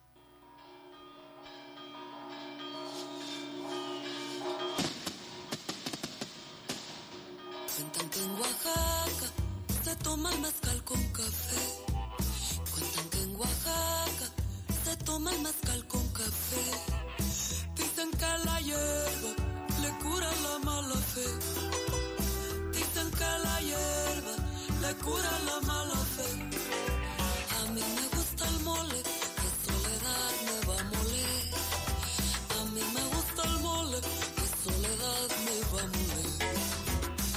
Cuentan que en Oaxaca se toma el mezcal con café. Cuentan que en Oaxaca se toma el mezcal con café. Dicen que la hierba le cura la mala fe. Dicen que la hierba le cura la mala fe. A mí me gusta el mole, que soledad me va a moler. A mí me gusta el mole, que soledad me va a moler.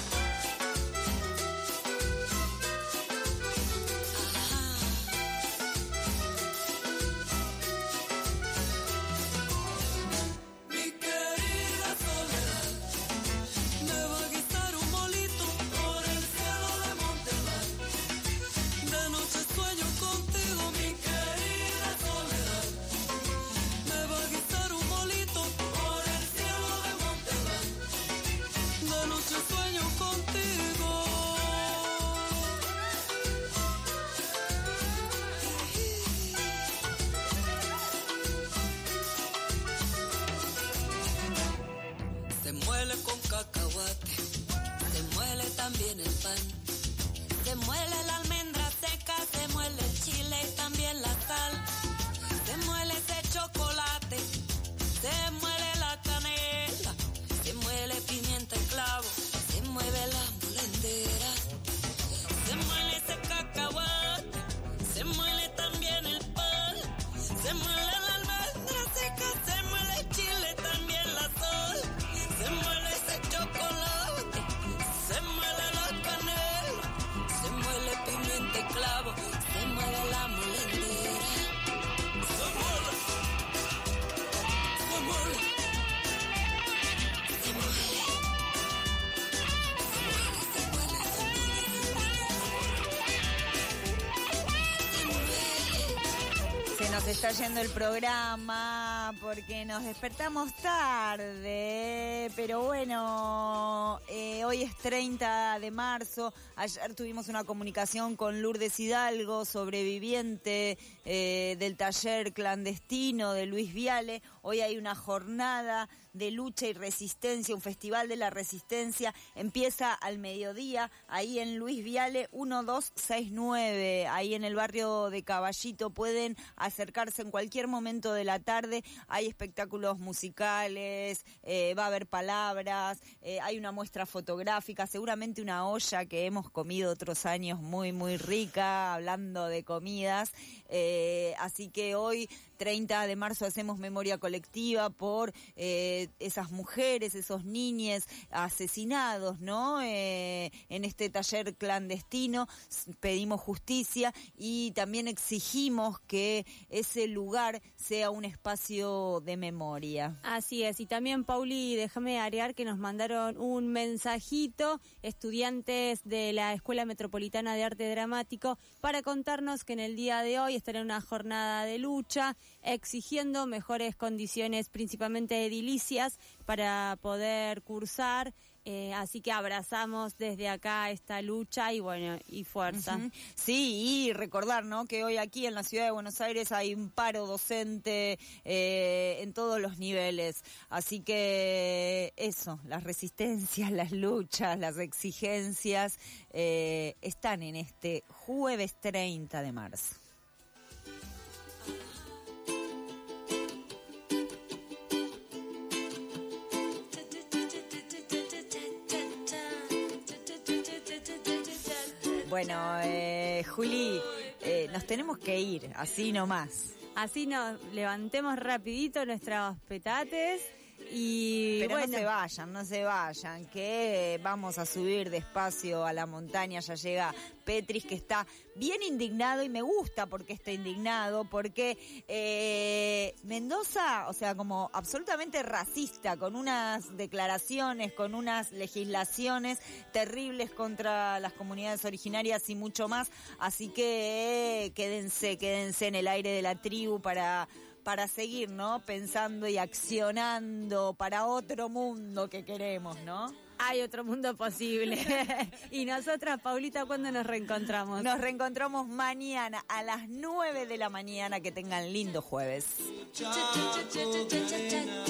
Se muele la almendra seca, se muele el chile y también la sal. Se muele ese chocolate, se muele la canela, se muele pimienta y clavo, se mueve la molendera. Se muele ese cacahuate, se muele también el pan. Se muele la almendra seca, se muele el chile, también la sal. Se muele ese chocolate, se muele la canela, se muele pimienta y clavo, se muele la molendera. Se muele, se muele, se muele, Se nos está yendo el programa porque nos despertamos tarde, pero bueno, hoy es 30 de marzo, ayer tuvimos una comunicación con Lourdes Hidalgo, sobreviviente del taller clandestino de Luis Viale. Hoy hay una jornada de lucha y resistencia, un festival de la resistencia, empieza al mediodía, ahí en Luis Viale 1269, ahí en el barrio de Caballito. Pueden acercarse en cualquier momento de la tarde, hay espectáculos musicales, va a haber palabras, hay una muestra fotográfica, seguramente una olla que hemos comido otros años muy, muy rica, hablando de comidas, así que hoy 30 de marzo hacemos memoria colectiva por esas mujeres, esos niñes asesinados, ¿no? En este taller clandestino pedimos justicia y también exigimos que ese lugar sea un espacio de memoria. Así es, y también, Pauli, déjame agregar que nos mandaron un mensajito, estudiantes de la Escuela Metropolitana de Arte Dramático, para contarnos que en el día de hoy estará en una jornada de lucha, exigiendo mejores condiciones, principalmente edilicias, para poder cursar. Así que abrazamos desde acá esta lucha y bueno, y fuerza. Uh-huh. Sí, y recordar, ¿no?, que hoy aquí en la ciudad de Buenos Aires hay un paro docente en todos los niveles. Así que eso, las resistencias, las luchas, las exigencias están en este jueves 30 de marzo. Bueno, Juli, nos tenemos que ir, así nomás. Así nos levantemos rapidito nuestros petates y pero bueno, no se vayan, que vamos a subir despacio a la montaña. Ya llega Petris, que está bien indignado, y me gusta porque está indignado, porque Mendoza, o sea, como absolutamente racista, con unas declaraciones, con unas legislaciones terribles contra las comunidades originarias y mucho más. Así que quédense en el aire de la tribu para seguir, ¿no?, pensando y accionando para otro mundo que queremos, ¿no? Hay otro mundo posible. Y nosotras, Paulita, ¿cuándo nos reencontramos? Nos reencontramos mañana a las 9 de la mañana. Que tengan lindo jueves.